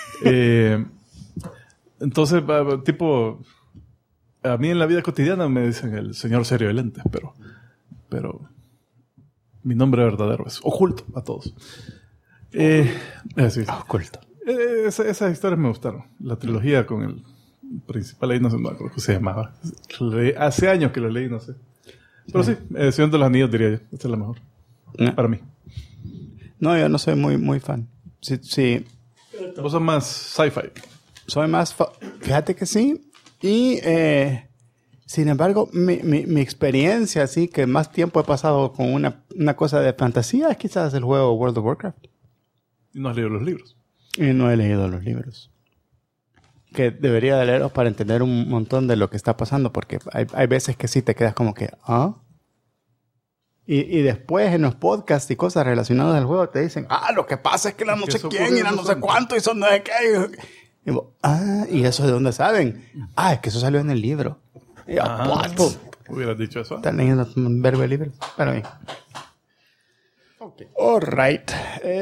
Speaker 2: Entonces, tipo, a mí en la vida cotidiana me dicen el señor serio de lentes, pero mi nombre verdadero es oculto a todos.
Speaker 4: Oculto.
Speaker 2: Esas historias me gustaron. La trilogía con el principal ahí, no sé cómo se llamaba. Hace años que lo leí, no sé. Pero sí, Señor de los Anillos diría yo. Esta es la mejor. Para mí.
Speaker 4: No, yo no soy muy fan. Sí.
Speaker 2: Vos sos más sci-fi.
Speaker 4: Soy más... Fíjate que sí. Y, sin embargo, mi experiencia, así que más tiempo he pasado con una cosa de fantasía, es quizás el juego World of Warcraft.
Speaker 2: ¿Y no has leído los libros?
Speaker 4: Y no he leído los libros. Que debería de leerlos para entender un montón de lo que está pasando, porque hay veces que sí te quedas como que, ¿ah? Y después en los podcasts y cosas relacionadas al juego te dicen, lo que pasa es que la no sé quién y la no sé cuánto y son no sé qué. Y vos, ¿y eso de dónde saben? Es que eso salió en el libro. Y yo,
Speaker 2: hubieras dicho eso.
Speaker 4: Están leyendo un verbo de libro. Para mí.
Speaker 3: Okay.
Speaker 4: All right.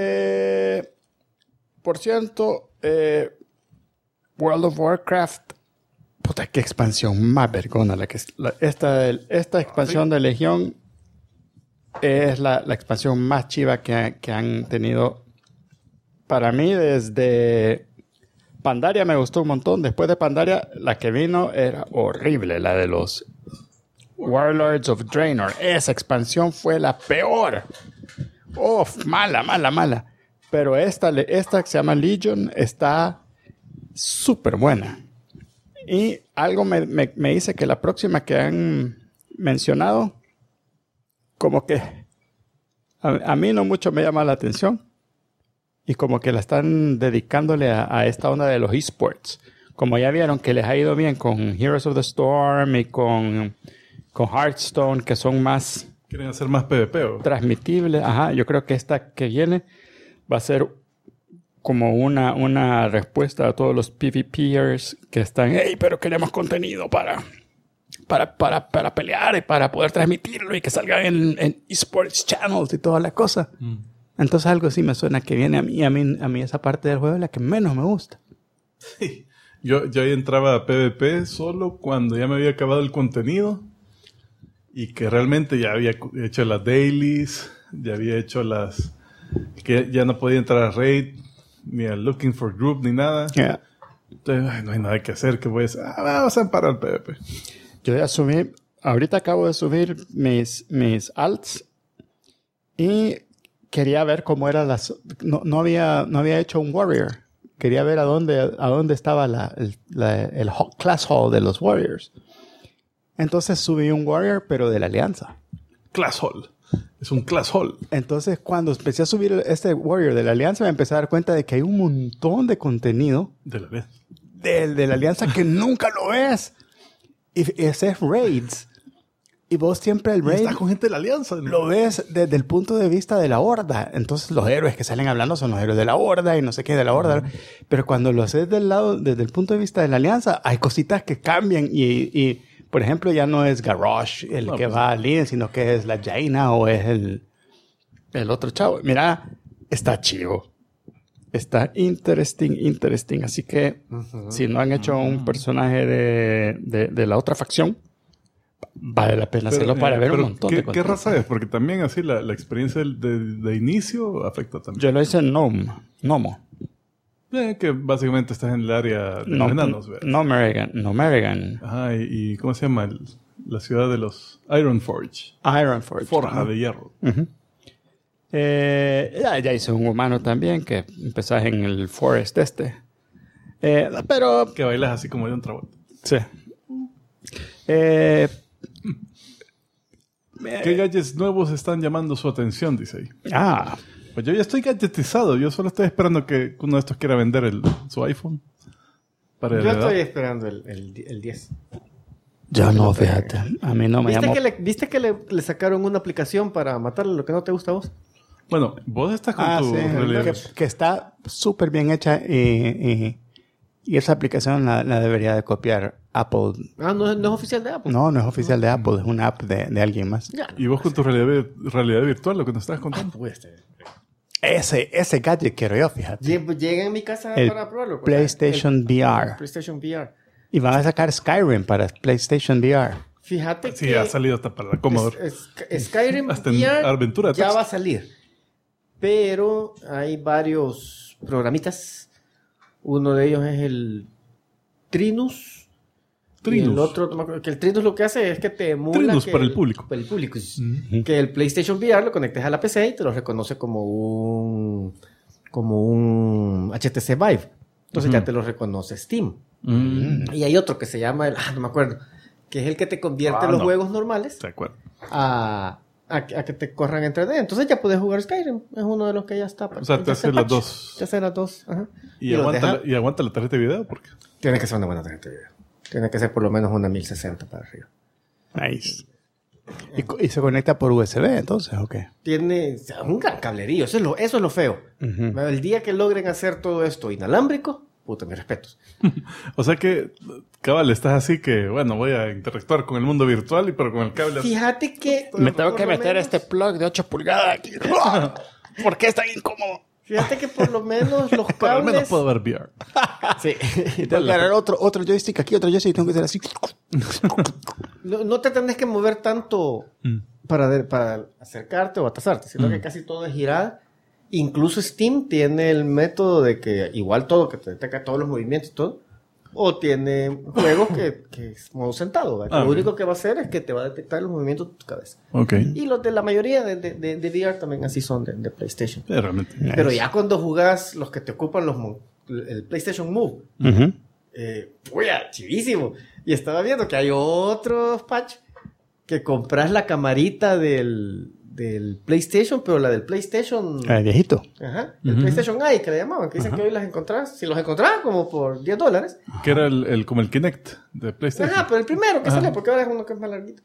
Speaker 4: Por cierto, World of Warcraft, puta, qué expansión más vergona esta expansión de Legión es la expansión más chiva que han tenido para mí desde Pandaria. Me gustó un montón. Después de Pandaria, la que vino era horrible, la de los Warlords of Draenor. Esa expansión fue la peor. Mala. Pero esta que se llama Legion está súper buena. Y algo me dice que la próxima que han mencionado, como que a mí no mucho me llama la atención. Y como que la están dedicándole a esta onda de los esports. Como ya vieron que les ha ido bien con Heroes of the Storm y con Hearthstone, que son más...
Speaker 2: ¿Quieren hacer más PvP o?
Speaker 4: Transmitibles. Ajá, yo creo que esta que viene va a ser como una respuesta a todos los PvPers que están, pero queremos contenido para pelear y para poder transmitirlo y que salga en esports channels y toda la cosa. Entonces algo sí me suena que viene a mí esa parte del juego es la que menos me gusta.
Speaker 2: Sí. Yo ahí entraba a PvP solo cuando ya me había acabado el contenido y que realmente ya había hecho las dailies, ya había hecho que ya no podía entrar a Raid, ni a Looking for Group, ni nada.
Speaker 4: Yeah.
Speaker 2: Entonces, no hay nada que hacer, que voy a decir, vamos a emparar el PvP.
Speaker 4: Yo ya subí, ahorita acabo de subir mis alts y quería ver cómo era no había hecho un warrior. Quería ver a dónde estaba el class hall de los warriors. Entonces subí un warrior, pero de la alianza.
Speaker 2: Class hall. Es un class hall.
Speaker 4: Entonces, cuando empecé a subir este warrior de la alianza, me empecé a dar cuenta de que hay un montón de contenido
Speaker 2: de la alianza,
Speaker 4: de la alianza que nunca lo ves. Y haces raids. Y vos siempre el raid...
Speaker 2: Estás con gente de la alianza.
Speaker 4: Lo ves desde el punto de vista de la horda. Entonces, los héroes que salen hablando son los héroes de la horda y no sé qué de la horda. Pero cuando lo haces desde el punto de vista de la alianza, hay cositas que cambian y por ejemplo, ya no es Garrosh el que va al líder, sino que es la Jaina o es
Speaker 1: el otro chavo. Mira, está chivo. Está interesting. Así que, si no han hecho un personaje de la otra facción, vale la pena hacerlo para ver un montón de cosas.
Speaker 2: ¿Qué raza es? Porque también así la experiencia de inicio afecta también.
Speaker 1: Yo lo hice en Nomo.
Speaker 2: Que básicamente estás en el área de los enanos.
Speaker 1: Nomerigan.
Speaker 2: Ajá, y ¿cómo se llama? La ciudad de los Ironforge. Forja de hierro.
Speaker 1: Ya hice un humano también, que empezás en el Forest pero...
Speaker 2: Que bailas así como de un Travolta.
Speaker 1: Sí.
Speaker 2: ¿Qué gadgets nuevos están llamando su atención? Dice ahí. Pues yo ya estoy gadgetizado. Yo solo estoy esperando que uno de estos quiera vender su iPhone.
Speaker 3: Yo estoy esperando el 10.
Speaker 1: Yo no, fíjate. A mí no me llamó.
Speaker 3: ¿Viste que le sacaron una aplicación para matarle lo que no te gusta a vos?
Speaker 2: Bueno, vos estás con tu realidad.
Speaker 1: Que está súper bien hecha y esa aplicación la debería de copiar Apple.
Speaker 3: No es oficial de Apple.
Speaker 1: No es oficial de Apple. Es una app de alguien más.
Speaker 3: Ya.
Speaker 2: Y vos con tu realidad virtual, lo que nos estabas contando.
Speaker 1: Ese gadget quiero yo, fíjate.
Speaker 3: Llega en mi casa para probarlo.
Speaker 1: PlayStation VR.
Speaker 3: PlayStation VR.
Speaker 1: Y van a sacar Skyrim para PlayStation VR.
Speaker 3: Fíjate
Speaker 2: Sí,
Speaker 3: que...
Speaker 2: ha salido hasta para la Commodore.
Speaker 3: Skyrim
Speaker 2: hasta en
Speaker 3: VR
Speaker 2: Aventura
Speaker 3: ya
Speaker 2: Text.
Speaker 3: va a salir. Pero hay varios programitas. Uno de ellos es el Trinus. Y el otro, que el Trinus lo que hace es que te emula...
Speaker 2: Trinus para el público.
Speaker 3: Para el público. Que el PlayStation VR lo conectes a la PC y te lo reconoce como un HTC Vive. Entonces ya te lo reconoce Steam. Y hay otro que se llama no me acuerdo, que es el que te convierte los juegos normales a que te corran en 3D. Entonces ya puedes jugar Skyrim. Es uno de los que ya está.
Speaker 2: O sea, te hace las dos.
Speaker 3: Te hace las dos. Ajá.
Speaker 2: ¿Y aguanta la tarjeta de video? Porque
Speaker 3: tiene que ser una buena tarjeta de video. Tiene que ser por lo menos una 1060 para arriba.
Speaker 1: Nice. ¿Y se conecta por USB entonces o qué?
Speaker 3: Tiene un gran cablerío. Eso es lo feo. El día que logren hacer todo esto inalámbrico, puta, mis respetos.
Speaker 2: O sea que, cabal, estás así que, bueno, voy a interactuar con el mundo virtual, pero con el cable...
Speaker 3: Fíjate que...
Speaker 1: Me tengo que meter este plug de 8 pulgadas aquí. ¿Por qué es tan incómodo?
Speaker 3: Fíjate que por lo menos los cables...
Speaker 2: Por lo menos puedo ver VR.
Speaker 3: Sí.
Speaker 1: Y tengo que agarrar otro joystick aquí, otro joystick, y tengo que hacer así.
Speaker 3: No te tenés que mover tanto para acercarte o atrasarte, sino que casi todo es girada. Incluso Steam tiene el método de que igual todo, que te detecta todos los movimientos y todo. O tiene juegos que es modo sentado. Lo único que va a hacer es que te va a detectar los movimientos de tu cabeza.
Speaker 2: Okay.
Speaker 3: Y los de la mayoría de VR también así son de PlayStation.
Speaker 2: Realmente.
Speaker 3: Pero ya cuando jugás los que te ocupan el PlayStation Move, chivísimo. Y estaba viendo que hay otros patch que compras la camarita del PlayStation, pero la del PlayStation...
Speaker 1: El viejito.
Speaker 3: Ajá. El PlayStation Eye, que le llamaban. Que dicen que hoy las encontrás. Si los encontrás como por $10.
Speaker 2: Que era como el Kinect de PlayStation.
Speaker 3: Ajá, pero el primero que sale, porque ahora es uno que es más larguito.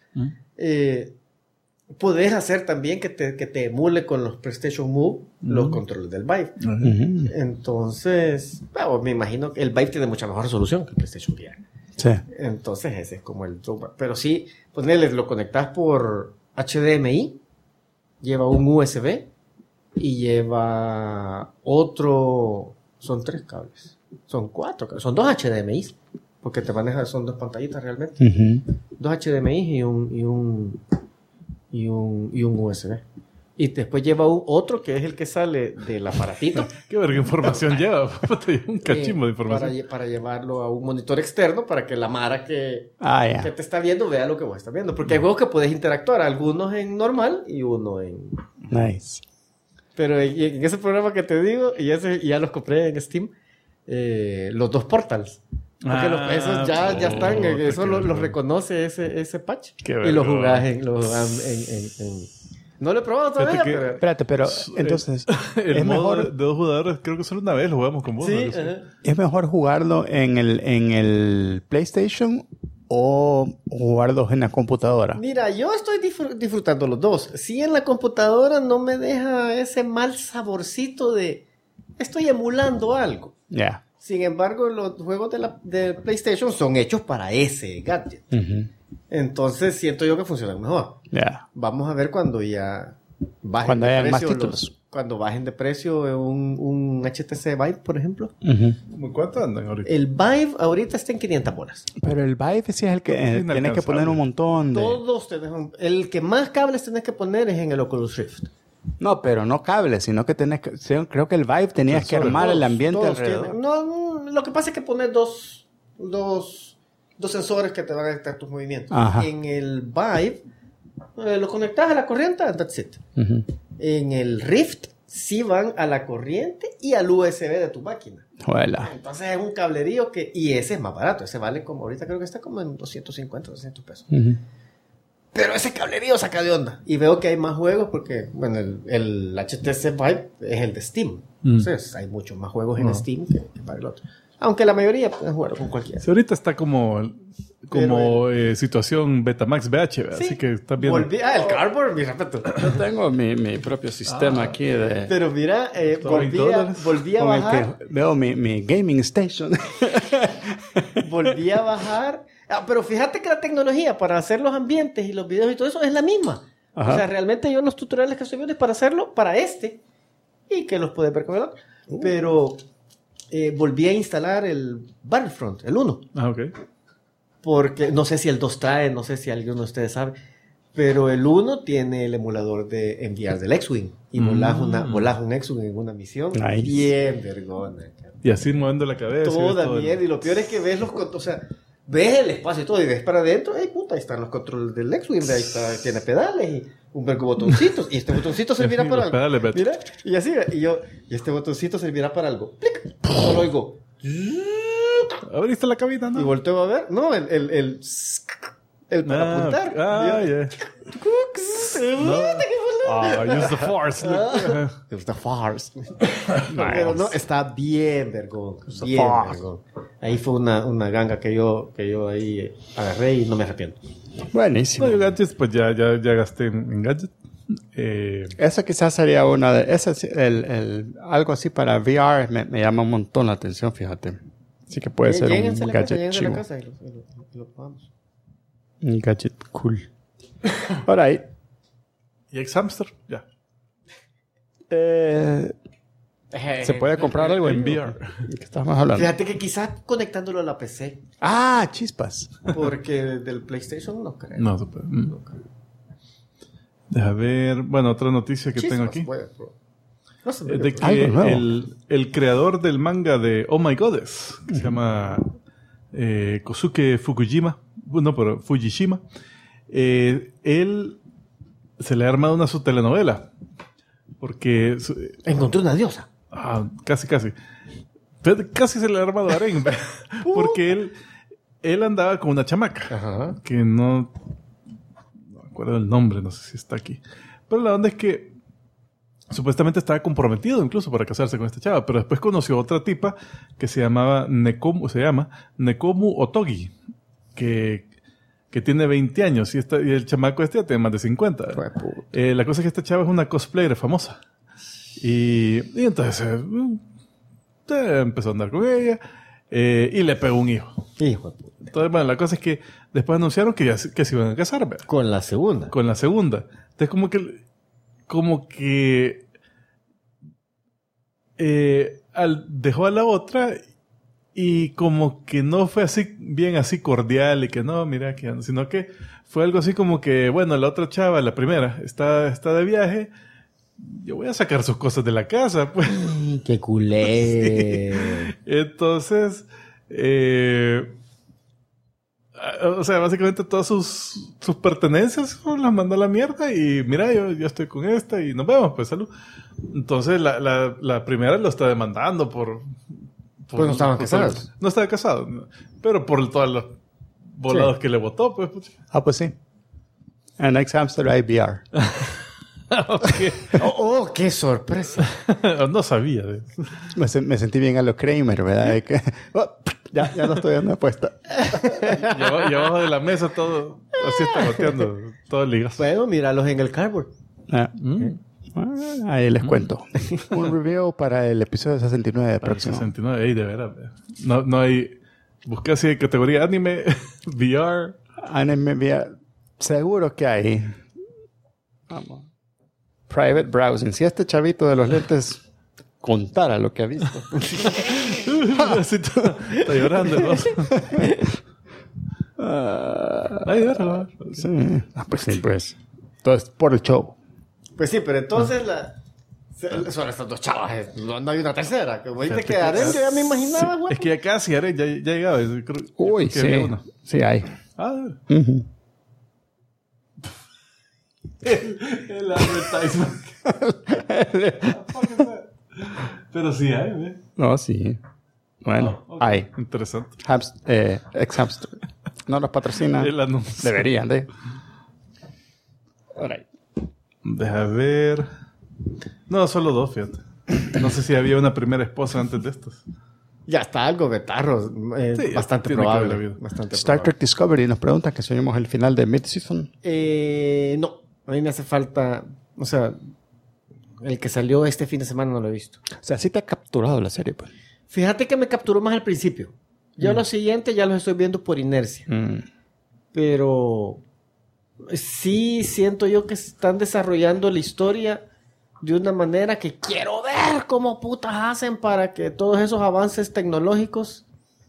Speaker 3: Podés hacer también que te emule con los PlayStation Move los controles del Vive. Entonces, me imagino que el Vive tiene mucha mejor resolución que el PlayStation VR.
Speaker 1: Sí.
Speaker 3: Entonces ese es como el truco. Pero sí, lo conectás por HDMI, lleva un USB y lleva otro... Son 3 cables. Son 4 cables. Son 2 HDMI. Porque te maneja, son 2 pantallitas realmente. 2 HDMI y un USB. Y después lleva otro que es el que sale del aparatito.
Speaker 2: ¿Qué verga información lleva? Un cachimbo de información.
Speaker 3: Para llevarlo a un monitor externo para que la mara que te está viendo vea lo que vos estás viendo. Porque hay juegos que puedes interactuar, algunos en normal y uno en...
Speaker 1: Nice.
Speaker 3: Pero en ese programa que te digo, y ya los compré en Steam, los 2 Portals. Porque esos ya están, eso los reconoce ese patch. Y lo jugás en... No lo he probado todavía, pero...
Speaker 1: Espérate, pero entonces...
Speaker 2: el modo de 2 jugadores, creo que solo una vez lo jugamos con vos.
Speaker 3: Sí,
Speaker 1: ¿Es mejor jugarlo en el PlayStation o jugarlos en la computadora?
Speaker 3: Mira, yo estoy disfrutando los dos. Si en la computadora no me deja ese mal saborcito de... Estoy emulando algo.
Speaker 1: Ya.
Speaker 3: Sin embargo, los juegos de PlayStation son hechos para ese gadget. Entonces siento yo que funcionan mejor.
Speaker 1: Yeah.
Speaker 3: Vamos a ver cuando ya
Speaker 4: Cuando hayan más títulos.
Speaker 3: Cuando bajen de precio un HTC Vive, por ejemplo.
Speaker 2: ¿Cuánto andan ahorita?
Speaker 3: El Vive ahorita está en 500 bolas.
Speaker 4: Pero el Vive sí es el que tienes que poner un montón de...
Speaker 3: Todos el que más cables tenés que poner es en el Oculus Rift.
Speaker 4: No, pero no cables, sino que tenés que... Creo que el Vive tenías que armar el ambiente alrededor.
Speaker 3: No, lo que pasa es que pones dos sensores que te van a detectar tus movimientos.
Speaker 4: Ajá.
Speaker 3: En el Vive lo conectas a la corriente, that's it. En el Rift sí van a la corriente y al USB de tu máquina.
Speaker 4: Juela.
Speaker 3: Entonces es un cablerío y ese es más barato. Ese vale como, ahorita creo que está como en 250, 200 pesos. Pero ese cablerío saca de onda. Y veo que hay más juegos porque, bueno, el HTC Vive es el de Steam. Entonces hay muchos más juegos en Steam que para el otro. Aunque la mayoría pueden jugar con cualquiera.
Speaker 2: Sí, ahorita está como situación Betamax VH, ¿verdad?
Speaker 3: Sí.
Speaker 2: Así que está bien.
Speaker 3: El Cardboard, mi respeto.
Speaker 4: Yo tengo mi propio sistema aquí de...
Speaker 3: Pero mira, volví a
Speaker 4: con el
Speaker 3: bajar.
Speaker 4: que veo mi gaming station.
Speaker 3: Volví a bajar. Pero fíjate que la tecnología para hacer los ambientes y los videos y todo eso es la misma.
Speaker 4: Ajá.
Speaker 3: O sea, realmente yo los tutoriales que estoy viendo es para hacerlo para y que los puedes ver con el otro. Pero volví a instalar el Battlefront, el 1.
Speaker 2: Ok.
Speaker 3: Porque no sé si el 2 trae, no sé si alguno de ustedes sabe. Pero el 1 tiene el emulador de enviar del X-Wing. Y volás un X-Wing en una misión.
Speaker 4: Nice.
Speaker 3: Bien vergona.
Speaker 2: Y así moviendo la cabeza.
Speaker 3: Toda mierda. Y lo peor es que ves ves el espacio y todo, y ves para adentro, ahí están los controles del X-Wing, ahí está, tiene pedales y un vergo botoncitos, y este botoncito servirá para algo.
Speaker 2: Pedales,
Speaker 3: mira, y así, y este botoncito servirá para algo. ¡Plic! Solo oigo.
Speaker 2: ¿Abriste la cabina, no?
Speaker 3: Y volteo a ver, no, el para apuntar.
Speaker 2: Yeah. Use the force.
Speaker 3: Use the force. Pero no, está bien vergón. Bien vergón. Ahí fue una ganga que yo ahí agarré y no me arrepiento.
Speaker 4: Buenísimo.
Speaker 2: No, gadgets, pues ya gasté en gadgets.
Speaker 4: Esa quizás sería una de... algo así para VR me llama un montón la atención, fíjate. Así que puede ser un gadget chivo.
Speaker 3: La casa y lo probamos.
Speaker 4: Un gadget cool. Alright.
Speaker 2: ¿Y ex-hamster? Ya.
Speaker 4: ¿Se puede comprar algo en VR? ¿Qué estamos hablando?
Speaker 3: Fíjate que quizás conectándolo a la PC.
Speaker 4: Ah, chispas.
Speaker 3: Porque del PlayStation no creo.
Speaker 2: No se puede. Deja ver. Bueno, otra noticia que
Speaker 3: Chispas
Speaker 2: tengo aquí.
Speaker 3: No se
Speaker 2: De que el creador del manga de Oh My Goddess, que se llama Kosuke Fukujima, no, pero Fujishima, él se le ha armado una su telenovela. Porque...
Speaker 3: encontró una diosa.
Speaker 2: Casi. Pero casi se le ha armado harén. Porque él andaba con una chamaca. Que no me acuerdo el nombre, no sé si está aquí. Pero la onda es que supuestamente estaba comprometido incluso para casarse con esta chava. Pero después conoció a otra tipa que se llama Nekomu Otogi. Que tiene 20 años y el chamaco ya tiene más de 50. La cosa es que esta chava es una cosplayer famosa. Y entonces empezó a andar con ella y le pegó un hijo.
Speaker 3: Hijo de puta.
Speaker 2: Entonces, bueno, la cosa es que después anunciaron que se iban a casar, ¿verdad?
Speaker 3: Con la segunda.
Speaker 2: Entonces como que dejó a la otra y como que no fue así bien así cordial y que no, mira, sino que fue algo así como que, bueno, la otra chava, la primera, está de viaje, yo voy a sacar sus cosas de la casa, pues.
Speaker 3: ¡Qué culé!
Speaker 2: Sí. Entonces, o sea, básicamente todas sus pertenencias las mandó a la mierda y mira, yo estoy con esta y nos vemos, pues salud. Entonces la primera lo está demandando por
Speaker 3: pues no estaban casados.
Speaker 2: No estaba casado, pero por todos los volados que le votó, pues.
Speaker 4: Pues sí. En ex-hamster hay VR.
Speaker 2: Okay.
Speaker 3: ¡Qué sorpresa!
Speaker 2: No sabía de eso.
Speaker 4: Me sentí bien a lo Kramer, ¿verdad? De que, ya no estoy dando apuesta.
Speaker 2: Y abajo de la mesa todo, así está goteando, todo ligado.
Speaker 3: Bueno, míralos en el cardboard.
Speaker 4: Ahí les cuento. Un review para el episodio 69 de próximo.
Speaker 2: 69, de veras. No hay... Busqué así de categoría anime, VR.
Speaker 4: Anime VR. Seguro que hay. Vamos. private browsing. Si este chavito de los lentes contara lo que ha visto.
Speaker 2: Está llorando. ¿No?
Speaker 4: Sí. Pues sí, pues. Entonces, por el show.
Speaker 3: Pues sí, pero entonces son estas dos chavas. No hay una tercera. Como dice que Aren, yo ya me imaginaba, güey.
Speaker 2: Es que ya casi Aren ya llegaba.
Speaker 4: Uy, sí. Sí hay.
Speaker 2: El advertisement. Pero sí hay, ¿eh?
Speaker 4: No, sí. Bueno, hay.
Speaker 2: Interesante.
Speaker 4: Ex-Hamster. No los patrocina.
Speaker 2: El anuncio.
Speaker 4: Deberían de. Alright.
Speaker 2: Deja ver. No, solo dos, fíjate. No sé si había una primera esposa antes de estos.
Speaker 3: Ya está algo betarro.
Speaker 2: Sí,
Speaker 3: bastante probable. Bastante
Speaker 4: Star Trek Discovery nos pregunta que si oímos el final de Mid-Season.
Speaker 3: No. A mí me hace falta... O sea, el que salió este fin de semana no lo he visto.
Speaker 4: O sea, sí te ha capturado la serie, pues.
Speaker 3: Fíjate que me capturó más al principio. Ya lo siguiente ya los estoy viendo por inercia. Pero sí siento yo que están desarrollando la historia de una manera que quiero ver cómo putas hacen para que todos esos avances tecnológicos...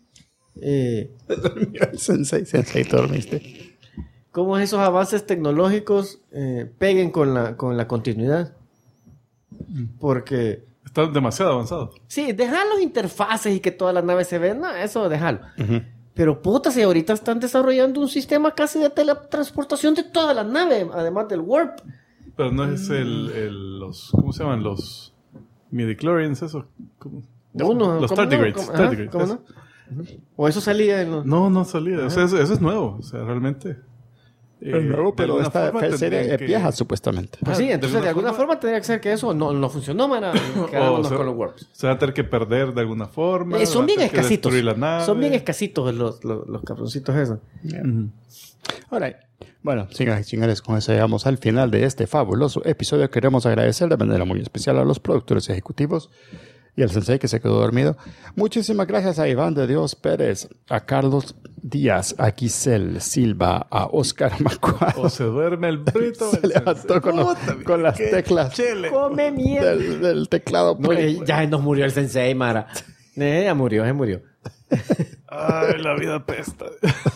Speaker 4: Sensei, te dormiste.
Speaker 3: Cómo esos avances tecnológicos peguen con la continuidad. Porque...
Speaker 2: Está demasiado avanzado.
Speaker 3: Sí, dejar los interfaces y que todas las naves se ven, no, eso déjalo. Pero puta, si ahorita están desarrollando un sistema casi de teletransportación de todas las naves, además del warp.
Speaker 2: Pero no es los... ¿Cómo se llaman? Los midichlorians, eso. Los tardigrades.
Speaker 3: ¿Cómo no? O eso salía en los...
Speaker 2: No salía. O sea, eso es nuevo. O sea, realmente...
Speaker 4: nuevo, pero esta serie es vieja, supuestamente.
Speaker 3: Pues sí, entonces de alguna forma tendría que ser que eso no funcionó, man. Quedámonos con los warps.
Speaker 2: Se va a tener que perder de alguna forma.
Speaker 3: Son bien escasitos. Son bien escasitos los cabroncitos esos.
Speaker 4: Alright. Bueno, señoras y señores, con eso llegamos al final de este fabuloso episodio. Queremos agradecer de manera muy especial a los productores ejecutivos y al sensei que se quedó dormido. Muchísimas gracias a Iván de Dios Pérez, a Carlos Díaz, a Giselle Silva, a Oscar Macuado.
Speaker 2: O se duerme el brito.
Speaker 4: Se levantó con las teclas.
Speaker 3: Come mierda.
Speaker 4: Del teclado.
Speaker 3: No, ya nos murió el sensei, Mara. Ya murió, se murió.
Speaker 2: Ay, la vida pesta.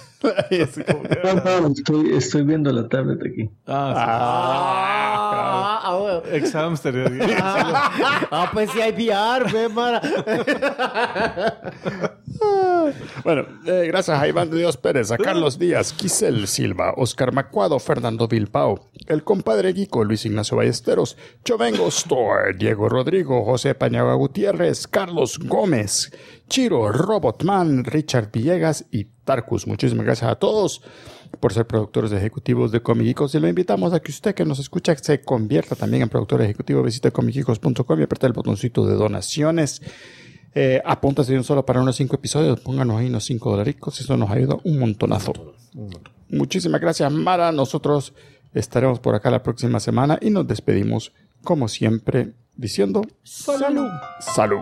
Speaker 5: Estoy viendo la tablet aquí.
Speaker 2: Ex-Hamster.
Speaker 3: Pues sí hay VR, ve, Mara.
Speaker 4: Bueno, gracias a Iván de Dios Pérez, a Carlos Díaz, Giselle Silva, Oscar Macuado, Fernando Bilbao, el compadre Guico, Luis Ignacio Ballesteros, Chovengo Store, Diego Rodrigo, José Pañaga Gutiérrez, Carlos Gómez, Chiro, Robotman, Richard Villegas y Tarkus. Muchísimas gracias a todos por ser productores ejecutivos de Comicicos y lo invitamos a que usted que nos escucha se convierta también en productor ejecutivo. Visite comicicos.com y aprieta el botoncito de donaciones. Apúntase de un solo para unos 5 episodios. Pónganos ahí unos $5. Eso nos ayuda un montonazo. Muchísimas gracias, Mara. Nosotros estaremos por acá la próxima semana y nos despedimos como siempre diciendo salud. Salud.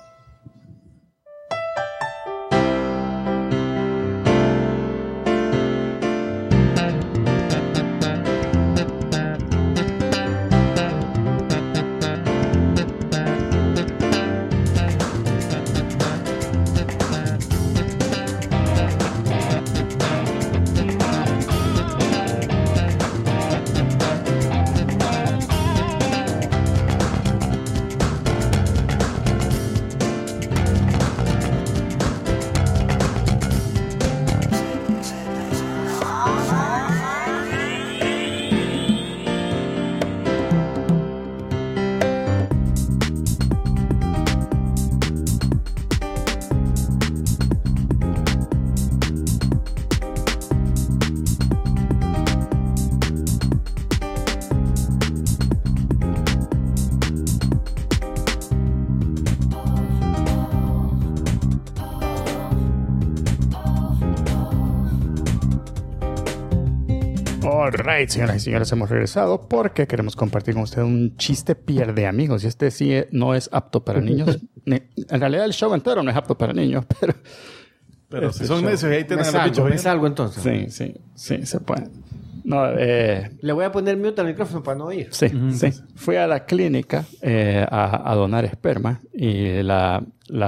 Speaker 4: Alright, señoras y señores, hemos regresado porque queremos compartir con usted un chiste pierde amigos. Y este sí no es apto para niños. En realidad el show entero no es apto para niños, pero
Speaker 2: si son necios y ahí tienen a los bichos.
Speaker 3: ¿Es algo entonces?
Speaker 4: Sí, se puede.
Speaker 1: No,
Speaker 3: Le voy a poner mute al micrófono para no oír.
Speaker 1: sí, sí. Fui a la clínica a donar esperma y la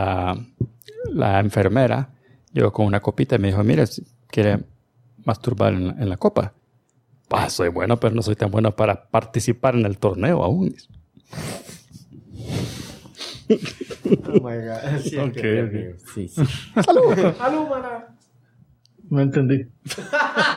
Speaker 1: enfermera llegó con una copita y me dijo, mira, si quiere masturbar en la copa. Bah, soy bueno, pero no soy tan bueno para participar en el torneo aún.
Speaker 3: Oh my God. Sí,
Speaker 2: Ok.
Speaker 3: sí, sí.
Speaker 1: ¡Salud!
Speaker 3: ¡Salud, mana!
Speaker 5: No entendí.